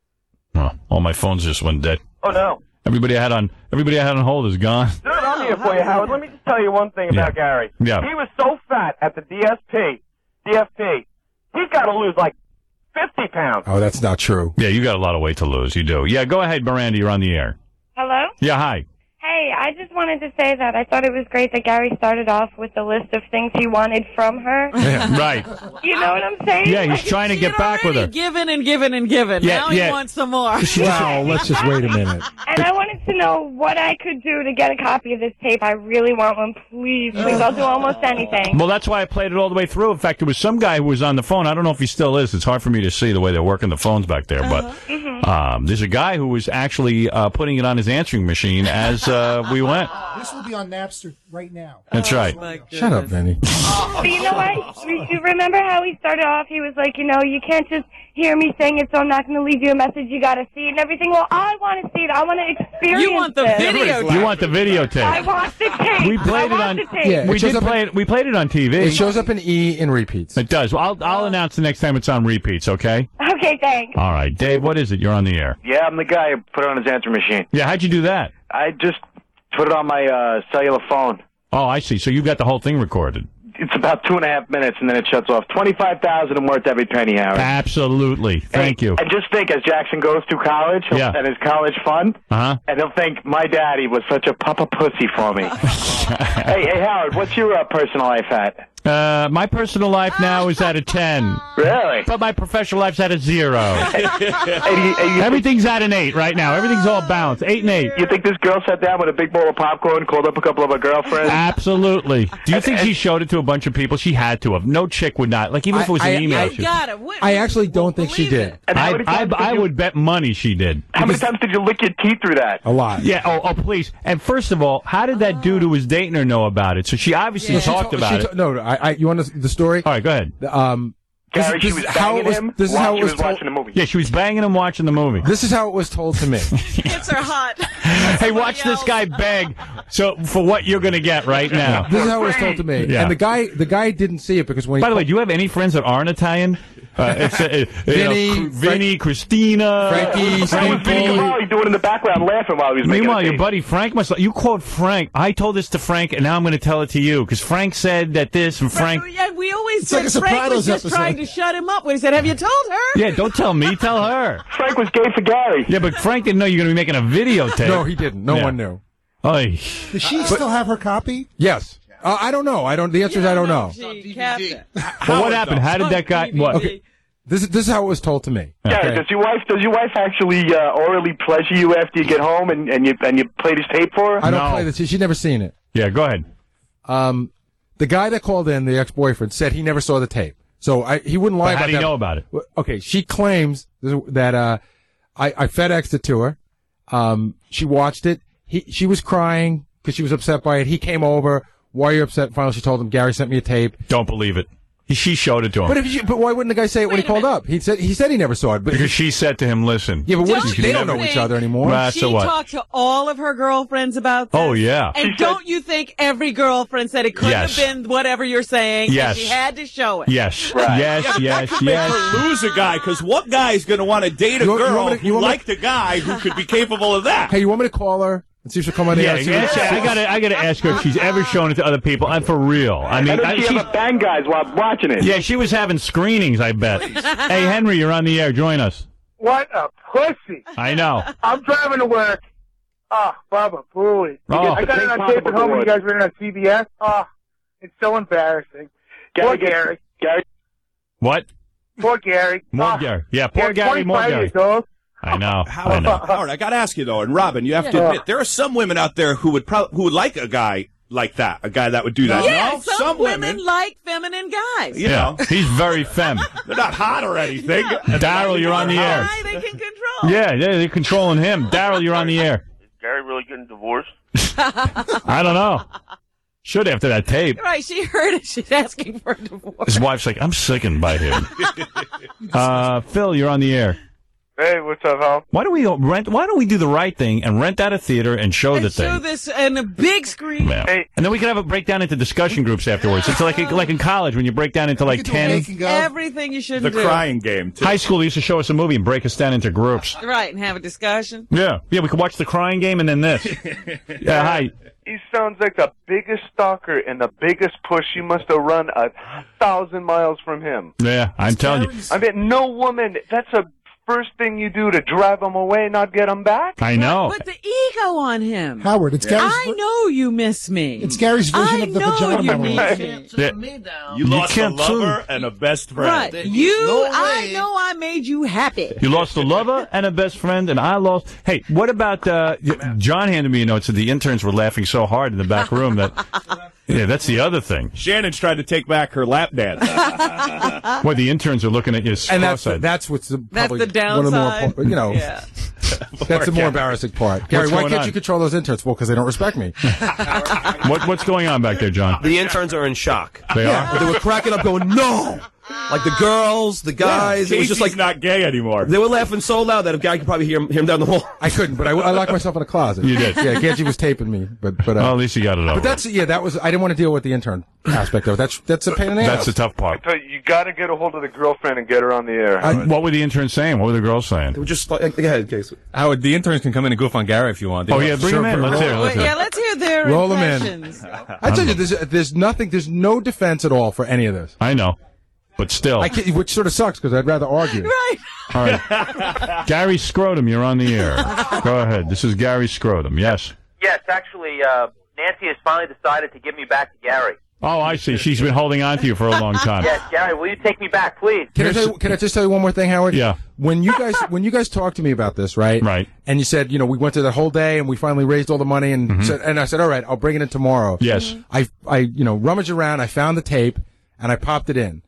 Oh, all my phones just went dead. Oh no. Everybody I had on. Everybody I had on hold is gone. Dude, I'm here for you, Howard. Let me just tell you one thing about Gary. Yeah. He was so fat at the D S P, D F P, he's got to lose like fifty pounds. Oh, that's not true. Yeah, you got a lot of weight to lose. You do. Yeah, go ahead, Miranda. You're on the air. Hello? Yeah, hi. Hey, I just wanted to say that I thought it was great that Gary started off with the list of things he wanted from her. Right. You know what I'm saying? Yeah, he's trying to get back with her. Given and given and given. Yeah, now yeah. he wants some more. Wow, let's just wait a minute. And I wanted to know what I could do to get a copy of this tape. I really want one. Please, please. I'll do almost anything. Well, that's why I played it all the way through. In fact, there was some guy who was on the phone. I don't know if he still is. It's hard for me to see the way they're working the phones back there. But um, there's a guy who was actually uh, putting it on his answering machine as uh, we went. This will be on Napster right now. That's right. Shut up, Benny. But you know what? You you remember how he started off? He was like, you know, you can't just hear me saying it, so I'm not going to leave you a message. You got to see it and everything. Well, I want to see it. I want to experience You want the this. video. You want the videotape? I want the tape. We played I it want on. the tape. Yeah, we it shows did up play in- it. We played it on T V. It shows up in E in repeats. It does. Well, I'll I'll announce the next time it's on repeats. Okay. Okay, thanks. All right, Dave. What is it? You're on the air. Yeah, I'm the guy who put it on his answer machine. Yeah. How'd you do that? I just put it on my uh, cellular phone. Oh, I see. So you've got the whole thing recorded. It's about two and a half minutes, and then it shuts off. Twenty-five thousand and worth every penny, Howard. Absolutely. Thank you. And just think, as Jackson goes to college Yeah. and his college fund, Uh huh. and he'll think my daddy was such a papa pussy for me. hey, hey, Howard, what's your uh, personal life at? Uh, my personal life now is at a ten. Really? But my professional life's at a zero. Hey, do you- hey, you Everything's at an eight right now. Everything's all balanced. Eight and eight. You think this girl sat down with a big bowl of popcorn, called up a couple of her girlfriends? Absolutely. Do you think she showed it to a bunch of people? She had to have. No chick would not. Like, even if it was I- an I- email. I- she- Got it. What- I actually don't think she did. And how I, many I, times did I you- would bet money she did. How many times did you lick your teeth through that? A lot. Yeah. Oh, oh, please. And first of all, how did that dude who was dating her know about it? So she obviously No, she talked to- about she it. to- no, no, I, I, you want the- the story? All right, go ahead. Um, This, Gary, this she was is how it banging was. him This is while how it she was was told. watching the movie. Yeah, she was banging him watching the movie. This is how it was told to me. Hits are hot. Hey, watch this guy beg. So for what you're going to get right now. This is how it was told to me. Yeah. And the guy, the guy didn't see it because when. By he the way, do you have any friends that aren't Italian? Uh, it's, uh, uh, Vinny, you know, Vinny, Christina, Frankie, Frank Vinny Cavalli doing in the background laughing while he was making Meanwhile, a your tape. buddy Frank must. You quote Frank. I told this to Frank, and now I'm going to tell it to you because Frank said that this, and Frank. Yeah, we always It's said like a Frank was Sopranos just episode. trying to shut him up when he said, "Have you told her?" Yeah, don't tell me. Tell her. Frank was gay for Gary. Yeah, but Frank didn't know you were going to be making a videotape. No, he didn't. No Yeah. one knew. Oy. Does she still have her copy? Yes. Uh, I don't know. I don't. The answer is I don't know. She kept it. But what happened? How did that guy? What? Okay. This is this is how it was told to me. Gary, Okay. does your wife does your wife actually uh, orally pleasure you after you get home and, and you and you played his tape for her? I don't No. play this. She's never seen it. Yeah, go ahead. Um, the guy that called in, the ex-boyfriend, said he never saw the tape. So I, he wouldn't lie But about how do you that. know about it? Well, okay, she claims that uh, I, I FedExed it to her. Um, she watched it. He, she was crying because she was upset by it. He came over. Why are you upset? Finally, she told him, Gary sent me a tape. Don't believe it. He, she showed it to him. But if you, but why wouldn't the guy say it when he called up? He said he said he never saw it. But because she said to him, "Listen." yeah, but what Don't if they don't you know each think other anymore? Well, She so what? talked to all of her girlfriends about this. Oh, yeah. And don't you think every girlfriend said it couldn't Yes. have been whatever you're saying? and Yes. She had to show it. Yes, Right. yes, yes, Make yes. her lose a guy, because what guy is going to want to date a You want- you girl want me to- you who want me- liked a guy who could be capable of that? Hey, you want me to call her and see if she'll come on the Yeah, air? and see yeah, what- I gotta, I gotta ask her if she's ever shown it to other people. I'm for real. I mean, And I, does she she's- ever bang guys while watching it? yeah, she was having screenings. I bet. Hey, Henry, you're on the air. Join us. What a pussy! I know. I'm driving to work. Oh, Bubba, Booey. Oh. I got it on tape at home when you guys were in on C B S. Oh, it's so embarrassing. Poor Gary, Gary. Gary, What? Poor Gary. More Oh, Gary. Yeah, poor Gary. More twenty-five Gary. years old. I know. I Howard, know. Howard, I got to ask you though, and Robin, you have to Yeah. admit there are some women out there who would probably who would like a guy like that, a guy that would do that. Yeah, No, some, women, like feminine guys. you Yeah, know, he's very femme. they're not hot or anything. Daryl, you're on the air. Why they can control. Yeah, yeah, they're controlling him. Daryl, you're on the air. Is Gary really getting divorced? I don't know. Should after that tape. Right, she heard it. She's asking for a divorce. His wife's like, I'm sickened by him. Uh, Phil, you're on the air. Hey, what's up, Hal? Why don't we rent? Why don't we do the right thing and rent out a theater and show the And show thing? this in a big screen. Yeah. Hey. And then we can have a breakdown into discussion groups afterwards. It's like like in college when you break down into like ten. Everything you shouldn't The do. crying game. Too. High school they used to show us a movie and break us down into groups. Right, and have a discussion. Yeah, yeah. We could watch the crying game and then this. Yeah, hi. He sounds like the biggest stalker and the biggest push. You must have run a thousand miles from him. Yeah, I'm telling you. I mean, no woman, that's a first thing you do to drive him away, not get him back. I know. Put the ego on him. Howard, it's Gary's. I know you miss me. It's Gary's version I of the know vagina you monologue. miss me. Yeah. You lost a can't lover too. and a best friend. Right. You, I know I made you happy. You lost a lover and a best friend, and I lost. Hey, what about uh, John handed me a note? Said the interns were laughing so hard in the back room that. Yeah, that's the other thing. Shannon's tried to take back her lap dance. Well, the interns are looking at you And that's cross-eyed. that's what's the That's probably the one of the more downside. po- you know Yeah. that's the more embarrassing part. Gary, why going can't on? you control those interns? Well, because they don't respect me. What, what's going on back there, John? The interns are in shock. They are? They were cracking up, going, "No!" Like the girls, the guys. It was just like not gay anymore. they were laughing so loud that a guy could probably hear him, hear him down the hall. I couldn't, but I, I locked myself in a closet. You did? Yeah, Ganji was taping me, but but uh, Well, at least you got it over. but that's yeah, that was I didn't want to deal with the intern aspect of it. That's that's a pain in the That's ass. the tough part. So you got to get a hold of the girlfriend and get her on the air. I- Howard. What were the interns saying? What were the girls saying? They were just like, go ahead, Case. Howard, the interns can come in and goof on Gary if you want. Oh, yeah, bring Sure, them in. bring Let's them hear it. Let's Well, hear yeah, it. let's hear their Roll 'em in. impressions. I tell you, there's there's nothing, there's no defense at all for any of this. I know. But still. I can't, which sort of sucks because I'd rather argue. Right. All right. Gary Scrotum, you're on the air. Go ahead. This is Gary Scrotum. Yes. Yes, actually, uh, Nancy has finally decided to give me back to Gary. Oh, I see. She's been holding on to you for a long time. Yes, Gary, will you take me back, please? Can I, tell you, can I just tell you one more thing, Howard? Yeah. When you guys when you guys talked to me about this, right? Right. And you said, you know, we went to the whole day and we finally raised all the money and Mhm. said, and I said, all right, I'll bring it in tomorrow. Yes. I I you know rummaged around, I found the tape, and I popped it in.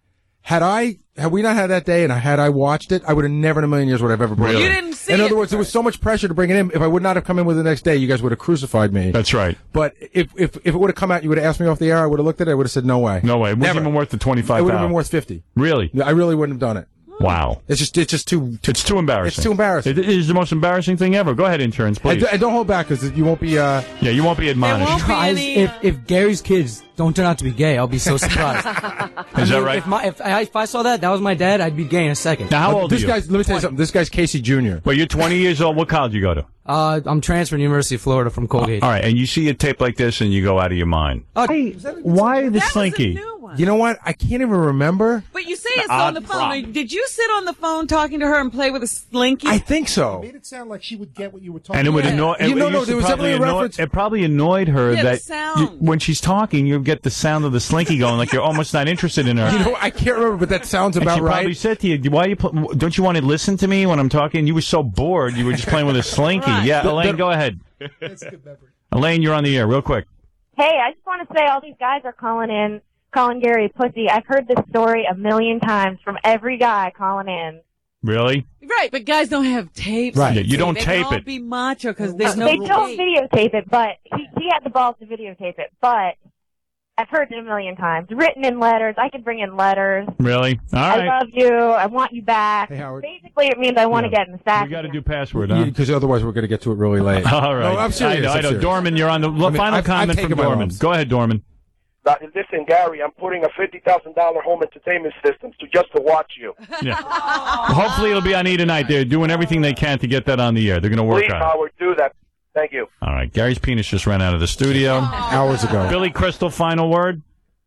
Had I, had we not had that day and I had I watched it, I would have never in a million years would have ever brought Really? it. You in. didn't see In it other words, there was so much pressure to bring it in. If I would not have come in with it the next day, you guys would have crucified me. That's right. But if if, if it would have come out, you would have asked me off the air, I would have looked at it, I would have said, no way. No way. It wasn't Never. even worth the twenty-five It would thousand. have been worth fifty. Really? I really wouldn't have done it. Wow. It's just, it's just too, too It's too embarrassing. It's too embarrassing. It is the most embarrassing thing ever. Go ahead, interns, And, please. and don't hold back because you won't be. Uh, yeah, you won't be admonished. Guys, if, if Gary's kids don't turn out to be gay, I'll be so surprised. Is that right? If, my, if, I, if I saw that, that was my dad, I'd be gay in a second. Now, how old this are you? guy's. Let me tell you something. This guy's Casey Junior Well, you're twenty years old. What college you go to? Uh, I'm transferring to University of Florida from Colgate. All right, and you see a tape like this and you go out of your mind. Oh, Why the slinky? You know what? I can't even remember. But you say it's odd on the phone. prop. Did you sit on the phone talking to her and play with a slinky? I think so. Made it sound like she would get what you were talking And it would about. annoy. You it know, used no, to there was probably definitely a annoy- reference- It probably annoyed her Yeah, the that sound. you, when she's talking, you get the sound of the slinky going, like you're almost not interested in her. You know, I can't remember, but that sounds And about she probably right. said to you, "Why you pl- don't you want to listen to me when I'm talking?" You were so bored, you were just playing with a slinky. Right. Yeah, The- Elaine, the- go ahead. That's a good memory. Elaine, you're on the air, real quick. Hey, I just want to say all these guys are calling in, calling Gary a pussy. I've heard this story a million times from every guy calling in. Really? Right, but guys don't have tapes. Right. Yeah, you See, don't they tape can all it. be macho because there's no they don't tape. videotape it, but he, he had the balls to videotape it. But I've heard it a million times, written in letters. I could bring in letters. Really? All I right. love you. I want you back. Hey, Howard. Basically, it means I want to Yeah. get in the sack. We got to do password, huh? Because otherwise, we're going to get to it really late. All right. No, I'm serious. I know. I'm I know. serious. Dorman, you're on the I mean, final I've- comment I've from taken my Dorman. lumps. Go ahead, Dorman. Uh, listen, Gary, I'm putting a fifty thousand dollars home entertainment system to just to watch you. Yeah. Hopefully, it'll be on E tonight. They're doing everything they can to get that on the air. They're going to work Please, on it. Howard, do that. Thank you. All right. Gary's penis just ran out of the studio hours ago. Billy Crystal, final word.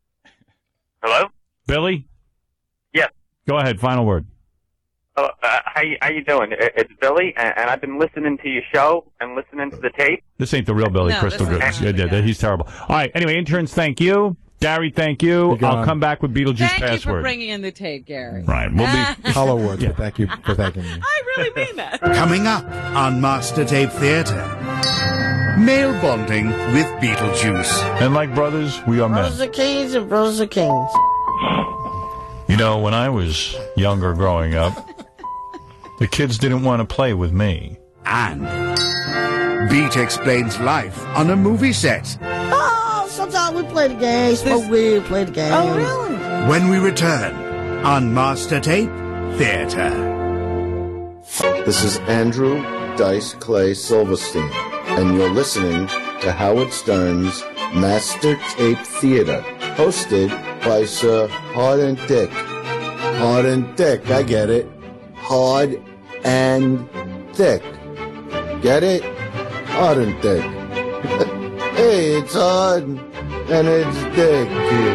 Hello? Billy, Yes. go ahead. Final word. Uh, uh, how, you, how you doing? I- It's Billy, and, and I've been listening to your show and listening to the tape. This ain't the real Billy No, Crystal. this Good. is- Yeah, yeah, he's terrible. All right. Anyway, interns, thank you. Gary, thank you. You're gone. I'll come back with Beetlejuice Thank you for password. bringing in the tape, Gary. Right. We'll be. Hollow words, but thank you for thanking me. I really mean that. Coming up on Master Tape Theatre, male bonding with Beetlejuice. And like brothers, we are men. Brothers are kings and brothers are kings. You know, when I was younger growing up, the kids didn't want to play with me. And Beat explains life on a movie set. Oh, sometimes we play the game, smoke weed, play the game. Oh, really? When we return on Master Tape Theatre. This is Andrew Dice Clay Silverstein, and you're listening to Howard Stern's Master Tape Theater, hosted by Sir Hard and Dick. Hard and Dick, I get it. Hard and Thick. Get it? Hard and Thick. Hey, it's hard and it's thick.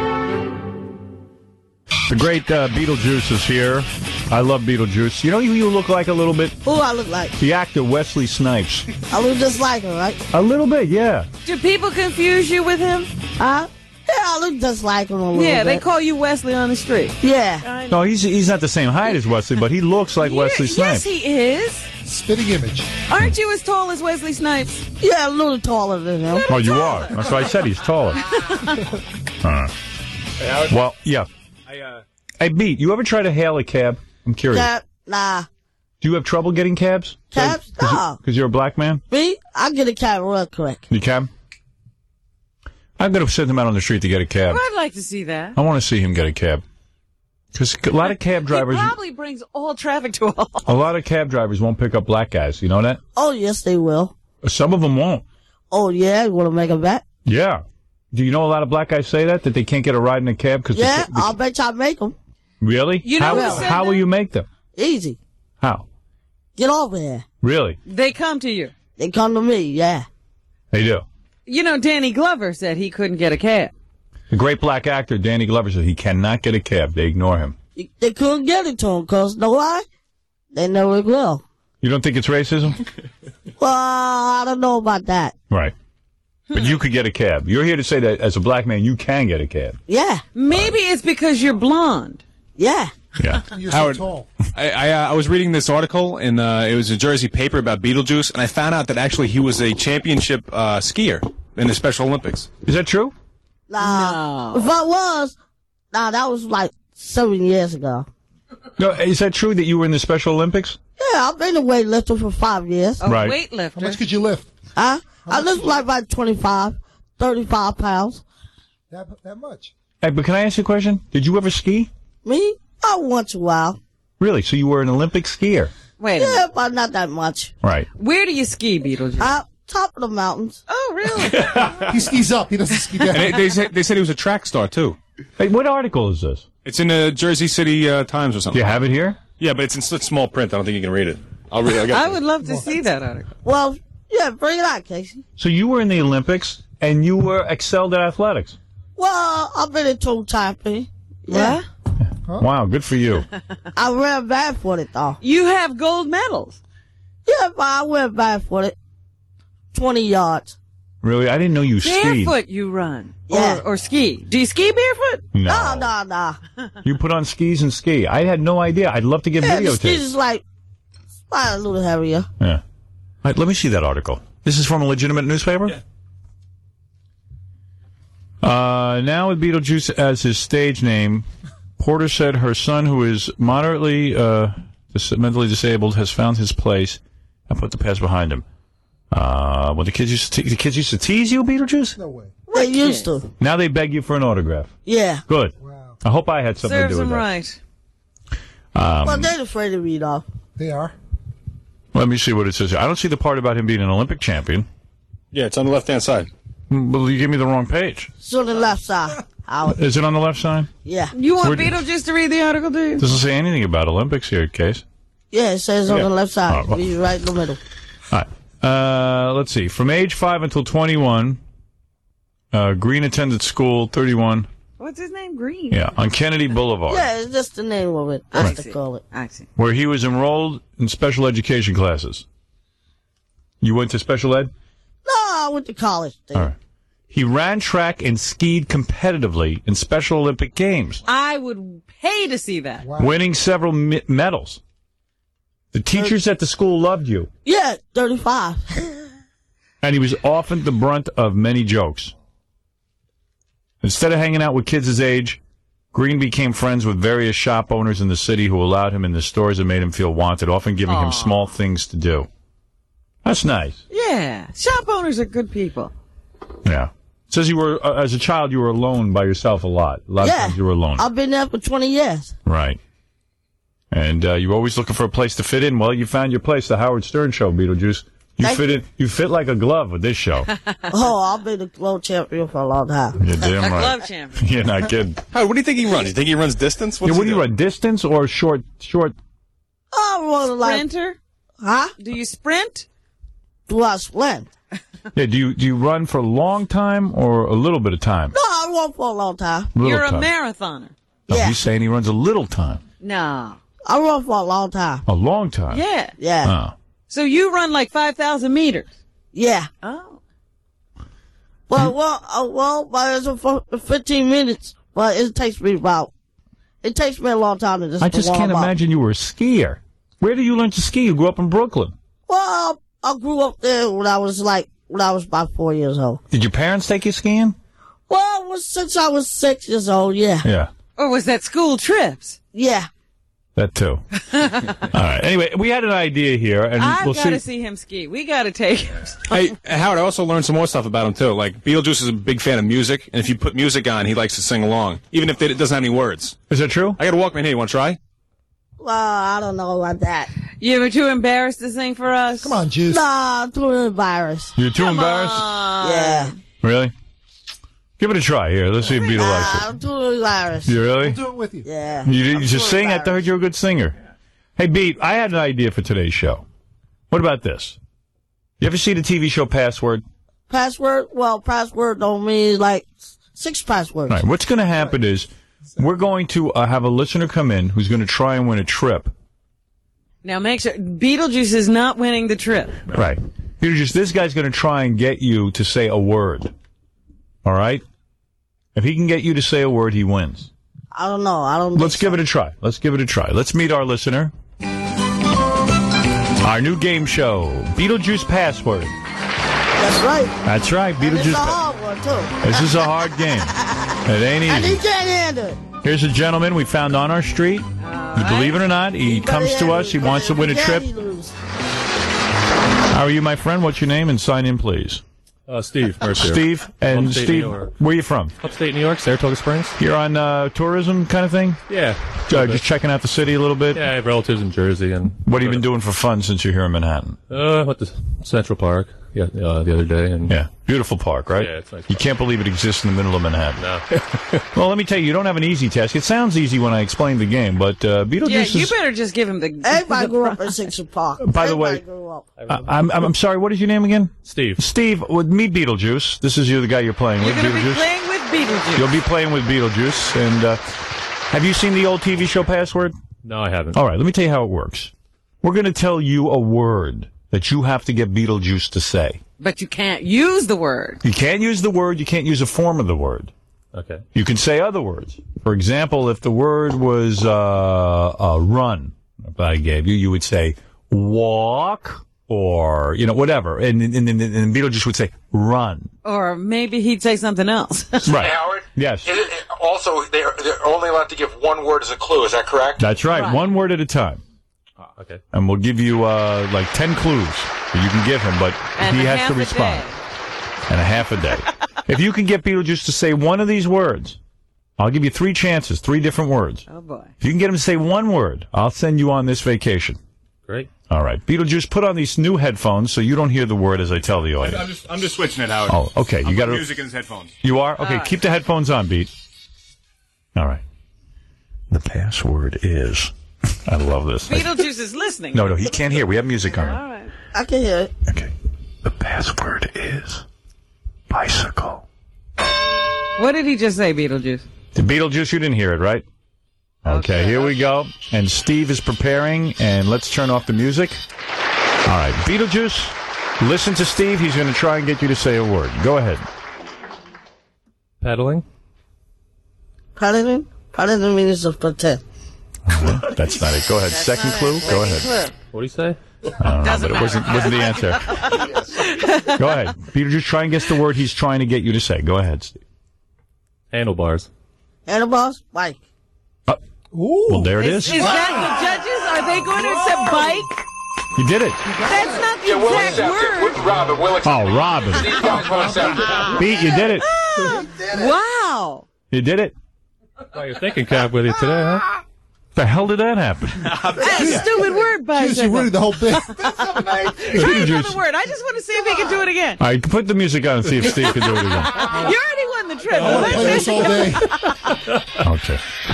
The great uh, Beetlejuice is here. I love Beetlejuice. You know who you look like a little bit? Who I look like? The actor Wesley Snipes. I look just like her, right? A little bit, yeah. Do people confuse you with him? Huh? Yeah, I look just like him a little Yeah, bit. they call you Wesley on the street. Yeah. No, he's he's not the same height as Wesley, but he looks like Wesley Yes, Snipes. he is. Spitting image. Aren't you as tall as Wesley Snipes? Yeah, a little taller than him. Oh, you are. That's why I said he's taller. Uh, well, yeah. I, uh, Hey, Beat, you ever try to hail a cab? I'm curious. Cab? Nah. Do you have trouble getting cabs? Cabs? No. Because you're a black man? Me? I'll get a cab real quick. You cab? I'm going to send him out on the street to get a cab. Well, I'd like to see that. I want to see him get a cab. Because a lot of cab drivers, He probably brings all traffic to a halt. a lot of cab drivers won't pick up black guys. You know that? Oh, yes, they will. Some of them won't. Oh, yeah? You want to make a bet? Yeah. Do you know a lot of black guys say that? That they can't get a ride in a cab? Cause Yeah, the, the, I'll bet you I make them. Really? You know how, who said how will that? you make them? Easy. How? Get over here. Really? They come to you. They come to me, yeah. They do. You know, Danny Glover said he couldn't get a cab. The great black actor Danny Glover said he cannot get a cab. They ignore him. They couldn't get it to him, because, know why? They never will. You don't think it's racism? Well, I don't know about that. Right. But you could get a cab. You're here to say that as a black man, you can get a cab. Yeah. Maybe it's because you're blonde. Yeah. Yeah. You're Howard, so tall. I I, uh, I was reading this article, and uh, it was a Jersey paper about Beetlejuice, and I found out that actually he was a championship uh, skier in the Special Olympics. Is that true? Nah. If I was, nah, that was like seven years ago. No, is that true that you were in the Special Olympics? Yeah, I've been a weightlifter for five years. A Right. weightlifter. How much could you lift? Huh? I lift like about twenty-five, thirty-five pounds. That, that much? Hey, but can I ask you a question? Did you ever ski? Me? Oh, once in a while. Really? So you were an Olympic skier? Wait a Yeah, minute. but not that much. Right. Where do you ski, Beetlejuice? Uh, top of the mountains. Oh, really? He skis up. He doesn't ski down. And they, they, said, they said he was a track star, too. Hey, what article is this? It's in the Jersey City uh, Times or Do something. you have it here? Yeah, but it's in such small print, I don't think you can read it. I'll read it. I, got I would love to see that article. Well, yeah, bring it on, Casey. So you were in the Olympics, and you were excelled at athletics. Well, I've been in two times. Yeah. Wow, good for you. I ran barefooted, though. You have gold medals. Yeah, but I went barefooted. twenty yards. Really? I didn't know you skied. Barefoot you run. Yeah. Or, or ski. Do you ski barefoot? No. No, no, no. You put on skis and ski. I had no idea. I'd love to get Yeah, the skis videotapes. is like, like a little heavier. Yeah. All right, let me see that article. This is from a legitimate newspaper? Yeah. Uh, now with Beetlejuice as his stage name, Porter said her son, who is moderately uh, dis- mentally disabled, has found his place and put the past behind him. Uh, well, the kids used to te- the kids used to tease you, Beetlejuice? No way. They used to. Now they beg you for an autograph. Yeah. Good. I hope I had something Serves to do with them that. right. Um, Well, they're afraid of me, though. They are. Let me see what it says here. I don't see the part about him being an Olympic champion. Yeah, it's on the left-hand side. Well, you gave me the wrong page. It's on the left side. Howard. Is it on the left side? Yeah. You want Where- Beetlejuice to read the article, do you? Doesn't say anything about Olympics here, Case. Yeah, it says on Yeah. the left side. All right, well- He's right in the middle. All right. Uh, let's see. From age five until twenty-one, uh, Green attended school, thirty-one, What's his name? Green. yeah, on Kennedy Boulevard, Yeah, it's just the name of it. I That's what see. they call it. I see. where he was enrolled in special education classes. You went to special ed? No, I went to college. There. All right. He ran track and skied competitively in Special Olympic Games, I would pay to see that. winning several me- medals. The teachers at the school loved you, Yeah, thirty-five. and he was often the brunt of many jokes. Instead of hanging out with kids his age, Green became friends with various shop owners in the city who allowed him in the stores and made him feel wanted, often giving him small things to do. That's nice. Yeah. Shop owners are good people. Yeah. It says you were, uh, as a child, you were alone by yourself a lot. A lot of Yeah. times you were alone. I've been there for twenty years. Right. And uh, you were always looking for a place to fit in. Well, you found your place, the Howard Stern Show, Beetlejuice. You Thank fit in. You fit like a glove with this show. Oh, I've been a globe champion for a long time. You're damn A right. glove champion. You're not kidding. How, what do you think he runs? You think he runs distance? What's Yeah, what he do you run? Distance or short? Short? I run like, Sprinter? huh? Do you sprint? Do I sprint? Yeah. Do you do you run for a long time or a little bit of time? No, I run for a long time. Little You're a time. marathoner. No, Yeah. he's saying he runs a little time. No. I run for a long time. A long time. Yeah. Yeah. Oh. So you run like five thousand meters. Yeah. Oh. Well, well, uh, well, but it's a for fifteen minutes, but it takes me about, it takes me a long time to just I just warm can't up. imagine you were a skier. Where did you learn to ski? You grew up in Brooklyn. Well, I grew up there when I was like, when I was about four years old. Did your parents take you skiing? Well, it was since I was six years old, yeah. Yeah. Or was that school trips? Yeah. That too. All right. Anyway, we had an idea here, and I've we'll got see. to see him ski. We got to take him. Hey, Howard, I also learned some more stuff about him, too. Like, Beetlejuice is a big fan of music, and if you put music on, he likes to sing along, even if it doesn't have any words. Is that true? I got a Walkman here. You want to try? Well, I don't know about that. You were too embarrassed to sing for us? Come on, Juice. Nah, I'm too embarrassed. You're too embarrassed? Yeah. Really? Give it a try. Here, let's see if Beetle likes Nah, I'm too embarrassed. it. You really? I'll do it with you. Yeah. You, you I'm just too sing? I thought you're a good singer. Hey, Beat, I had an idea for today's show. What about this? You ever see the T V show Password? Password? Well, password don't mean like six passwords. All right. What's going to happen is we're going to uh, have a listener come in who's going to try and win a trip. Now make sure Beetlejuice is not winning the trip. Right. You're just this guy's going to try and get you to say a word. All right? If he can get you to say a word, he wins. I don't know. I don't. Let's give it a try. Let's give it a try. Let's meet our listener. Our new game show, Beetlejuice Password. That's right. That's right, And it's a Beetlejuice. hard one too. This is a hard game. It ain't And he easy. can't handle it. Here's a gentleman we found on our street. You believe it or not, he comes to us. He wants to win a trip. How are you, my friend? What's your name? And sign in, please. Uh, Steve. Mercier. Steve. And Upstate Steve, New York. where are you from? Upstate New York, Saratoga Springs. You're on uh, tourism kind of thing? Yeah. Uh, just checking out the city a little bit? Yeah, I have relatives in Jersey. And what have you been doing for fun since you're here in Manhattan? Uh, went to Central Park yeah, uh, the other day. And Yeah, beautiful park, right? Yeah, it's nice. You can't believe it exists in the middle of Manhattan. No. Well, let me tell you, you don't have an easy task. It sounds easy when I explain the game, but uh, Beetlejuice Yeah, you is... better just give him the. Everybody grew up in Central Park. By the Everybody way, grew up. I, I'm, I'm sorry, what is your name again? Steve. Steve, with me, Beetlejuice. This is you, the guy you're playing You're with, going to be Beetlejuice. playing with Beetlejuice. You'll be playing with Beetlejuice. And uh, have you seen the old T V show Password? No, I haven't. All right, let me tell you how it works. We're going to tell you a word that you have to get Beetlejuice to say. But you can't use the word. You can't use the word. You can't use a form of the word. Okay. You can say other words. For example, if the word was uh, uh, run, if I gave you, you would say walk or, you know, whatever. And, and, and, and Beetlejuice would say run. Or maybe he'd say something else. Right. Hey, Howard? Yes. It, it, also, they're, they're only allowed to give one word as a clue. Is that correct? That's right. Right. One word at a time. Ah, okay. And we'll give you uh, like ten clues that you can give him, but And he a has half to a respond. day. And a half a day. If you can get Beetlejuice to say one of these words, I'll give you three chances, three different words. Oh, boy. If you can get him to say one word, I'll send you on this vacation. Great. All right. Beetlejuice, put on these new headphones so you don't hear the word as I tell the audience. I'm just, I'm just switching it, Howard. Oh, okay. You I'm got putting to music in his headphones. You are? Okay, All right. keep the headphones on, Beat. All right. The password is... I love this. Beetlejuice is listening. No, no, he can't hear. We have music on. All right. I can hear it. Okay. The password is bicycle. What did he just say, Beetlejuice? The Beetlejuice, you didn't hear it, right? Okay, here we go. And Steve is preparing, and let's turn off the music. All right, Beetlejuice, listen to Steve. He's going to try and get you to say a word. Go ahead. Paddling. Paladin? Paladin means to pretend. Uh-huh. That's not it. Go ahead. That's Second not clue. it. Go Second ahead. clue. What do you say? I don't know, Doesn't but it wasn't, wasn't the answer. Go ahead. Beetlejuice, try and guess the word he's trying to get you to say. Go ahead, Steve. Handlebars. Handlebars? Bike. Uh, well, there it Is, is. is that the judges? Are they going to accept bike? You did it. That's not the Yeah, we'll exact accept it. word. We'll- Robin, we'll accept Oh, Robin. it. These guys will accept it. Beat, you did it. Wow. You did it. Oh, you're thinking cap with you today, huh? The hell did that happen? That's a stupid word, Jeez, bicycle. you ruined the whole bit. Try another word. I just want to see if he can do it again. All right, put the music on and see if Steve can do it again. You already won the trip. I want to play this all day.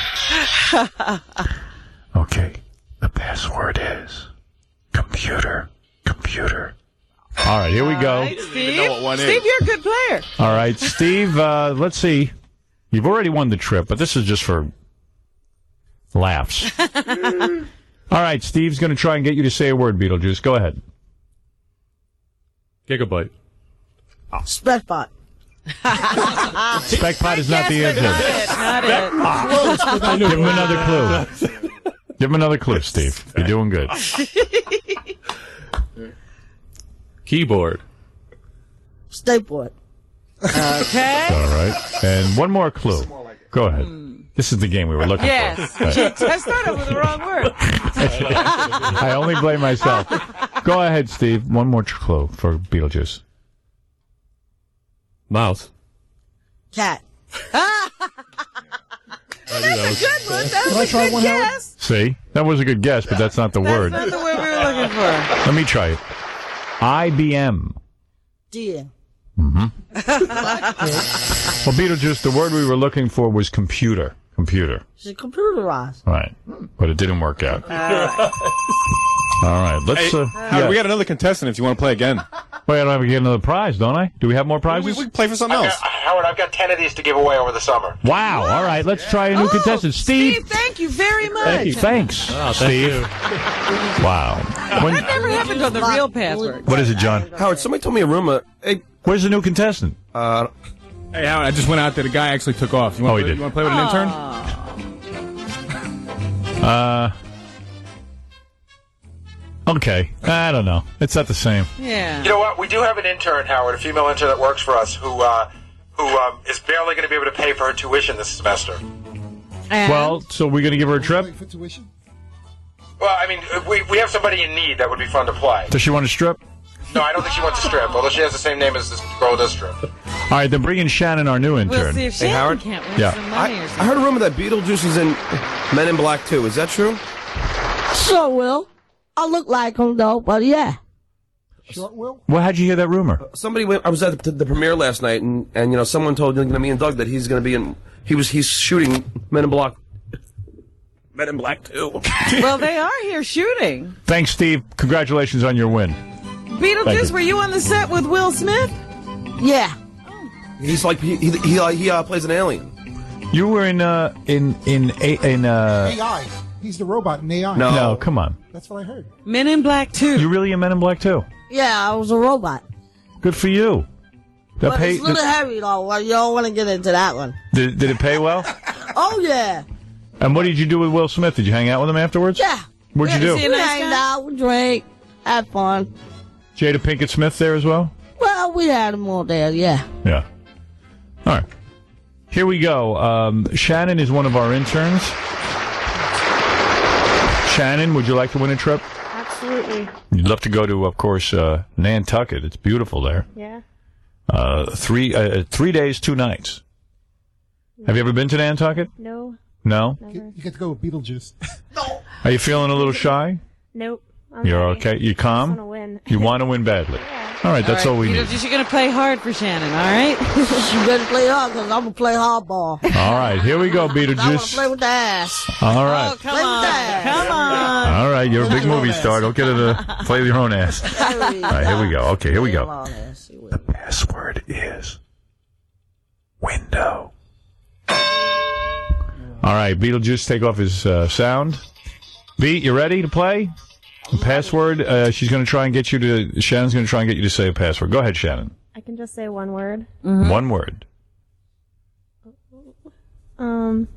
Okay. Okay. The password is computer. Computer. All right, here we go. All right, Steve. know what one is. Steve, you're a good player. All right, Steve, uh, let's see. You've already won the trip, but this is just for laughs. All right, Steve's going to try and get you to say a word, Beetlejuice. Go ahead. Gigabyte. Specbot. Specbot is not the Yes, but answer. not it. Not it. Give him another clue. Give him another clue, Steve. You're doing good. Keyboard. Skateboard. Okay. All right. And one more clue. Go ahead. This is the game we were looking Yes. for. Right. I started with the wrong word. I only blame myself. Go ahead, Steve. One more tr- clue for Beetlejuice. Mouse. Cat. That's a good one. That Can I was a try good one, Howard? guess. See? That was a good guess, but that's not the That's word. not the word we were looking for. Let me try it. I B M. Deer. Mm-hmm. Well, Beetlejuice, the word we were looking for was computer. Computer. She's computerized. Right. But it didn't work out. All right. Let's. Hey, Uh, Howard, yeah. we got another contestant if you want to play again. Wait, I don't have to get another prize, don't I? Do we have more We, prizes? we can play for something I've else. got, Howard, I've got ten of these to give away over the summer. Wow. All right. Let's try a new Oh, contestant. Steve. Steve, thank you very much. Thank you. Thanks, Oh, thank Steve. you. Wow. When- That never happened on the real password. what is it, John? Howard, somebody told me a rumor. Hey, Where's the new contestant? uh, Hey, Howard, I just went out there. The guy actually took off. You want Oh, he to did. You want to play with an intern? Uh. Okay. I don't know. It's not the same. Yeah. You know what? We do have an intern, Howard, a female intern that works for us, who uh, who um, is barely going to be able to pay for her tuition this semester. Well, so we're going to give her a trip? For tuition? Well, I mean, if we we have somebody in need that would be fun to play. Does she want to strip? No, I don't think she wants to strip, although she has the same name as this girl who does strip. All right, then bring in Shannon, our new intern. We'll see if Hey, Shannon Howard? can't win Yeah. some I, money or I something. heard a rumor that Beetlejuice is in Men in Black too. Is that true? Sure will. I look like him though, but yeah. Short Will? Well, how'd you hear that rumor? Somebody went. I was at the, the premiere last night, and, and you know, someone told you know, me and Doug that he's going to be in. He was. He's shooting Men in Black. Men in Black too. Well, they are here shooting. Thanks, Steve. Congratulations on your win. Thank Beetlejuice, you. were you on the set with Will Smith? Yeah. He's like he he he, uh, he uh, plays an alien. You were in uh in in a, in uh. A I. He's the robot in A I. No, no, come on. That's what I heard. Men in Black two. You really in Men in Black too? Yeah, I was a robot. Good for you. That But pay, it's a little did, heavy though. Well, you don't want to get into that one. did, did it pay well? Oh yeah. And what did you do with Will Smith? Did you hang out with him afterwards? Yeah. What'd you We do? hanged out, we drank, had fun. Jada Pinkett Smith there as well? Well, we had them all there, yeah. Yeah. All right. Here we go. Um, Shannon is one of our interns. Shannon, would you like to win a trip? Absolutely. You'd love to go to, of course, uh, Nantucket. It's beautiful there. Yeah. Uh, three uh, three days, two nights. Have you ever been to Nantucket? No. No? You get to go with Beetlejuice. Are you feeling a little shy? Nope. I'm You're ready. okay? You calm? I just wanna win. You want to win badly? All right, that's all, we need. Beetlejuice, you're going to play hard for Shannon, all right? You better play hard because I'm going to play hardball. All right, here we go, I want to Beetlejuice. play with the ass. All right. Oh, come on. Come on. All right, you're a big movie star. Don't get it to play with your own ass. All right, here we go. Okay, here we go. The password is window. All right, Beetlejuice, take off his uh, sound. Beat, you ready to play? The password, uh, she's going to try and get you to, Shannon's going to try and get you to say a password. Go ahead, Shannon. I can just say one word. One word. Um.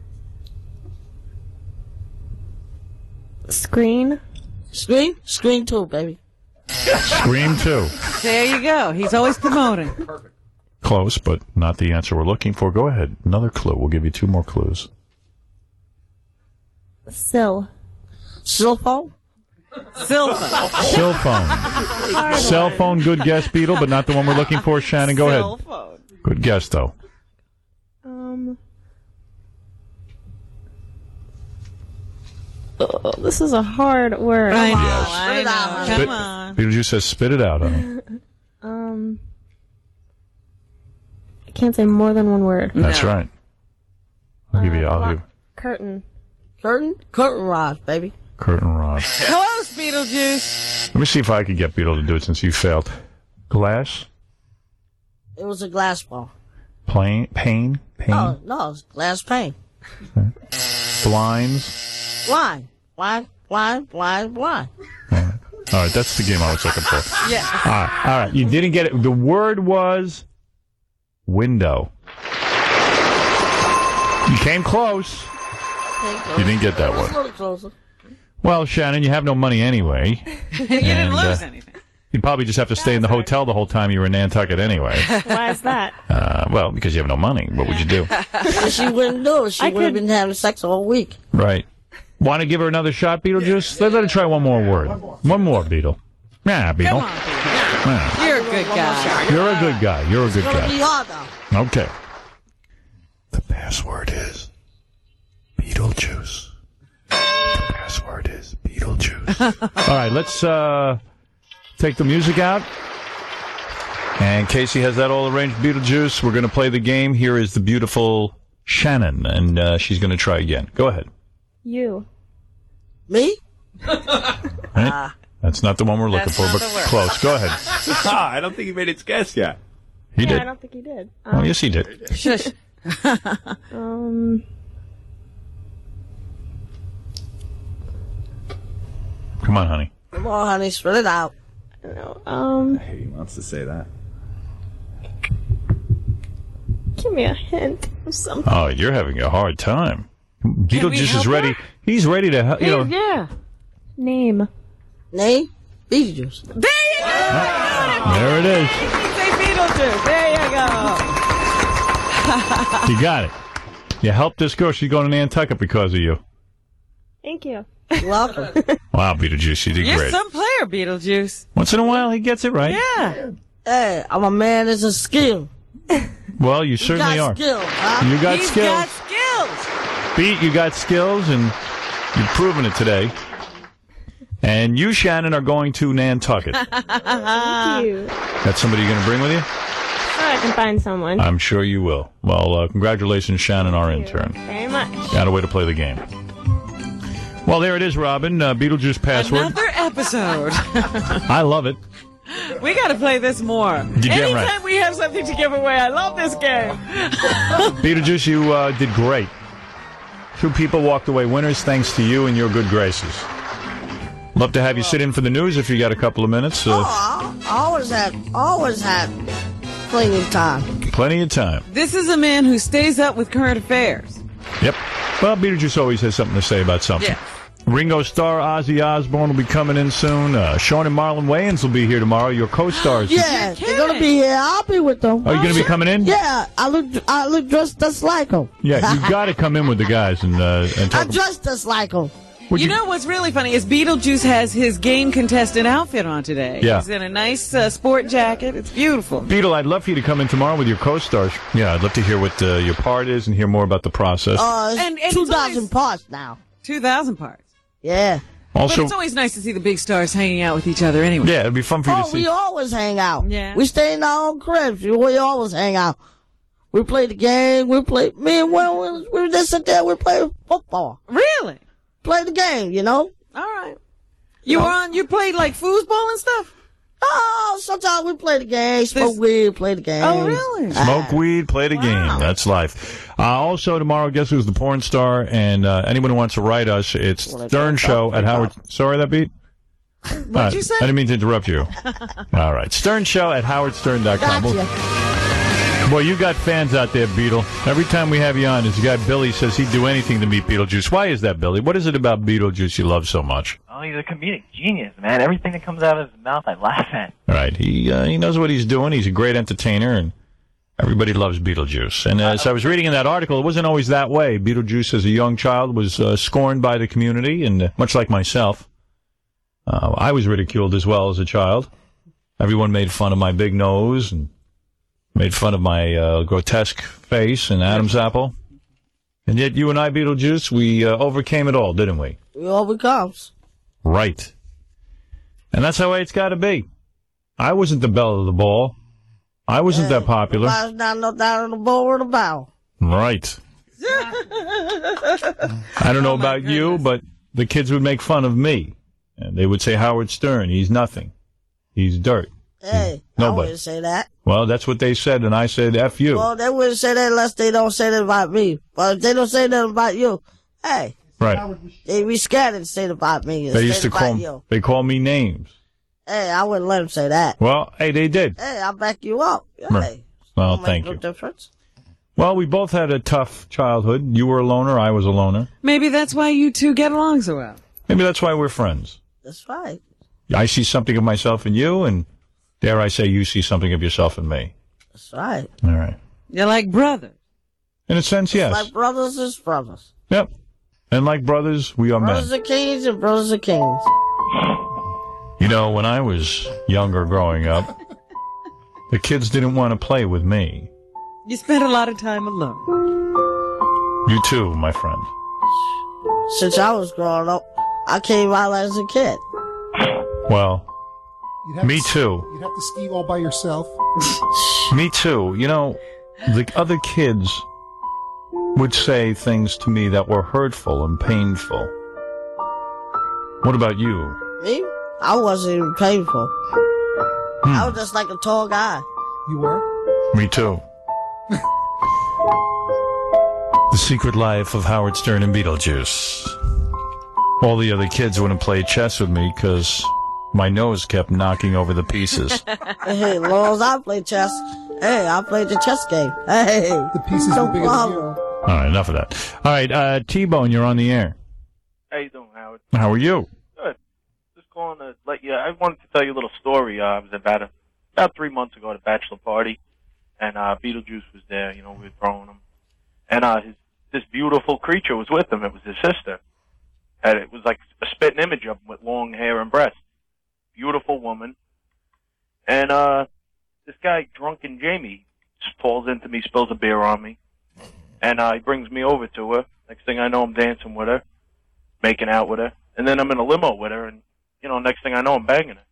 Screen. Screen? Screen two, baby. Scream two. There you go. He's always promoting. Close, but not the answer we're looking for. Go ahead. Another clue. We'll give you two more clues. Sill. Cell phone? Cell phone. Cell phone. Cell phone, good guess, Beetle, but not the one we're looking for. Shannon, go Cell ahead. phone. Good guess, though. Um. Oh, this is a hard word. I know. Yes. I know. Come Spit- on. Beetlejuice says spit it out, honey. Um. I can't say more than one word. That's right. I'll give you, I'll give Curtain. Curtain? Curtain rods, baby. curtain rod. Close, Beetlejuice. Let me see if I could get Beetle to do it since you failed. Glass? It was a glass ball. Plane? Pane? Pane? No, no, it's glass pane. Blinds? Blind. Blind, blind, blind, blind. All right, that's the game I was looking for. Yeah. All right, all right. You didn't get it. The word was window. You came close. You didn't get that It was one. a little closer. Well, Shannon, you have no money anyway. You didn't And, lose uh, anything. You'd probably just have to stay in the hotel the whole time you were in Nantucket anyway. Why is that? Uh, well, because you have no money. What would you do? If she wouldn't do it, she I would have could- been having sex all week. Right. Want to give her another shot, Beetlejuice? Let, let her try one more word. One more, Beetle. Yeah, Beetle. Yeah. You're a good guy. You're a good guy. You're a good It's going to be guy. hard, though. Okay. The password is Beetlejuice. The password is Beetlejuice. All right, let's uh, take the music out. And Casey has that all arranged. Beetlejuice, we're going to play the game. Here is the beautiful Shannon, and uh, she's going to try again. Go ahead. You. Me? Right? That's not the one we're looking That's for, not but the word. close. Go ahead. Ah, I don't think he made its guess yet. He yeah, did. I don't think he did. Oh, yes, he did. Shush. Um. Come on, honey. Come on, honey, spit it out. I don't know. Um. He wants to say that. Give me a hint of something. Oh, you're having a hard time. Beetlejuice is help ready. her? He's ready to, you know. Yeah. Name. Name? Beetlejuice. There you go. There it is. Say Beetlejuice. There you go. You got it. You helped this girl. She's going to Nantucket because of you. Thank you. Welcome. Wow, Beetlejuice, you did You're great. some player, Beetlejuice. Once in a while, he gets it right. Yeah. Hey, I'm a man. It's a skill. Well, you certainly got are. skill, huh? You got He's skills. got skills. Beat, you got skills, and you've proven it today. And you, Shannon, are going to Nantucket. Thank you. Got somebody you're going to bring with you? Sure, I can find someone. I'm sure you will. Well, uh, congratulations, Shannon, our intern. Very much. Got a way to play the game. Well, there it is, Robin. Uh, Beetlejuice password. Another episode. I love it. We got to play this more. You're damn Anytime right. we have something to give away, I love this game. Beetlejuice, you uh, did great. Two people walked away winners thanks to you and your good graces. Love to have you sit in for the news if you got a couple of minutes. Uh, Oh, I always had, always had plenty of time. Plenty of time. This is a man who stays up with current affairs. Yep. Well, Beetlejuice always has something to say about something. Yeah. Ringo Starr, Ozzy Osbourne will be coming in soon. Uh, Sean and Marlon Wayans will be here tomorrow. Your co-stars. Yeah, they're gonna be here. I'll be with them. Are you going to be coming in? Yeah, I look, I look dressed just like them. Yeah, you've got to come in with the guys and uh, and I talk. dressed just like them. Would You, you- know what's really funny is Beetlejuice has his game contestant outfit on today. Yeah. He's in a nice uh, sport jacket. It's beautiful. Beetle, I'd love for you to come in tomorrow with your co-stars. Yeah, I'd love to hear what uh, your part is and hear more about the process. Uh, it's And- and two it's always- thousand parts now. two thousand parts. Yeah. also, but it's always nice to see the big stars hanging out with each other anyway. yeah, it'd be fun for you Oh, to see. we always hang out. Yeah. We stay in our own cribs. We, we always hang out. We play the game. We play. Me and Will, we, we just sit there. We play football. Really? Play the game. You know. All right. You were on, you played like foosball and stuff? Oh, sometimes we play the game. Smoke weed. Play the game. Oh, really? Smoke weed, play the game. That's life. Uh, also, tomorrow, guess who's the porn star? And uh, anyone who wants to write us, it's Stern Show at Howard. Sorry, that beat? What'd you say? I didn't mean to interrupt you. All right. Stern Show at howard stern dot com. Boy, you got fans out there, Beetle. Every time we have you on, this guy Billy says he'd do anything to meet Beetlejuice. Why is that, Billy? What is it about Beetlejuice you love so much? Oh, he's a comedic genius, man. Everything that comes out of his mouth, I laugh at. All right. He uh, he knows what he's doing. He's a great entertainer, and everybody loves Beetlejuice. And uh, as I was reading in that article, it wasn't always that way. Beetlejuice, as a young child, was uh, scorned by the community, and uh, much like myself, uh, I was ridiculed as well as a child. Everyone made fun of my big nose and made fun of my uh, grotesque face and Adam's apple. And yet you and I, Beetlejuice, we uh, overcame it all, didn't we? We overcomes. Right. And that's the way it's got to be. I wasn't the belle of the ball. I wasn't that popular. Nobody's not no down on the bowl or the bow. Right. I don't know about you, but the kids would make fun of me. And they would say, Howard Stern, he's nothing. He's dirt. Hey, I Nobody. wouldn't say that. Well, that's what they said, and I said, F you. Well, they wouldn't say that unless they don't say that about me. But if they don't say that about you, hey, Right. they be scared to say that about me. and They say used to about call you. they call me names. Hey, I wouldn't let them say that. Well, hey, they did. Hey, I'll back you up. Right. Hey, Well, don't thank make no you. difference. Well, we both had a tough childhood. You were a loner, I was a loner. Maybe that's why you two get along so well. Maybe that's why we're friends. That's right. I see something of myself in you, and dare I say you see something of yourself in me. That's right. All right. You're like brothers. In a sense, yes. Like brothers is brothers. Yep. And like brothers, we are men. Brothers are kings and brothers are kings. You know, when I was younger growing up, the kids didn't want to play with me. You spent a lot of time alone. You too, my friend. Since I was growing up, I came out as a kid. Well, You'd have me to, too. You'd have to ski all by yourself. Me too. You know, the other kids would say things to me that were hurtful and painful. What about you? Me? I wasn't even painful. Hmm. I was just like a tall guy. You were? Me too. The Secret Life of Howard Stern and Beetlejuice. All the other kids wouldn't play chess with me because my nose kept knocking over the pieces. Hey, as long as I play chess, hey, I played the chess game. Hey, the pieces no were bigger problem. All right, enough of that. All right, uh, T-Bone, you're on the air. How you doing, Howard? How are you? Good. Just calling to let you. I wanted to tell you a little story. Uh, I was about a, about three months ago at a bachelor party, and uh, Beetlejuice was there. You know, we were throwing him, and uh, his this beautiful creature was with him. It was his sister. And it was like a spitting image of him with long hair and breasts. Beautiful woman. And uh, this guy, Drunken Jamie, just falls into me, spills a beer on me. And uh, he brings me over to her. Next thing I know, I'm dancing with her, making out with her. And then I'm in a limo with her. And, you know, next thing I know, I'm banging her.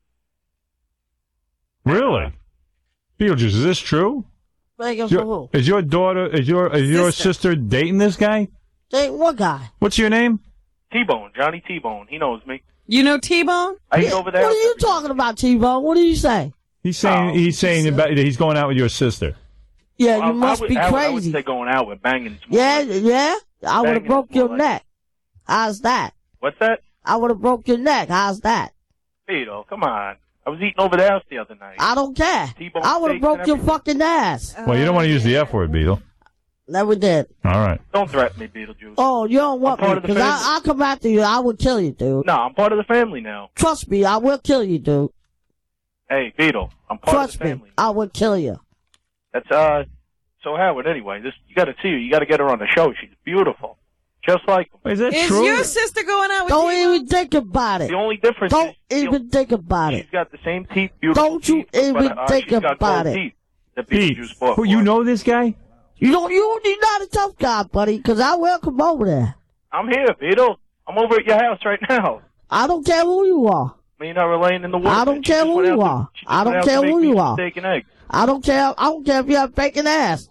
Really? Beetlejuice, is this true? Banging Is for your, who? is your daughter, is your is your sister dating this guy? Date what guy? What's your name? T-Bone, Johnny T-Bone. He knows me. You know T-Bone? I eat over there. What are you talking about, T-Bone? What do you say? He's saying he's saying about that he's going out with your sister. Yeah, Well, you must I would, be I would, I would crazy. say going out with banging. Yeah, yeah. I would have Banging broke is more your like- neck. How's that? What's that? I would have broke your neck. How's that? Beetle, come on. I was eating over the house the other night. I don't care. T-bone I would have steaks broke and your everything. fucking ass. Well, you don't want to use the F word, Beetle. Never did. All right. Don't threaten me, Beetlejuice. Oh, you don't want I'm part me, of the because family. I'll come after you. I will kill you, dude. No, I'm part of the family now. Trust me, I will kill you, dude. Hey, Beetle, I'm part Trust of the me, family. I will kill you. That's, uh, so Howard, anyway, this, you gotta see her. You gotta get her on the show. She's beautiful. Just like him. Is that Is true? your sister going out with Don't T-Bone? even think about it. The only difference Don't is even think about she's it. got the same teeth, beautiful Don't you teeth, but, even uh, think she's got about gold it. teeth that Pete, Beetlejuice bought who, for you her. know this guy? You don't, you, you're not a tough guy, buddy, because I will come over there. I'm here, Beetle. I'm over at your house right now. I don't care who you are. I mean, you're laying in the woods. I don't and she care just who went you out to- are. she just I went don't out to care make who me you some are. Steak and eggs. I don't care. I don't care if you have bacon ass.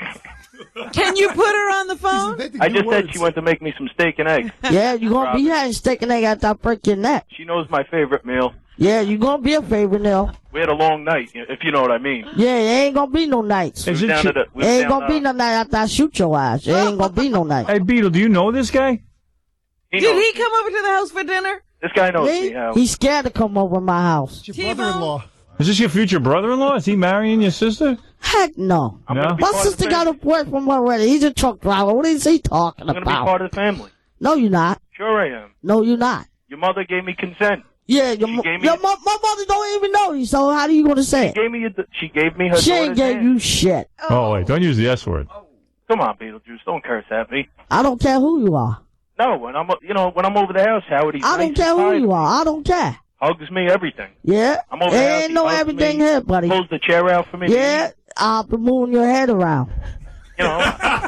Can you put her on the phone? I just said she went to make me some steak and eggs. Yeah, you're gonna be having steak and egg after I break your neck. She knows my favorite meal. Yeah, you're gonna be a favorite now. We had a long night, if you know what I mean. Yeah, there ain't gonna be no nights. We was down to the, we was There ain't down, gonna be no night after I shoot your ass. There ain't gonna be no night. Hey, Beetle, do you know this guy? He Did knows he come over to the house for dinner? This guy knows Me? me, Hal. He's scared to come over my house. T-Bone? Is this your future brother-in-law? Is he marrying your sister? Heck no. I'm No? gonna be My part of the sister got family. a boyfriend already. He's a truck driver. What is he talking I'm gonna be about? part of the family. No, you're not. Sure I am. No, you're not. Your mother gave me consent. Yeah, your, mo- gave me- your mo- my mother don't even know you, so how do you gonna say She it? gave me, a, she gave me her She ain't daughter's gave hand. you shit. Oh, wait, don't use the S word. Come on, Beetlejuice, don't curse at me. I don't care who you are. No, when I'm, you know, when I'm over the house, Howard, he's I don't nice care and who kind. you are. I don't care. Hugs me, everything. Yeah? I'm over the There house, ain't he no hugs everything me, here, buddy. Pulls the chair out for me. to Yeah? eat. I'll be moving your head around. You know.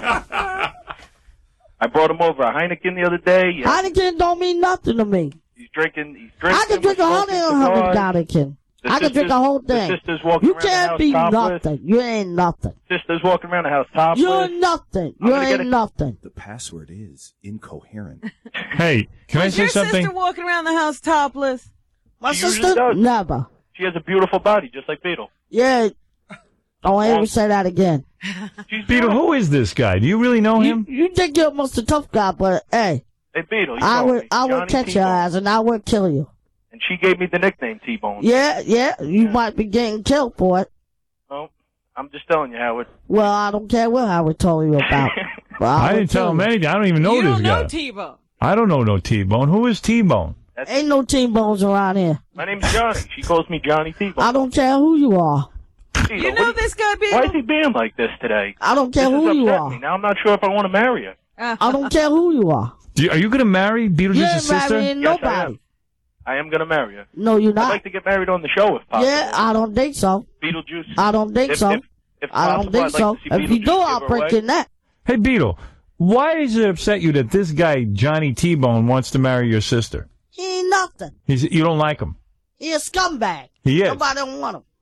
I brought him over a Heineken the other day. Yeah, Heineken don't mean nothing to me. he's drinking. He's drinking. I can drink a we're whole smoking damn cigars. Heineken. The I can drink a sisters- whole the thing. sisters walking You around the can't house be topless. nothing. You ain't nothing. Sisters walking around the house topless. You're nothing. I'm You gonna get ain't a- nothing. The password is incoherent. Hey, can I Was say your something? sister walking around the house topless? My She usually sister? does. Never. She has a beautiful body, just like Beetle. Yeah. Don't ever say that again. She's Beetle, who is this guy? Do you really know him? You think you're almost a tough guy, but hey, Hey, Beetle, you I know would, me. I would Johnny catch your T-Bone. ass and I would kill you. And she gave me the nickname T-Bone. Yeah, yeah, you might be getting killed for it. Well, I'm just telling you, Howard. Well, I don't care what Howard told you about. But I, I would didn't tell kill him you. anything. I don't even know you this don't guy. know T-Bone. I don't know no T-Bone. Who is T-Bone? Ain't no team bones around here. My name's Johnny. She calls me Johnny T-Bone. I don't care who you are. Beetle, You what know do this guy, Beetle? Why is he being like this today? I don't care This who has you upset are. me. Now I'm not sure if I want to marry her. I don't care who you are. Do you, are you going to marry You Beetlejuice's ain't sister? marrying Yes, I nobody. am. I am going to marry her. No, you're I'd not. like to get married on the show if possible. Yeah, I don't think so. Beetlejuice. I don't think If- so. if- if I don't possible, think I'd like so. to see If you Beetlejuice do, give I'll her break away. your neck. Hey, Beetle, why does it upset you that this guy, Johnny T-Bone, wants to marry your sister? He ain't nothing. He's, you don't like him. He a scumbag. He is. Nobody don't want him.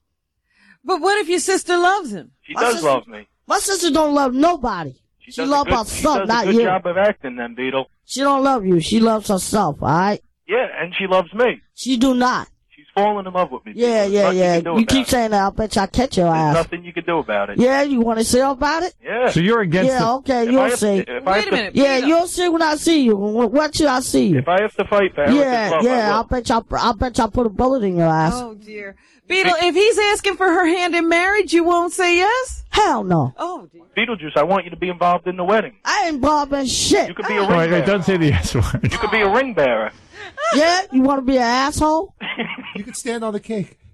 But what if your sister loves him? She My does sister- love me. My sister don't love nobody. She, does love a good, her she son, does not a good you. job of acting then, Beetle. She don't love you. She loves herself, all right? Yeah, and she loves me. She do not. She's fallen in love with me. Yeah, Beetle. yeah, Nothing yeah. You, can do You about keep it. saying that. I'll bet you I catch your There's ass. nothing you can do about it. Yeah, you want to see about it? Yeah. So you're against Yeah, the... okay, If I you'll have to- see. if I have Wait a to- minute. Yeah, Beetle. you'll see when I see you. When when should I see you? If I have to fight for Howard's Yeah, love, yeah. I I'll will. bet you. I'll, I'll bet you. I'll put a bullet in your ass. Oh, dear. Beetle, if he's asking for her hand in marriage, you won't say yes? Hell no. Oh, dear. Beetlejuice, I want you to be involved in the wedding. I ain't involved in shit. You could be a All ring right, it bearer. doesn't say the S word. You could be a ring bearer. Yeah, you want to be an asshole? You could stand on the cake.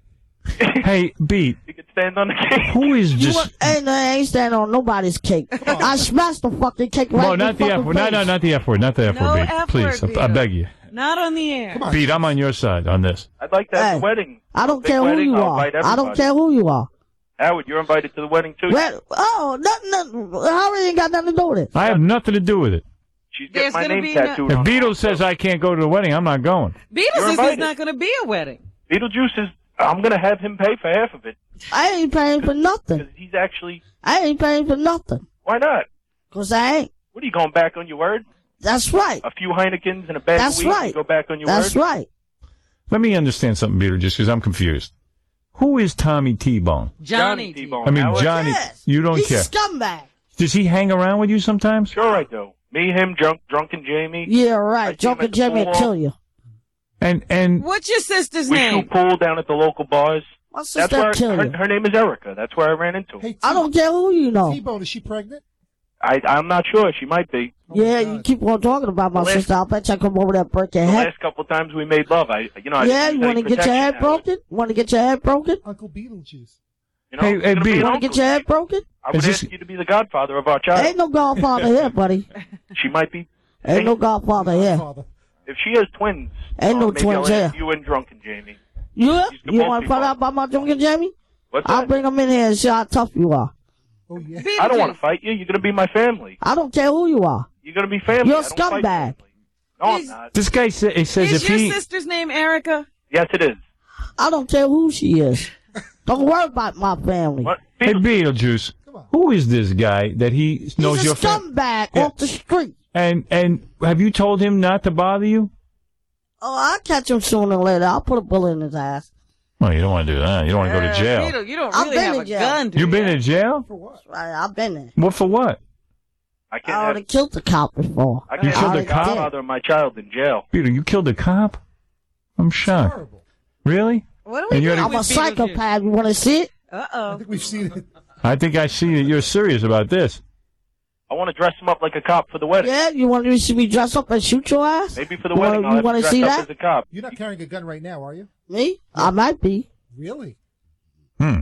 Hey, Beat. You can stand on the cake. Who is You just? want, ain't, I ain't standing on nobody's cake. I smashed the fucking cake right No, in not your the F fucking word. No, face. no, not the F word. Not the F No word, Beat. F Please, word, I, I Beat. beg you. Not on the air. Beat, I'm on your side on this. I'd like to have Hey, the wedding. I don't Big care who wedding, you I'll are. invite I don't everybody. care who you are. Howard, you're invited to the wedding too. Well, oh, nothing, nothing. Howard ain't got nothing to do with it. I have nothing to do with it. She's There's getting my gonna name be no- tattooed If on her. Beatles says I can't go to the wedding, I'm not going. Beatles You're says there's invited. not going to be a wedding. Beetlejuice is. I'm gonna have him pay for half of it. I ain't paying for nothing. He's actually. I ain't paying for nothing. Why not? Cause I ain't. What are you going back on your word? That's right. A few Heinekens and a bag That's of weed. right. You go back on your That's word. right. Let me understand something, Beatles, just because I'm confused. Who is Tommy T-Bone? Johnny, T-Bone. I mean, Howard? Johnny. Yes. You don't He's care. a scumbag. Does he hang around with you sometimes? Sure, I do. Me, him, drunk, drunken Jamie. Yeah, I right. see him Drunken at the Jimmy pool will kill hall. you. And and What's your sister's We name? shoot pool down at the local bars. My That's sister where kill her, you. her name is Erica. That's where I ran into her. Hey, T- I don't care who you know. T-Bone, is she pregnant? I, I'm not sure. She might be. Yeah, you keep on talking about my The last- sister. I'll bet you I come over there and break your The head. last couple of times we made love, I, you know, I Yeah, didn't you use want to any get your head protection. broken? Want to get your head broken? Uncle Beetlejuice. You know, Hey, it's hey, gonna B. be an You want to uncle. get your head broken? I would Is this- ask you to be the godfather of our child. Ain't no godfather here, buddy. She might be. Ain't no godfather here. Father. If she has twins, Ain't uh, no maybe twins I'll ask here. You and drunken Jamie. You? These could You both want be to find fun. out about my drunken Jamie? What's I'll that? bring him in here and see how tough you are. Oh, yeah. I don't want to fight you. You're going to be my family. I don't care who you are. You're going to be family. You're a I don't fight scumbag. family. No, I'm Is- not. this guy sa- he says Is if your he sister's name Erica? Yes, it is. I don't care who she is. Don't worry about my family. What? hey Beetlejuice, who is this guy that he knows He's your a family? scumbag Yeah. off the street. And and have you told him not to bother you? Oh, I'll catch him sooner or later. I'll put a bullet in his ass. Well, you don't want to do that. You don't want to go to Uh, jail. Beetle, you don't I've really been have in a jail. gun. do You've been you? in jail? Right, I've been there. What for what? I I can't already have, killed the cop before. I You can't killed have a the cop? godfather of my child in jail. Peter, you killed a cop? I'm shocked. Horrible. Really? What are we And you doing had I'm a with Beetlejuice? psychopath. You want to see it? I Uh-oh. think we've seen it. I think I see that you're serious about this. I want to dress him up like a cop for the wedding. Yeah, you want to see me dress up and shoot your ass? Maybe for the You wedding, wanna- I'll you have wanna to dress see up that? as a cop. You're not carrying a gun right now, are you? Me? I might be. Really? Hmm.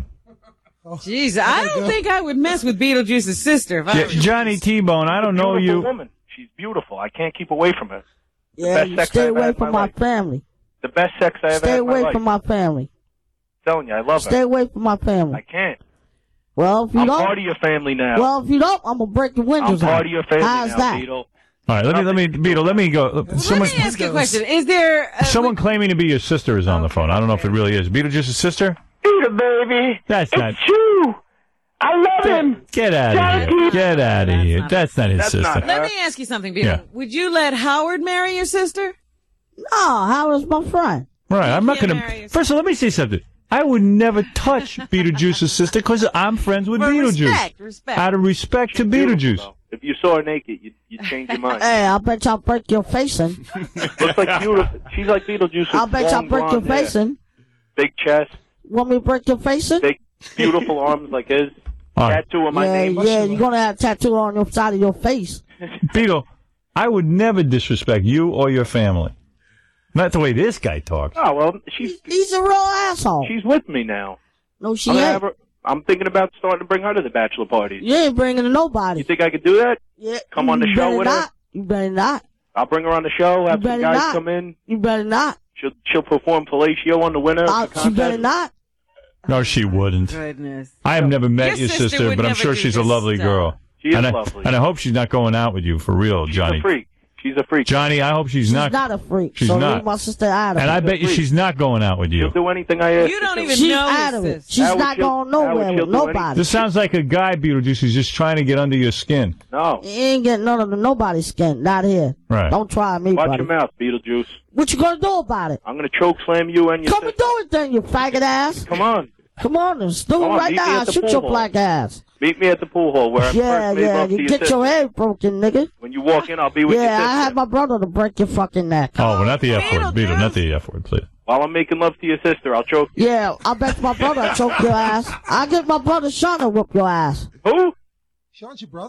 Jeez, I don't think I would mess with Beetlejuice's sister. If I Yeah, were- Johnny T-Bone, I don't know Beautiful you. woman. She's beautiful. I can't keep away from her. The Yeah, best you sex stay I ever away had in from my my life. family. The best sex I ever Stay had in my away life. from my family. I'm telling you, I love Stay her. away from my family. I can't. Well, if you I'm don't, part of your family now. well, if you don't, I'm gonna break the I'm windows out. part of your family How's now, that? Beetle. All right, let me let me Beetle, let me go. Look, Someone Let me ask you a question. Is there... Uh, someone claiming to be your sister is on the phone. I don't know if it really is. Beetlejuice's sister? Peter, baby. That's it's not. you. I love him. Get out of here. Get out of here. That's not his That's sister. not Let me ask you something, Beetle. Yeah. Would you let Howard marry your sister? No, Howard's my friend. Right, I'm not can't going marry to. your First of all, let me say something. I would never touch Beetlejuice's sister because I'm friends with For Beetlejuice. respect, respect. Out of respect to She's beautiful, Beetlejuice. though. If you saw her naked, you'd, you'd change your mind. Hey, I bet y'all break your face in. Looks like beautiful. She's like Beetlejuice. I with bet y'all long break your blonde hair. face in. Big chest, Want me to break your face in? big, beautiful arms like his. All right. Tattoo of my yeah, name. yeah, you're gonna have a tattoo on your side of your face. Beetle, I would never disrespect you or your family. Not the way this guy talks. Oh well, she's He's a real asshole. she's with me now. No, she I'm, gonna ain't. have her, I'm thinking about starting to bring her to the bachelor parties. You ain't bringing nobody. You think I could do that? Yeah, Come on the you show better with her? not. You better not. I'll bring her on the show. Have You some better guys not. come in. You better not. She'll she'll perform fellatio on the winner. of Uh, the you contest. better not. No, she wouldn't. Goodness. I have never met Your your sister sister, would but I'm never sure do she's a this lovely stuff. girl. She is and I, lovely. And I hope she's not going out with you for real, She's Johnny. a freak. She's a freak. Johnny, I hope she's, She's not. not a freak. She's so not. leave my sister out of And it. I bet you freak. she's not going out with you. She'll do anything I ask. You her don't to. even She's know out your of it. sister. She's How would not she'll- going how would nowhere she'll with do nobody. This sounds like a guy, Beetlejuice, who's just trying to get under your skin. No. You ain't getting none of the nobody's skin. Not here. Right. Don't try me, Watch buddy. your mouth, Beetlejuice. What you gonna do about it? I'm gonna choke slam you and your Come and sister. do it then, you faggot ass. Come on. Come on, let's do Come it on, right meet me now. at the Shoot pool your hall. black ass. Meet me at the pool hall where I Yeah, first made yeah. love to You your get sister. your head broken, nigga. When you walk in, I'll be with your Yeah, sister. I had my brother to break your fucking neck. Oh, well, not the F word. Beetle, not the F word, please. While I'm making love to your sister, I'll choke you. Yeah, I bet my brother choke your ass. I get my brother Sean to whoop your ass. Who? Sean's your brother?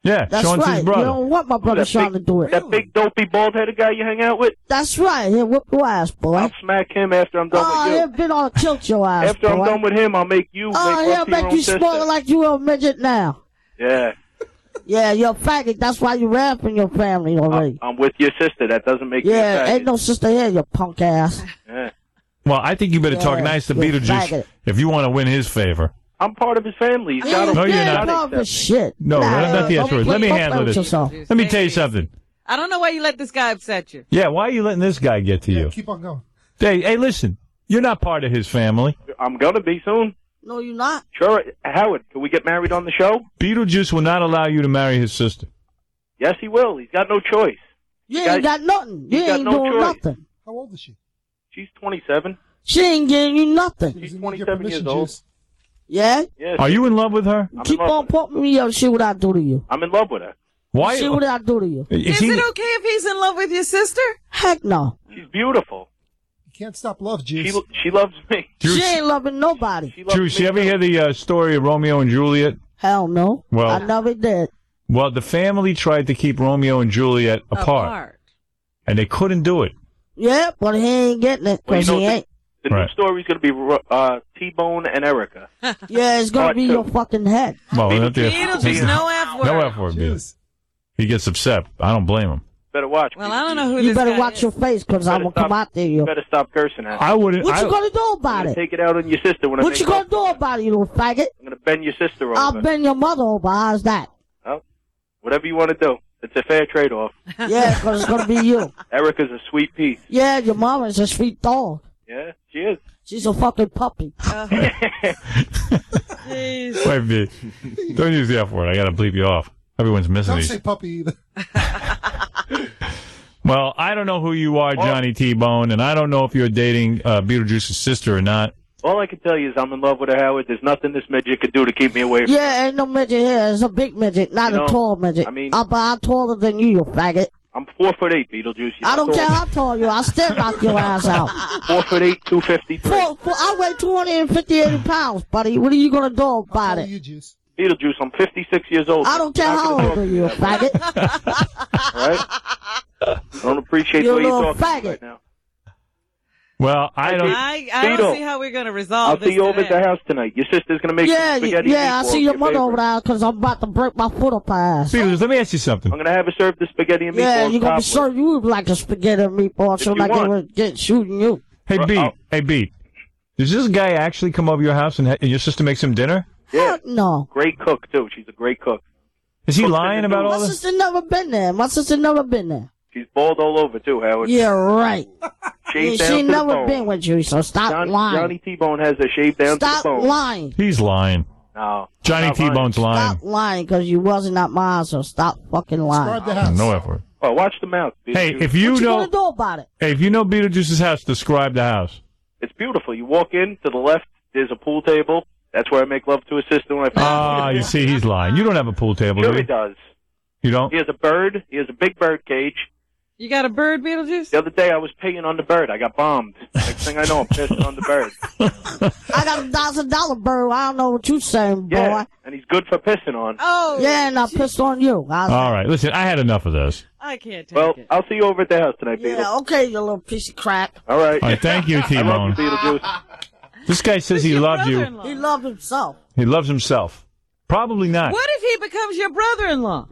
Yeah, That's Sean's right. his brother. You don't want my brother That Sean big- to do it. That big dopey bald-headed guy you hang out with? That's right. He'll whip your ass, boy. I'll smack him after I'm done Oh, with he'll you. been on tilt your ass, After boy. I'm done with him, I'll make you Oh, make he'll love to your make own you sister. spoil like you a midget now. Yeah, Yeah, you're a faggot. That's why you ran from your family already. I'm with your sister. That doesn't make you a yeah, faggot. ain't no sister here, you punk ass. Yeah. Well, I think you better talk Yeah, nice to you Beetlejuice faggot. if you want to win his favor. I'm part of his family. He's got to No, you're yeah, not. part of his shit. No, nah, that's not the don't answer. put- Let me don't handle play with this. yourself. Let me tell you something. I don't know why you let this guy upset you. Yeah, why are you letting this guy get to you? Keep on going. Hey, hey, listen. You're not part of his family. I'm going to be soon. No, you're not. Sure. Howard, can we get married on the show? Beetlejuice will not allow you to marry his sister. Yes, he will. He's got no choice. You Guys, ain't got nothing. You he's got ain't no doing choice. nothing. How old is she? She's twenty-seven. She ain't giving you nothing. She's twenty-seven years old. Yeah? Yes. Are you in love with her? I'm Keep in love on putting me up. See what I do to you. I'm in love with her. Why? See what I do to you. Is Is he- it okay if he's in love with your sister? Heck no. She's beautiful. You can't stop love, Juice. She she loves me. She ain't loving nobody. She loves Juice, me you ever too. hear the uh, story of Romeo and Juliet? Hell no. Well- I never did. Well, the family tried to keep Romeo and Juliet apart, and they couldn't do it. Yeah, but he ain't getting it Well, you because know, he the, ain't. the Right. new story's going to be uh, T-Bone and Erica. Yeah, it's gonna Part be two. your fucking head. Well, not the- Beetlejuice, no F word. No F word, Beetlejuice. He gets upset. I don't blame him. Better watch. Well, I don't know who You this better guy watch is. your face because I'm gonna stop- come out there. You. You better stop cursing at me. I wouldn't. What I, you gonna do about I'm gonna it? take it out on your sister when I What make you gonna love do to her. about it, you little faggot? I'm going to bend your sister over. I'll bend your mother over. How's that? Oh, whatever you want to do. It's a fair trade-off. Yeah, because it's gonna be you. Erica's a sweet piece. Yeah, your mama is a sweet dog. Yeah, she is. She's a fucking puppy. Jeez. Wait, B. Don't use the F word. I got to bleep you off. Everyone's missing Don't these. say puppy either. Well, I don't know who you are, Johnny T-Bone, and I don't know if you're dating uh, Beetlejuice's sister or not. All I can tell you is I'm in love with her, Howard. There's nothing this midget could do to keep me away from her. Yeah, ain't no midget here. It's a big midget, not You know, a tall midget. I mean- I'm, I'm taller than you, you faggot. I'm four foot eight, Beetlejuice. You're I don't not care tall. how tall you are. I'll still knock your ass out. Four foot eight, two fifty-three. Four, four, I weigh two hundred fifty, eighty pounds, buddy. What are you going to do about it? You, Juice. Beetlejuice, I'm fifty-six years old. I don't care You're not how gonna old talk are to you, me faggot. that way, all right? I don't appreciate You're the way a you're little talking to me faggot. right now. Well, I don't. I, I don't Beetle. see how we're going to I'll resolve this see you over at today. the house tonight. Your sister's going to make Yeah, some spaghetti yeah, I and meatballs, see your mother favorite. over there because I'm about to break my foot up her ass. Beetlejuice, let me ask you something. I'm going to have her serve the spaghetti and Yeah, meatballs. you're going to be topless. serving you like a spaghetti and meatball so If you like they want. would get shooting you. Hey, Uh, Beat. oh. Hey, Beat. Does this guy actually come over your house and, ha- and your sister makes him dinner? Yeah, Heck no. great cook, too. She's a great cook. Is he Cooks lying in the about noodles. all My this? sister never been there. My sister never been there. She's bald all over, too, Howard. Yeah, right. Shaved Yeah, down she to the never bone. been with you, so stop John, lying. Johnny T-Bone has her shaved down Stop to the bone. lying. He's lying. No. Johnny I'm not lying. T-Bone's lying. Stop lying because you wasn't at mine, so stop fucking lying. Describe the house. No effort. Oh, watch the mouth. Hey, Beetlejuice. if you What you know, gonna do about it? hey, if you know Beetlejuice's house, describe the house. It's beautiful. You walk in, to the left, there's a pool table. That's where I make love to a sister when I Ah, you see, he's lying. You don't have a pool table, Sure do he you? does. You don't? He has a bird. He has a big bird cage. You got a bird, Beetlejuice? The other day I was peeing on the bird. I got bombed. Next thing I know, I'm pissing on the bird. I got a thousand dollar bird. I don't know what you saying, boy. Yeah, and he's good for pissing on. Oh. Yeah, and I pissed on you. I was All right, listen, I had enough of this. I can't take Well, it. I'll see you over at the house tonight, Beetle. yeah, okay, you little piece of crap. All right. All right, thank you, I love T-Bone. you, Beetlejuice. This guy says he Your loves you. brother-in-law. He loved himself. He loves himself. Probably not. What if he becomes your brother-in-law?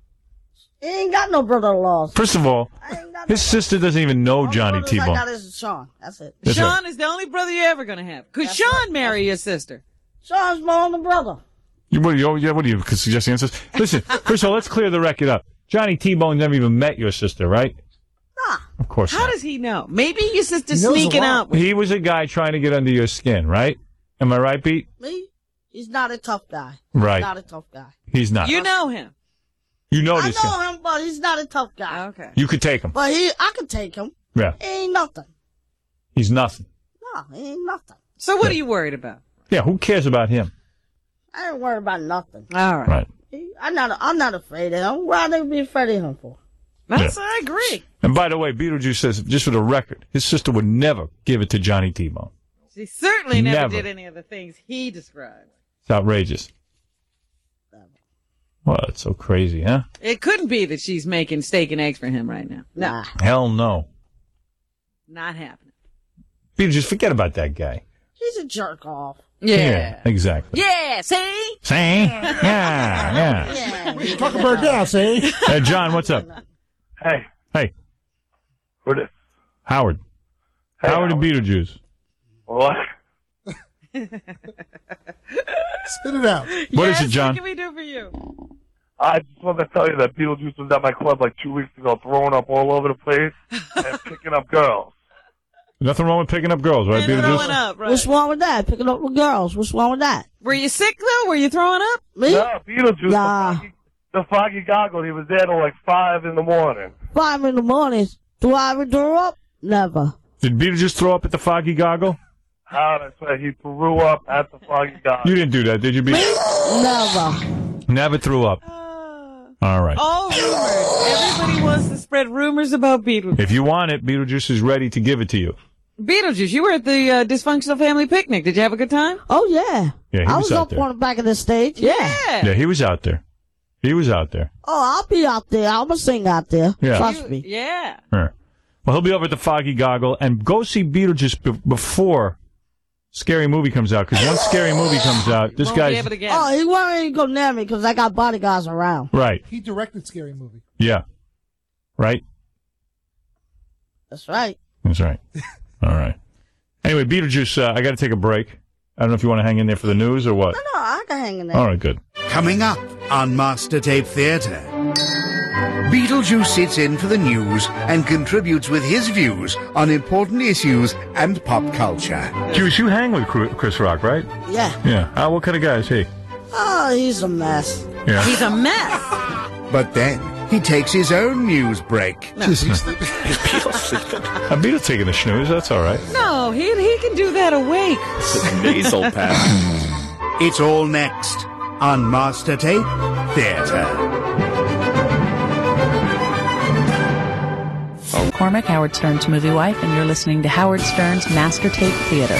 He ain't got no brother-in-law. First of all, his sister doesn't even know Johnny Only brothers I got T-Bone. is Sean. That's it. That's Sean right. is the only brother you're ever going to have. Could That's Sean right. marry your sister? Sean's my only brother. You, what, you, yeah, what do you suggest the answers? Listen, first of all, let's clear the record up. Johnny T-Bone never even met your sister, right? Nah. Of course How not. does he know? Maybe your sister's He knows a sneaking lot. out with He was a guy trying to get under your skin, right? Am I right, Pete? Me? He's not a tough guy. Right. He's not a tough guy. He's not. you. know him. You know I this guy. know him, but he's not a tough guy. Okay. You could take him. But he, I could take him. Yeah. He ain't nothing. He's nothing. No, he ain't nothing. So what are you worried about? Yeah, who cares about him? I ain't worried about nothing. All right. Right. He, I'm not. I'm not afraid of him. Why they be afraid of him for? That's, Yeah. I agree. And by the way, Beetlejuice says, just for the record, his sister would never give it to Johnny T-Bone. She certainly never, Never. did any of the things he described. It's outrageous. Well, it's so crazy, huh? It couldn't be that she's making steak and eggs for him right now. No. Hell no. Not happening. Peter, just forget about that guy. He's a jerk off. Yeah. Exactly. Yeah, see? See? Yeah, yeah. He's talking about now, see? Hey, John, what's up? Hey. Hey. Who this? Howard. Hey, Howard and Howard. Beetlejuice. What? Spit it out. What yes, is it, John? What can we do for you? I just wanted to tell you that Beetlejuice was at my club like two weeks ago, throwing up all over the place and picking up girls. Nothing wrong with picking up girls, right, And throwing Beetlejuice? up, right? What's wrong with that? Picking up with girls. What's wrong with that? Were you sick, though? Were you throwing up? Me? No, Beetlejuice, Nah. the, foggy, the foggy goggle, he was there till like five in the morning. Five in the morning. Do I ever throw up? Never. Did Beetlejuice throw up at the Foggy Goggle? How I swear he threw up at the foggy goggle. You didn't do that, did you, Me? Beetlejuice? Never. Never threw up. All right. All rumors. Everybody wants to spread rumors about Beetlejuice. If you want it, Beetlejuice is ready to give it to you. Beetlejuice, you were at the uh, dysfunctional family picnic. Did you have a good time? Oh, yeah. Yeah, he I was was out up there. on the back of the stage. Yeah. Yeah, he was out there. He was out there. Oh, I'll be out there. I'm going to sing out there. Yeah. Trust me. Yeah. Sure. Well, he'll be over at the Foggy Goggle, and go see Beetlejuice be- before Scary Movie comes out, because once Scary Movie comes out, this Won't be guy's... able to get Oh, it. he won't even go near me because I got bodyguards around. Right. He directed Scary Movie. Yeah. Right? That's right. That's right. All right. Anyway, Beetlejuice, uh, I got to take a break. I don't know if you want to hang in there for the news or what. No, no, I can hang in there. All right, good. Coming up on Master Tape Theatre. Beetlejuice sits in for the news and contributes with his views on important issues and pop culture. Juice, you hang with Cru- Chris Rock, right? Yeah. Yeah. Uh, what kind of guy is he? Oh, he's a mess. Yeah. He's a mess. But then he takes his own news break. A Beetle taking a snooze, that's all right. No, he he can do that awake. Nasal pass. It's all next on Master Tape Theatre. Cormac, Howard Stern's movie wife, and you're listening to Howard Stern's Master Tape Theater.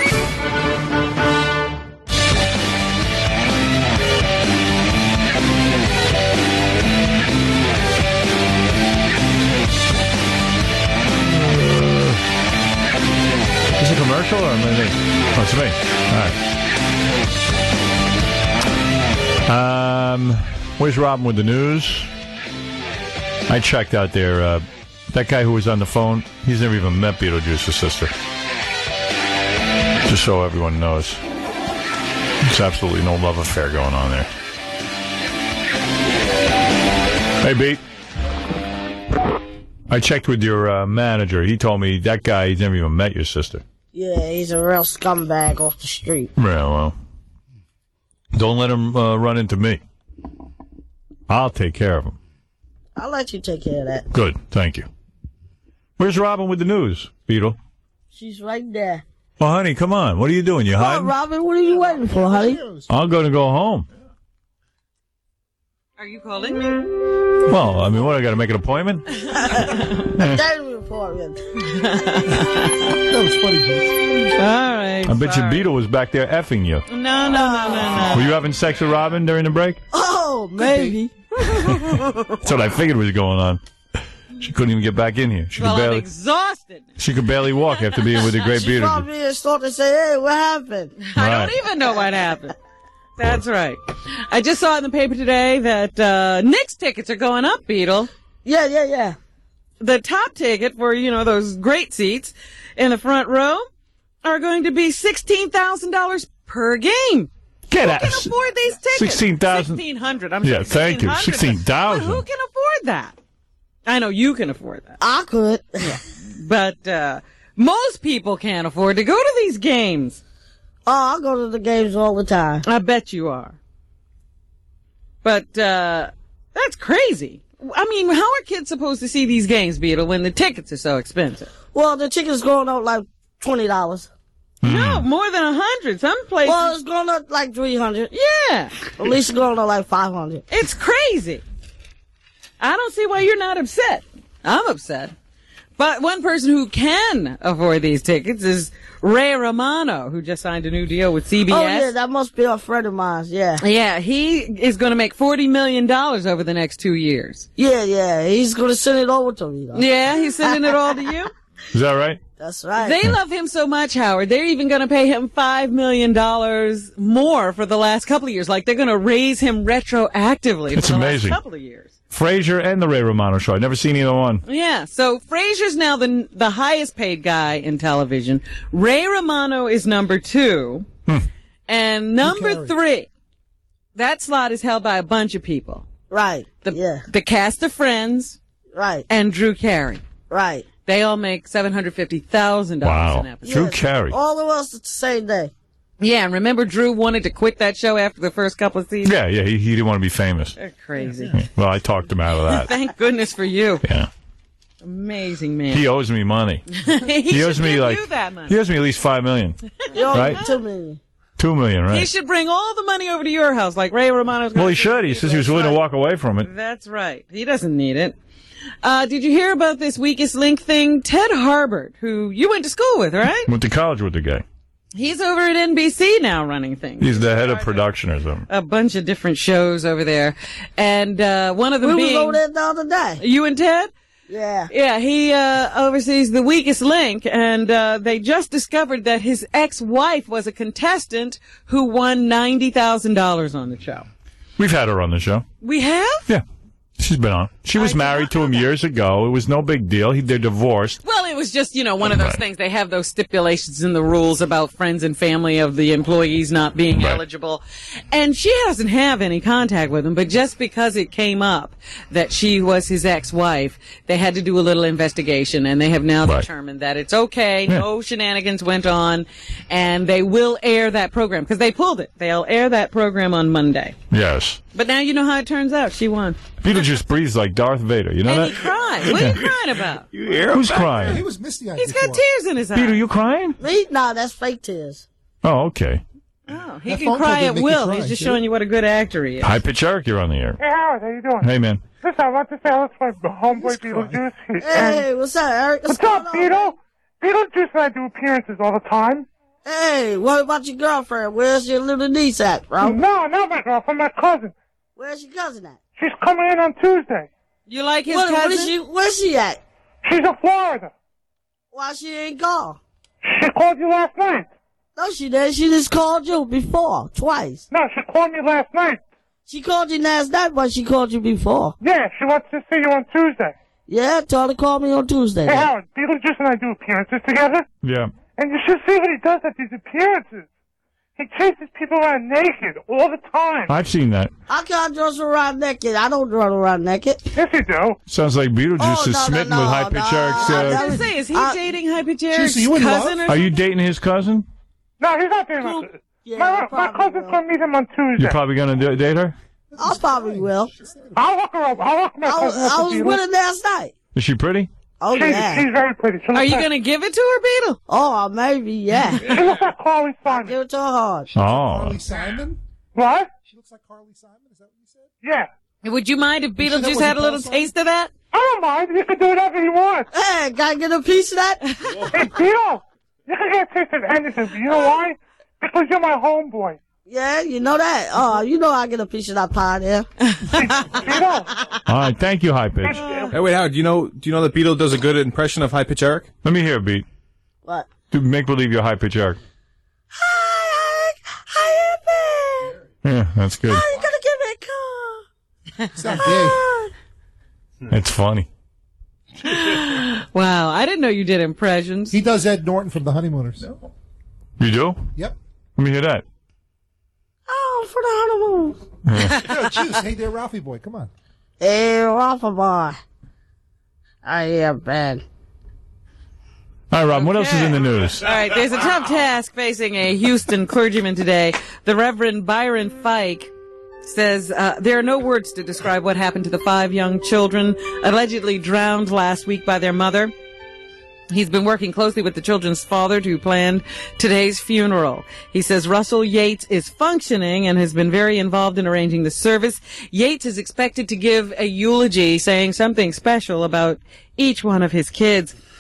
Is it a commercial or am I me? Oh, it's me. All right. Um, where's Robin with the news? I checked out there. Uh, that guy who was on the phone, he's never even met Beetlejuice's sister. Just so everyone knows. There's absolutely no love affair going on there. Hey, Beat. I checked with your uh, manager. He told me that guy, he's never even met your sister. Yeah, he's a real scumbag off the street. Yeah, well, don't let him uh, run into me. I'll take care of him. I'll let you take care of that. Good, thank you. Where's Robin with the news, Beetle? She's right there. Oh, honey, come on. What are you doing? You Come on, hiding? Robin, what are you waiting for, honey? I'm going to go home. Are you calling me? Well, I mean, what, I got to make an appointment? That's important. That was funny, Juice. All right. I bet sorry. your Beetle was back there effing you. No, no, no, no, Were no. you having sex with Robin during the break? Oh, maybe. That's what I figured was going on. She couldn't even get back in here. She Well, could I'm barely. exhausted. She could barely walk after being with the great She Beetlejuice. probably started to say, hey, what happened? I Right. don't even know what happened. That's right. I just saw in the paper today that uh, Knicks tickets are going up, Beetle. Yeah, yeah, yeah. The top ticket for, you know, those great seats in the front row are going to be sixteen thousand dollars per game. Get Who out. can afford these tickets? sixteen thousand. sixteen hundred. I'm Yeah, sorry, thank you. sixteen hundred. sixteen thousand. But who can afford that? I know you can afford that. I could. But uh, most people can't afford to go to these games. Oh, I go to the games all the time. I bet you are. But uh, that's crazy. I mean, how are kids supposed to see these games, Beetle, when the tickets are so expensive? Well, the ticket's going up like twenty dollars. No, more than a hundred. Some places. Well, it's going up like three hundred. Yeah. At least it's going up like five hundred. It's crazy. I don't see why you're not upset. I'm upset. But one person who can afford these tickets is Ray Romano, who just signed a new deal with C B S. Oh, yeah, that must be a friend of mine, yeah. Yeah, he is going to make forty million dollars over the next two years. Yeah, yeah, he's going to send it over to me, though. Yeah, he's sending it all to you? Is that right? That's right. They love him so much, Howard. They're even going to pay him five million dollars more for the last couple of years. Like, they're going to raise him retroactively It's for the amazing. last couple of years. Frasier and the Ray Romano Show. I've never seen either one. Yeah, so Frasier's now the the highest paid guy in television. Ray Romano is number two. Hmm. And number three, that slot is held by a bunch of people. Right, The, yeah. the cast of Friends. Right. And Drew Carey. Right. They all make seven hundred fifty thousand dollars Wow. an episode. Drew Carey. All of us the same day. Yeah, and remember Drew wanted to quit that show after the first couple of seasons? Yeah, yeah, he, he didn't want to be famous. They're crazy. Well, I talked him out of that. Thank goodness for you. Yeah. Amazing man. He owes me money. he he owes should me give like you that money. he owes me at least five million. You owe Right? me two million. Two million, right? He should bring all the money over to your house like Ray Romano's Well, gonna he do. should. He says he was willing to walk away from it. That's right. He doesn't need it. Uh, did you hear about this weakest link thing? Ted Harbert, who you went to school with, right? Went to college with the guy. He's over at N B C now running things. He's the head of production or something. A bunch of different shows over there. And uh, one of them We being... was over there the other day. You and Ted? Yeah. Yeah, he uh, oversees the weakest link, and uh, they just discovered that his ex-wife was a contestant who won ninety thousand dollars on the show. We've had her on the show. We have? Yeah. She's been on. She was married to him years ago. It was no big deal. He, they're divorced. Well, it was just, you know, one of those Right. things. They have those stipulations in the rules about friends and family of the employees not being Right. eligible. And she doesn't have any contact with him, but just because it came up that she was his ex-wife, they had to do a little investigation, and they have now Right. determined that it's okay. Yeah. No shenanigans went on, and they will air that program, because they pulled it. They'll air that program on Monday. Yes. But now you know how it turns out. She won. Beetlejuice breathes like Darth Vader. You know And that? he cried. What are you crying about? You hear Who's crying? He was misty-eyed He's got before. tears in his eyes. Peter, you crying? Me? Nah, that's fake tears. Oh, okay. Oh, he That can phone call cry didn't at make you will. cry, He's just did showing it? you what a good actor he is. Hi, Pitch Eric, you're on the air. Hey, Howard, how you doing? Hey, man. Listen, I want to say hello to my homeboy Beetlejuice. He- Hey, and- what's up, Eric? What's going up, on, Beetle? Beetlejuice and I do appearances all the time. Hey, what about your girlfriend? Where's your little niece at, bro? No, not my girlfriend, my cousin. Where's your cousin at? She's coming in on Tuesday. You like his What, what cousin? is she, where's she at? She's in Florida. Why she ain't gone? She called you last night. No, she didn't. She just called you before, twice. No, she called me last night. She called you last night, but she called you before. Yeah, she wants to see you on Tuesday. Yeah, tell her to call me on Tuesday. Hey, then. Howard, Beetlejuice and I do appearances together. Yeah. And you should see what he does at these appearances. He chases people around naked all the time. I've seen that. I can't dress around naked. I don't run around naked. Yes, you do. Sounds like Beetlejuice Oh, is no, no, smitten no, with High Pitch no. Eric's. I was Uh, going to say, is he I- dating High Pitch Eric's Jeez, you in cousin love? or are you dating his cousin? No, he's not doing that. Yeah, my, I my probably cousin's will. going to meet him on Tuesday. You're probably going to date her? I probably will. I'll look her up. I'll look my I was, cousin up I to was Beetle. with her last night. Is she pretty? Oh, she's, yeah. she's very pretty. She Are looks you like, going to give it to her, Beetle? Oh, maybe, yeah. She looks like Carly Simon. Give it to her hard. Oh. Carly Simon? What? She looks like Carly Simon? Is that what you said? Yeah. Would you mind if You sure that Beetlejuice wasn't had a little Paul taste of that? I don't mind. You can do whatever you want. Hey, gotta get a piece of that? Hey, Beetle, you can get a taste of anything. You know why? Because you're my homeboy. Yeah, you know that. Oh, you know I get a piece of that pie there. Beetle. All right. Thank you, High Pitch. Hey, wait, Howard, do you know, do you know that Beetle does a good impression of High Pitch Eric? Let me hear a beat. What? Do make believe you're High Pitch Eric. Hi, Eric. Hi, Evan. Yeah, that's good. How you gonna give me a call? It's not gay. It's funny. Wow, I didn't know you did impressions. He does Ed Norton from The Honeymooners. You do? Yep. Let me hear that. Oh, for the honeymoon. Yo, Juice. Hey there, Ralphie boy. Come on. Hey, Rafa boy. I am bad. All right, Rob, what else is in the news? All right, there's a tough task facing a Houston clergyman today. The Reverend Byron Fike says uh, there are no words to describe what happened to the five young children allegedly drowned last week by their mother. He's been working closely with the children's father to plan today's funeral. He says Russell Yates is functioning and has been very involved in arranging the service. Yates is expected to give a eulogy saying something special about each one of his kids.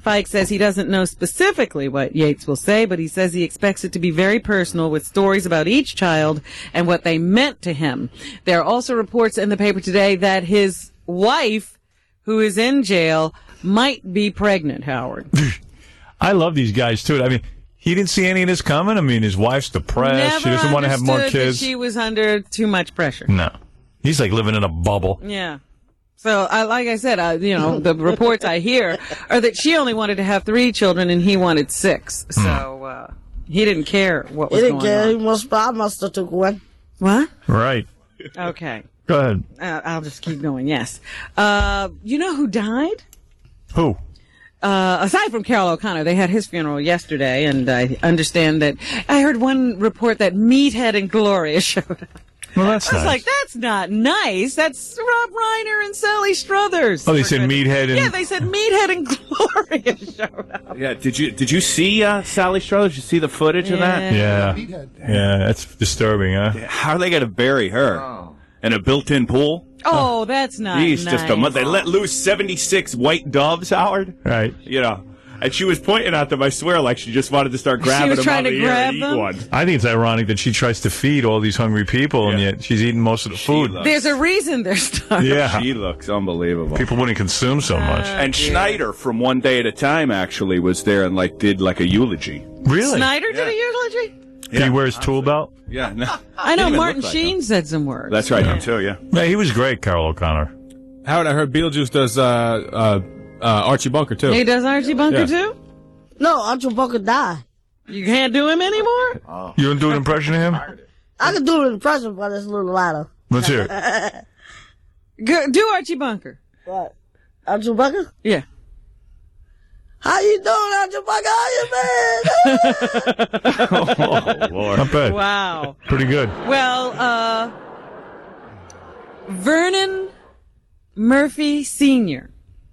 Fike says he doesn't know specifically what Yates will say, but he says he expects it to be very personal with stories about each child and what they meant to him. There are also reports in the paper today that his wife, who is in jail, might be pregnant, Howard. I love these guys, too. I mean, he didn't see any of this coming. I mean, his wife's depressed. Never she doesn't want to have more understood that kids. she was under too much pressure. No. He's like living in a bubble. Yeah. So, I, like I said, I, you know, the reports I hear are that she only wanted to have three children and he wanted six. So, uh, he didn't care what was He didn't going care. on. He must, I must have took one. What? Right. Okay. Go ahead. Uh, I'll just keep going, yes. Uh, you know who died? Who? Uh, aside from Carol O'Connor, they had his funeral yesterday, and I understand that I heard one report that Meathead and Gloria showed up. Well, that's I was nice. like, that's not nice. That's Rob Reiner and Sally Struthers. Oh, they said Meathead and... Yeah, they said Meathead and Gloria showed up. Yeah, did you did you see uh, Sally Struthers? Did you see the footage of that? Yeah. Yeah, that's disturbing, huh? How are they going to bury her? Oh. In a built-in pool? Oh, that's not He's nice. just a month. They let loose seventy-six white doves, Howard. Right. You know, and she was pointing at them, I swear, like she just wanted to start grabbing was them trying out to of the air grab and them? eat one. I think it's ironic that she tries to feed all these hungry people, and yet she's eating most of the food. There's a reason they're starving. Yeah. She looks unbelievable. People wouldn't consume so much. And Schneider from One Day at a Time actually was there and like did like a eulogy. Really? Snyder did a eulogy? Did he wear his tool belt? Yeah, no. I know Didn't even Martin look like Sheen said some words. That's right, him too, yeah. Yeah, he was great, Carol O'Connor. Howard, I heard Beetlejuice does uh, uh, uh, Archie Bunker, too. He does Archie Bunker Yeah. too? No, Archie Bunker died. You can't do him anymore? You don't do an impression of him? I can do an impression, but it's a little louder. Let's hear it. Go, do Archie Bunker. What? Archie Bunker? Yeah. How you doing, Archie Bunker? How you been? Oh, Lord. Not bad. Wow. Pretty good. Well, uh, Vernon Murphy Senior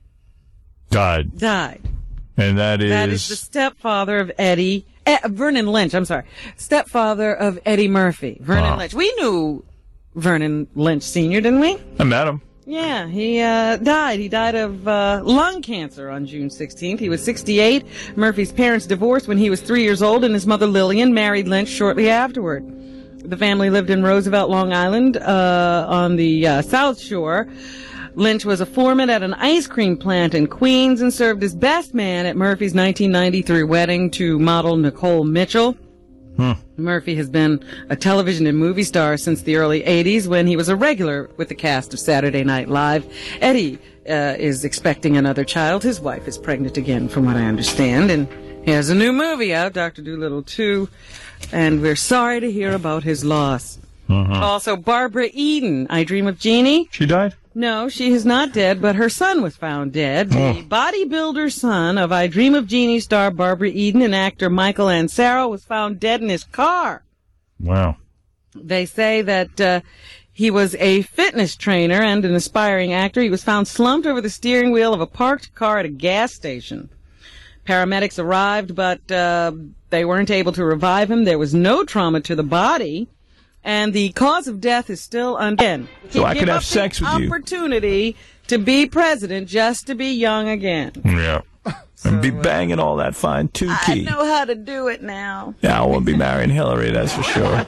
Died. died. And that is... That is the stepfather of Eddie, eh, Vernon Lynch, I'm sorry. Stepfather of Eddie Murphy. Vernon Wow. Lynch. We knew Vernon Lynch Senior, didn't we? I met him. Yeah, he uh, died. He died of uh, lung cancer on June sixteenth. He was sixty-eight. Murphy's parents divorced when he was three years old, and his mother Lillian married Lynch shortly afterward. The family lived in Roosevelt, Long Island, uh, on the uh, South Shore. Lynch was a foreman at an ice cream plant in Queens and served as best man at Murphy's nineteen ninety-three wedding to model Nicole Mitchell. Hmm. Murphy has been a television and movie star since the early eighties when he was a regular with the cast of Saturday Night Live. Eddie uh, is expecting another child. His wife is pregnant again, from what I understand, and he has a new movie out, Doctor Dolittle two, and we're sorry to hear about his loss. Uh-huh. Also, Barbara Eden, I Dream of Jeannie. She died? No, she is not dead, but her son was found dead. Oh. The bodybuilder son of I Dream of Jeannie star Barbara Eden and actor Michael Ansaro was found dead in his car. Wow. They say that uh, he was a fitness trainer and an aspiring actor. He was found slumped over the steering wheel of a parked car at a gas station. Paramedics arrived, but uh, they weren't able to revive him. There was no trauma to the body. And the cause of death is still unknown. So I could have sex with you. Opportunity to be president just to be young again. Yeah. And be banging all that fine I two-key. know how to do it now. Yeah, I won't be marrying Hillary, that's for sure.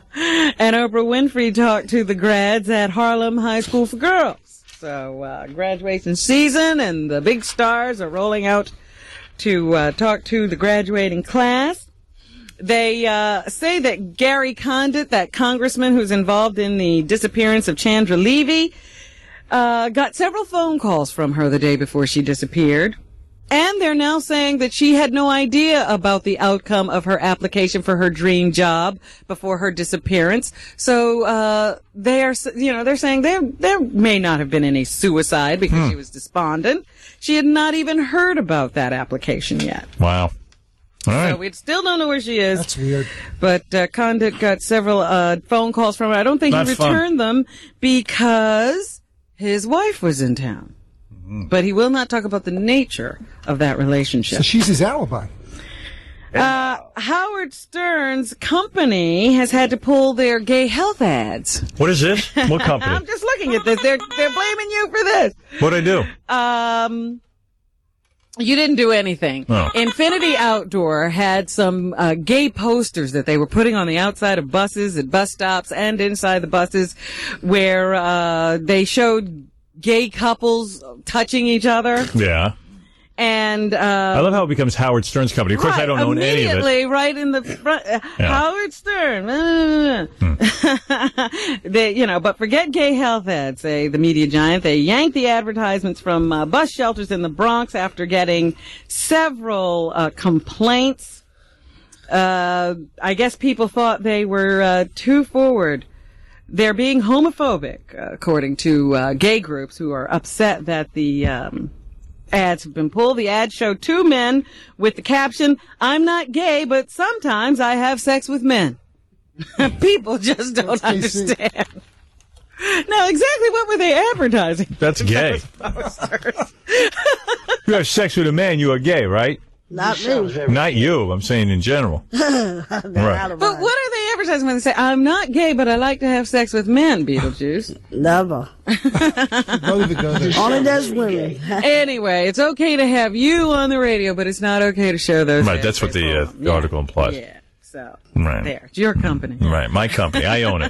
And Oprah Winfrey talked to the grads at Harlem High School for Girls. So uh, graduation season, and the big stars are rolling out to uh, talk to the graduating class. They uh, say that Gary Condit, that congressman who's involved in the disappearance of Chandra Levy, uh, got several phone calls from her the day before she disappeared. And they're now saying that she had no idea about the outcome of her application for her dream job before her disappearance. So uh, they are, you know, they're saying there there may not have been any suicide because Hmm. she was despondent. She had not even heard about that application yet. Wow. All right. So we still don't know where she is. That's weird. But uh, Condit got several uh, phone calls from her. I don't think Not he fun. returned them because his wife was in town. Mm-hmm. But he will not talk about the nature of that relationship. So she's his alibi. Uh, Howard Stern's company has had to pull their gay health ads. What is this? What company? I'm just looking at this. They're they're blaming you for this. What'd I do? Um, You didn't do anything. Oh. Infinity Outdoor had some uh, gay posters that they were putting on the outside of buses at bus stops and inside the buses where uh, they showed gay couples touching each other. Yeah. And uh, I love how it becomes Howard Stern's company. Of course, right, I don't own any of it. Immediately, right in the front, uh, Yeah. Howard Stern. Hmm. they, you know, but forget gay health ads, say the media giant. They yanked the advertisements from uh, bus shelters in the Bronx after getting several uh, complaints. Uh, I guess people thought they were uh, too forward. They're being homophobic, uh, according to uh, gay groups who are upset that the um, ads have been pulled. The ads show two men with the caption, "I'm not gay, but sometimes I have sex with men." People just don't understand. Now, exactly what were they advertising? That's gay. You have sex with a man, you are gay, right? Not me. Not you. I'm saying in general. Right. But what are they advertising when they say, "I'm not gay, but I like to have sex with men," Beetlejuice? Never. Only there's women. Anyway, it's okay to have you on the radio, but it's not okay to show those. Right, that's what the, uh, the article implies. Yeah, so Right. there, it's your company. Right, my company. I own it.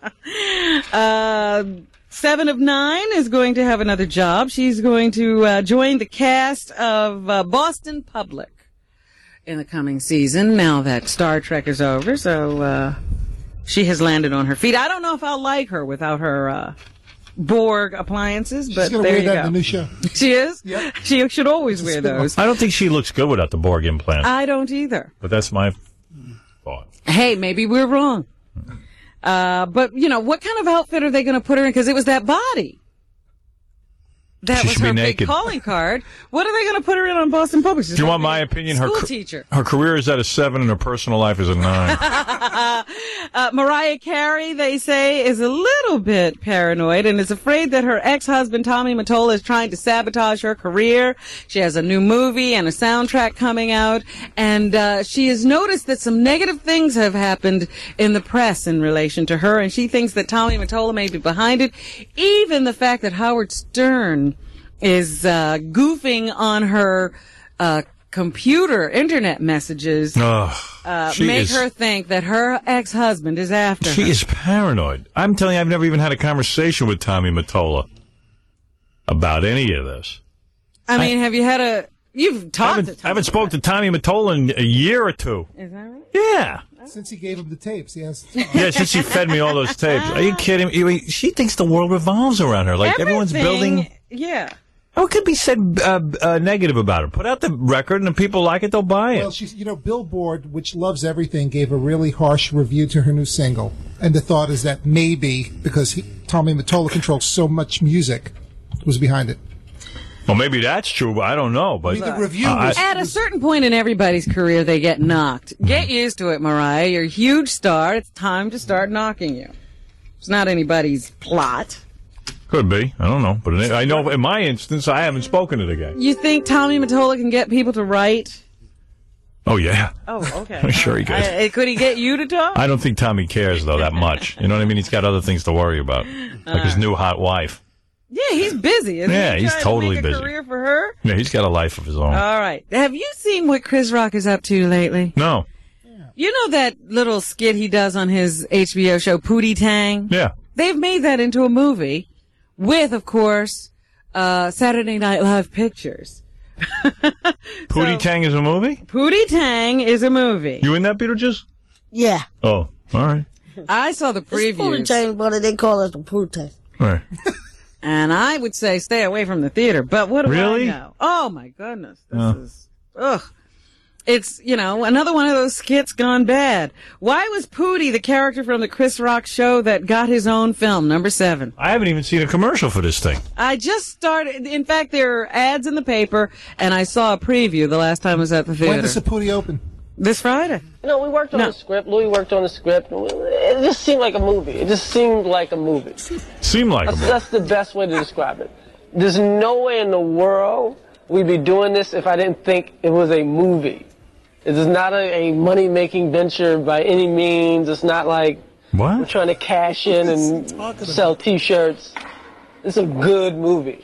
Uh, Seven of Nine is going to have another job. She's going to uh, join the cast of uh, Boston Public in the coming season, now that Star Trek is over. So uh, she has landed on her feet. I don't know if I'll like her without her uh, Borg appliances, but She's gonna there wear you that go. in the new show. She is? Yeah. She should always wear those. I don't think she looks good without the Borg implant. I don't either. But that's my thought. Hey, maybe we're wrong. Uh, but, you know, what kind of outfit are they going to put her in? Because it was that body. That She was should be her big naked. calling card. What are they going to put her in on Boston Public? She's Do you gonna want be my a opinion? Her School ca- teacher. her career is at a seven and her personal life is a nine. uh, Mariah Carey, they say, is a little bit paranoid and is afraid that her ex-husband, Tommy Mottola, is trying to sabotage her career. She has a new movie and a soundtrack coming out, and uh, she has noticed that some negative things have happened in the press in relation to her, and she thinks that Tommy Mottola may be behind it. Even the fact that Howard Stern is uh, goofing on her uh, computer internet messages Ugh, uh, she make is- her think that her ex-husband is after She her. is paranoid. I'm telling you, I've never even had a conversation with Tommy Mottola about any of this. I mean, have you had a... You've I talked haven't, to I haven't spoken to Tommy Mottola in a year or two. Is that right? Yeah. Since he gave him the tapes, he has. Yeah, since she fed me all those tapes. Are you kidding me? I mean, she thinks the world revolves around her. Like, everyone's Everything- building... Yeah. What could be said uh, uh, negative about her? Put out the record, and if people like it, they'll buy it. Well, she's, you know, Billboard, which loves everything, gave a really harsh review to her new single. And the thought is that maybe, because he, Tommy Mottola controls so much music, was behind it. Well, maybe that's true, but I don't know. But I mean, the review uh, was- I- At a certain point in everybody's career, they get knocked. Get used to it, Mariah. You're a huge star. It's time to start knocking you. It's not anybody's plot. could be. I don't know. But in, I know in my instance, I haven't spoken to the guy. You think Tommy Mottola can get people to write? Oh, yeah. Oh, okay. I'm sure he could. I, could he get you to talk? I don't think Tommy cares, though, that much. You know what I mean? He's got other things to worry about, like his new hot wife. Yeah, he's busy. Isn't Yeah, he? he's Trying totally to make a busy. career for her. Yeah, he's got a life of his own. All right. Have you seen what Chris Rock is up to lately? No. You know that little skit he does on his H B O show, Pootie Tang? Yeah. They've made that into a movie with, of course, uh, Saturday Night Live pictures. Pootie Tang is a movie? Pootie Tang is a movie. You in that, Beetlejuice? Yeah. Oh, all right. I saw the It's Pootie previews. Tang, but they call it the Pootie Tang. All right. And I would say stay away from the theater. But what do Really? I know? Oh, my goodness. This Oh. is, ugh. It's, you know, another one of those skits gone bad. Why was Pootie the character from the Chris Rock show that got his own film, number seven? I haven't even seen a commercial for this thing. I just started, in fact, there are ads in the paper, and I saw a preview the last time I was at the theater. When does the Pootie open? This Friday. You know, we worked on No. the script. Louis worked on the script. It just seemed like a movie. It just seemed like a movie. Seemed like a That's, movie. that's the best way to describe it. There's no way in the world we'd be doing this if I didn't think it was a movie. It is not a, a money-making venture by any means. It's not like what? we're trying to cash in and sell T-shirts. It's a good movie.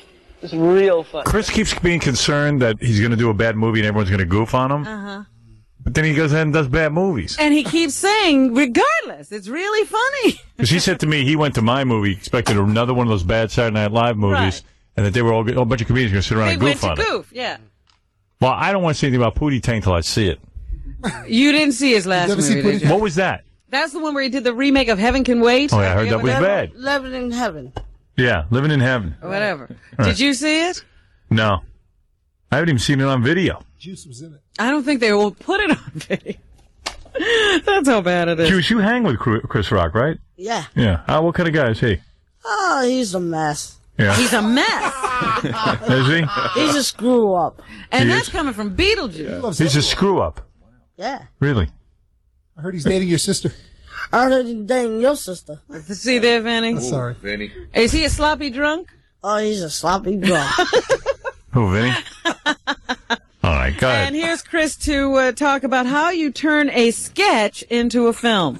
It's real fun. Chris keeps being concerned that he's going to do a bad movie and everyone's going to goof on him. Uh-huh. But then he goes ahead and does bad movies. And he keeps saying, regardless, it's really funny. Because he said to me, he went to my movie, expected another one of those bad Saturday Night Live movies, Right. and that they were all a whole bunch of comedians going to sit around They and went goof to on it. goof, yeah. Well, I don't want to say anything about Pootie Tang till I see it. You didn't see his last You ever movie, see did you? What was that? That's the one where he did the remake of Heaven Can Wait. Oh, yeah, I heard that was bad. Living in heaven. Yeah, Living in Heaven. Or whatever. Right. Did you see it? No. I haven't even seen it on video. Juice was in it. I don't think they will put it on video. That's how bad it is. Juice, you hang with Cru- Chris Rock, right? Yeah. Yeah. Uh, what kind of guy is he? Oh, he's a mess. Yeah. He's a mess. Is he? He's a screw up. And He that's is? coming from Beetlejuice. He's a screw up. Yeah. Really? I heard he's dating your sister. I heard he's dating your sister. See there, Vinny? Sorry. Vinny. Is he a sloppy drunk? Oh, he's a sloppy drunk. Who, Vinny? All right, go ahead. And here's Chris to uh, talk about how you turn a sketch into a film.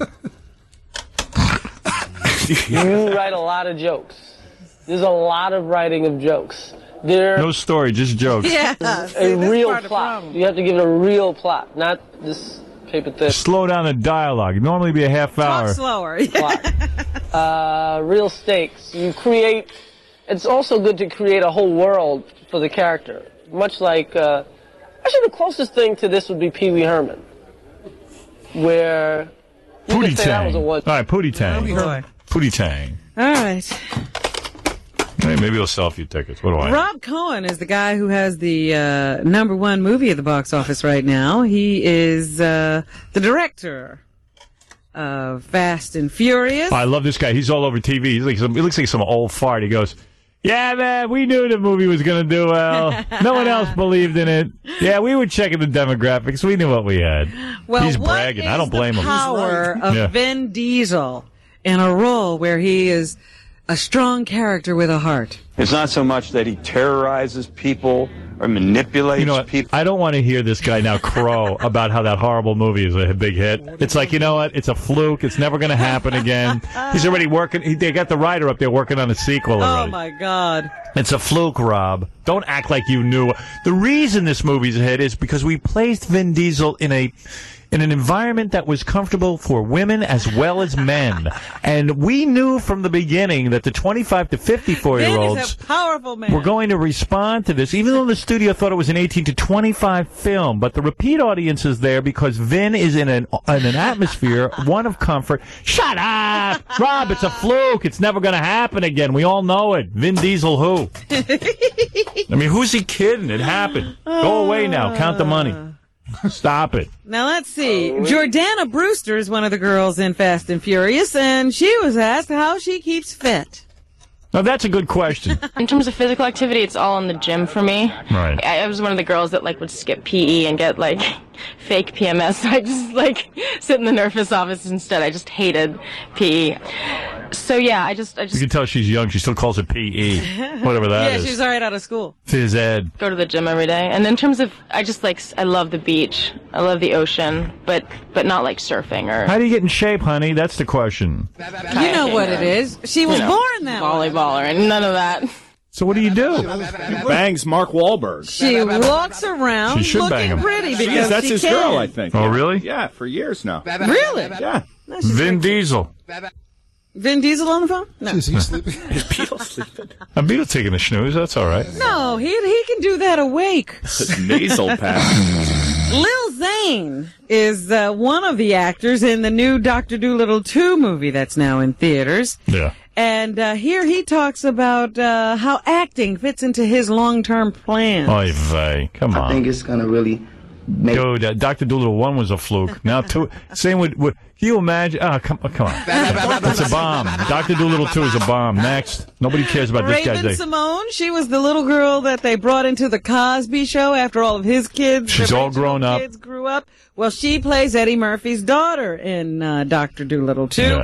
You write a lot of jokes. There's a lot of writing of jokes. There No story, just jokes. Yeah. is See, a that's real part of the plot. problem. You have to give it a real plot, not this paper thin Slow down the dialogue. It'd normally be a half Talk hour. slower. plot. Uh, real stakes. You create. It's also good to create a whole world for the character. Much like, uh, actually, the closest thing to this would be Pee Wee Herman, where you Pootie could say that was Tang. a All one. right, Pootie Tang. Oh, boy. Pootie Tang. All right. Hey, maybe he'll sell a few tickets. What do I know? Rob Cohen is the guy who has the uh, number one movie at the box office right now. He is uh, the director of Fast and Furious. I love this guy. He's all over T V. He's like some, he looks like some old fart. He goes, yeah, man, we knew the movie was going to do well. No one else believed in it. Yeah, we were checking the demographics. We knew what we had. Well, He's what bragging. I is don't blame the him. power of Yeah. Vin Diesel in a role where he is a strong character with a heart? It's not so much that he terrorizes people or manipulates You know what? people. I don't want to hear this guy now crow about how that horrible movie is a big hit. It's like, you know what? It's a fluke. It's never going to happen again. He's already working. He, they got the writer up there working on a sequel Oh, already. my God. It's a fluke, Rob. Don't act like you knew. The reason this movie's a hit is because we placed Vin Diesel in a in an environment that was comfortable for women as well as men. And we knew from the beginning that the twenty-five to fifty-four-year-olds Vin is a powerful man. we're going to respond to this, even though the studio thought it was an eighteen to twenty-five film. But the repeat audience is there because Vin is in an in an atmosphere, one of comfort. Shut up! Rob, it's a fluke. It's never going to happen again. We all know it. Vin Diesel who? I mean, who's he kidding? It happened. Go away now. Count the money. Stop it. Now, let's see. Jordana Brewster is one of the girls in Fast and Furious, and she was asked how she keeps fit. Now, that's a good question. In terms of physical activity, it's all in the gym for me. Right. I, I was one of the girls that like would skip P E and get like fake P M S. So I just like sit in the nurse's office instead. I just hated P E. So yeah, I just I You just can tell she's young. She still calls it P E. Whatever that yeah, is. she's all right out of school. Phys ed. go to the gym every day. And in terms of, I just like I love the beach. I love the ocean, but but not like surfing or How do you get in shape, honey? That's the question. You know what it is. She was You know, born that way. volleyballer and none of that. So what do you do? Bangs Mark Wahlberg. She walks around She should bang looking him. pretty She because is, that's she his can. girl, I think. Oh, really? Yeah, for years now. Really? Yeah. Vin Diesel. Vin Diesel on the phone? No. Is he sleeping? Is Beetle sleeping? A Beetle taking a snooze. That's all right. No, he he can do that awake. His nasal pass. Lil Zane is uh, one of the actors in the new Doctor Dolittle two movie that's now in theaters. Yeah. And uh, here he talks about uh, how acting fits into his long-term plan. Oy vey. Come on. I think it's gonna really make. Dude, uh, Doctor Dolittle one was a fluke. Now two. Same with. with can you imagine? Oh, come, oh, come on. It's a bomb. Doctor Dolittle two is a bomb. Next. Nobody cares about this Raven guy's. Simone, she was the little girl that they brought into the Cosby Show after all of his kids. She's the all original grown up. Kids grew up. Well, she plays Eddie Murphy's daughter in uh, Doctor Dolittle two. Yeah.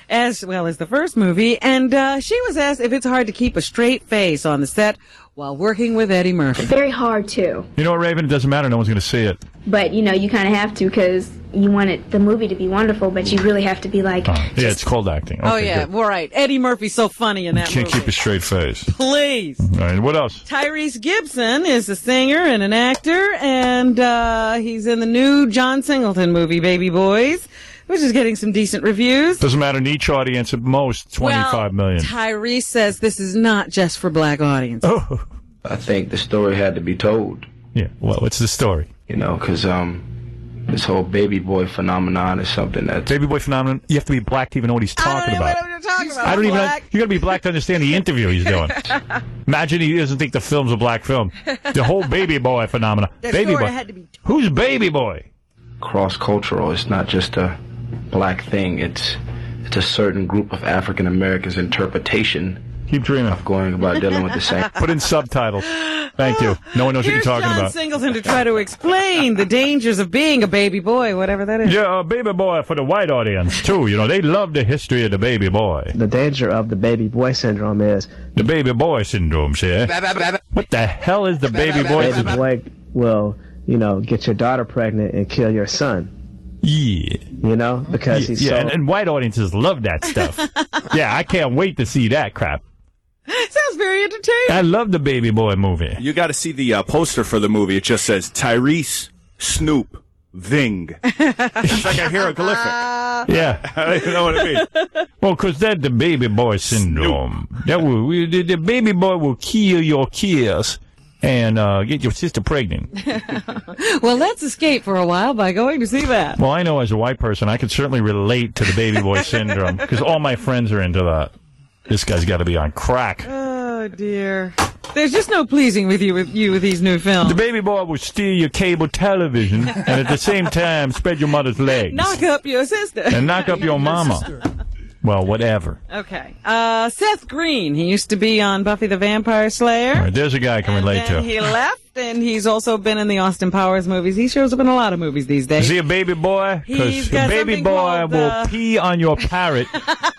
as well as the first movie. And uh, she was asked if it's hard to keep a straight face on the set while working with Eddie Murphy. Very hard, too. You know what, Raven? It doesn't matter. No one's going to see it. But, you know, you kind of have to because you want it, the movie to be wonderful, but you really have to be like... Oh, yeah, it's called acting. Okay, oh, yeah. good. Well, right. Eddie Murphy's so funny in that Can't movie. keep a straight face. Please. All right, what else? Tyrese Gibson is a singer and an actor, and uh, he's in the new John Singleton movie, Baby Boys, which is getting some decent reviews. Doesn't matter. Niche audience at most, twenty-five million. Well, Tyrese says this is not just for black audiences. Oh. I think the story had to be told. Yeah, well, what's the story? You know, because um, this whole baby boy phenomenon is something that... Baby boy phenomenon, you have to be black to even know what he's talking I don't about. know what you're talking about. I don't even know, black. you got to be black to understand the interview he's doing. Imagine he doesn't think the film's a black film. The whole baby boy phenomenon. The baby story boy. had to be told. Who's baby boy? Cross-cultural. It's not just a black thing. It's it's a certain group of African Americans' interpretation. Keep dreaming. Of going about dealing with the same. Put in subtitles. Thank you. No one knows Here's what you're talking John about. Singleton to try to explain the dangers of being a baby boy, whatever that is. Yeah, a baby boy for the white audience, too. You know, they love the history of the baby boy. The danger of the baby boy syndrome is... The baby boy syndrome, see? What the hell is the baby boy baby syndrome? boy will, you know, get your daughter pregnant and kill your son. Yeah. You know, because yeah, he's yeah, so... and, and white audiences love that stuff. Yeah, I can't wait to see that crap. Sounds very entertaining. I love the baby boy movie. You got to see the uh, poster for the movie. It just says Tyrese, Snoop, Ving. It's like a hieroglyphic. Yeah. I don't know what it means. Well, because that's the baby boy syndrome. That will, we, the, the baby boy will kill your kids and uh, get your sister pregnant. Well, let's escape for a while by going to see that. Well, I know as a white person, I can certainly relate to the baby boy syndrome because all my friends are into that. This guy's got to be on crack. Oh, dear. There's just no pleasing with you with you with these new films. The baby boy will steal your cable television and at the same time spread your mother's legs. Knock up your sister. And knock up your mama. Well, whatever. Okay. Uh, Seth Green. He used to be on Buffy the Vampire Slayer. All right, there's a guy I can relate and to. He left, and he's also been in the Austin Powers movies. He shows up in a lot of movies these days. Is he a baby boy? He's Because got a baby something boy called, will uh, pee on your parrot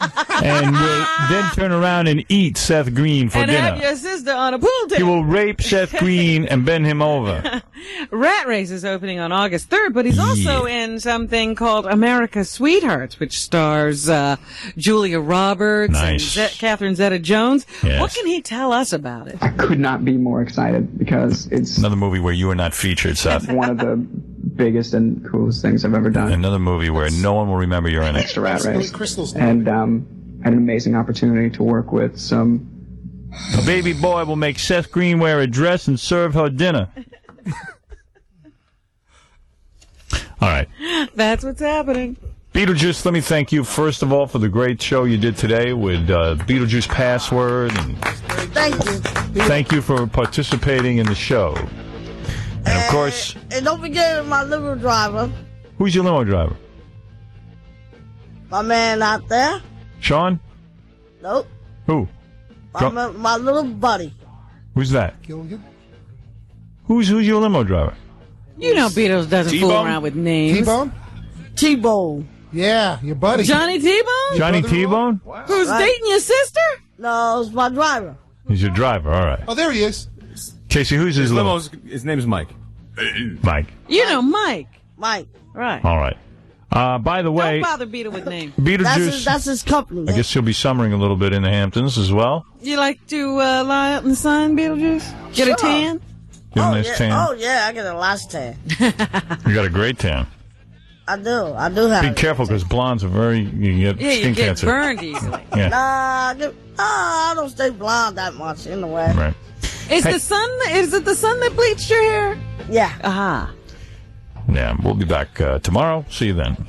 and will then turn around and eat Seth Green for and dinner. have your sister on a pool table. He will rape Seth Green and bend him over. Rat Race is opening on August third, but he's also in something called America's Sweethearts, which stars uh, Julia Roberts Nice. and Ze- Catherine Zeta-Jones. Yes. What can he tell us about it? I could not be more excited because it's Another movie where you are not featured, Seth. one of the biggest and coolest things I've ever done. Another movie where no one will remember you're in it. Extra Rat Race. And um, had an amazing opportunity to work with some... A baby boy will make Seth Green wear a dress and serve her dinner. All right. That's what's happening. Beetlejuice, let me thank you, first of all, for the great show you did today with uh, Beetlejuice Password. And Thank you. thank you for participating in the show. And, of course, And don't forget my limo driver, who's your limo driver? my man out there. Sean? Nope. Who? My, Go- my, my little buddy. Who's that? Gilligan? Who's who's your limo driver? You know Beatles doesn't fool T-Bone? around with names. T-Bone? T-Bone. Yeah, your buddy. Johnny T-Bone? Johnny T-Bone? Who's Right. dating your sister? No, it's my driver. He's your driver, all right. Oh, there he is. Casey, who's his, His limo? limo's, his name's Mike. Mike. You know Mike. Mike. Right. All right. Uh, by the way, Don't bother Beetle with names. That's his, Beetlejuice, that's his company. I man. guess he'll be summering a little bit in the Hamptons as well. You like to uh, lie out in the sun, Beetlejuice? Get Sure. a tan? Get a oh, nice yeah. tan. Oh, yeah, I get a last tan. You got a great tan. I do. I do have Be it. careful because blondes are very, you can get Yeah, skin you get cancer. burned easily. Yeah, Nah, I, get, ah, I don't stay blonde that much in the way. right. Is Hey. the sun? Is it the sun that bleached your hair? Yeah. Aha. Yeah, we'll be back uh, tomorrow. See you then.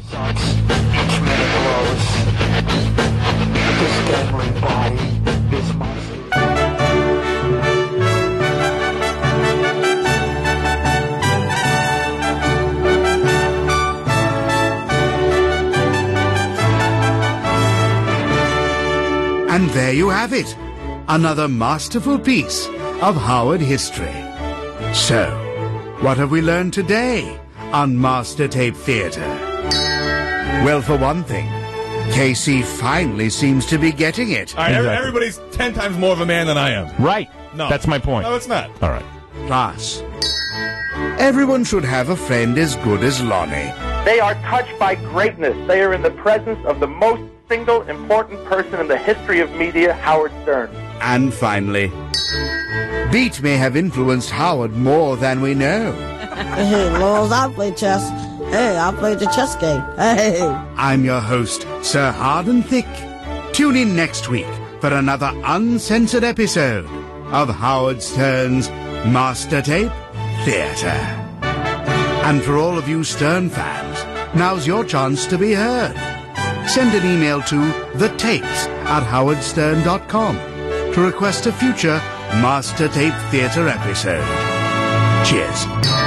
And there you have it, another masterful piece of Howard history. So, what have we learned today on Master Tape Theatre? Well, for one thing, Casey finally seems to be getting it. All right, every- everybody's ten times more of a man than I am. Right. No. That's my point. No, it's not. All right. Plus, everyone should have a friend as good as Lonnie. They are touched by greatness. They are in the presence of the most single important person in the history of media, Howard Stern. And finally, Beat may have influenced Howard more than we know. Hey, Laws, I play chess. Hey, I played the chess game. Hey. I'm your host, Sir Hardin Thick. Tune in next week for another uncensored episode of Howard Stern's Master Tape Theatre. And for all of you Stern fans, now's your chance to be heard. Send an email to thetapes at howard stern dot com to request a future Master Tape Theatre episode. Cheers.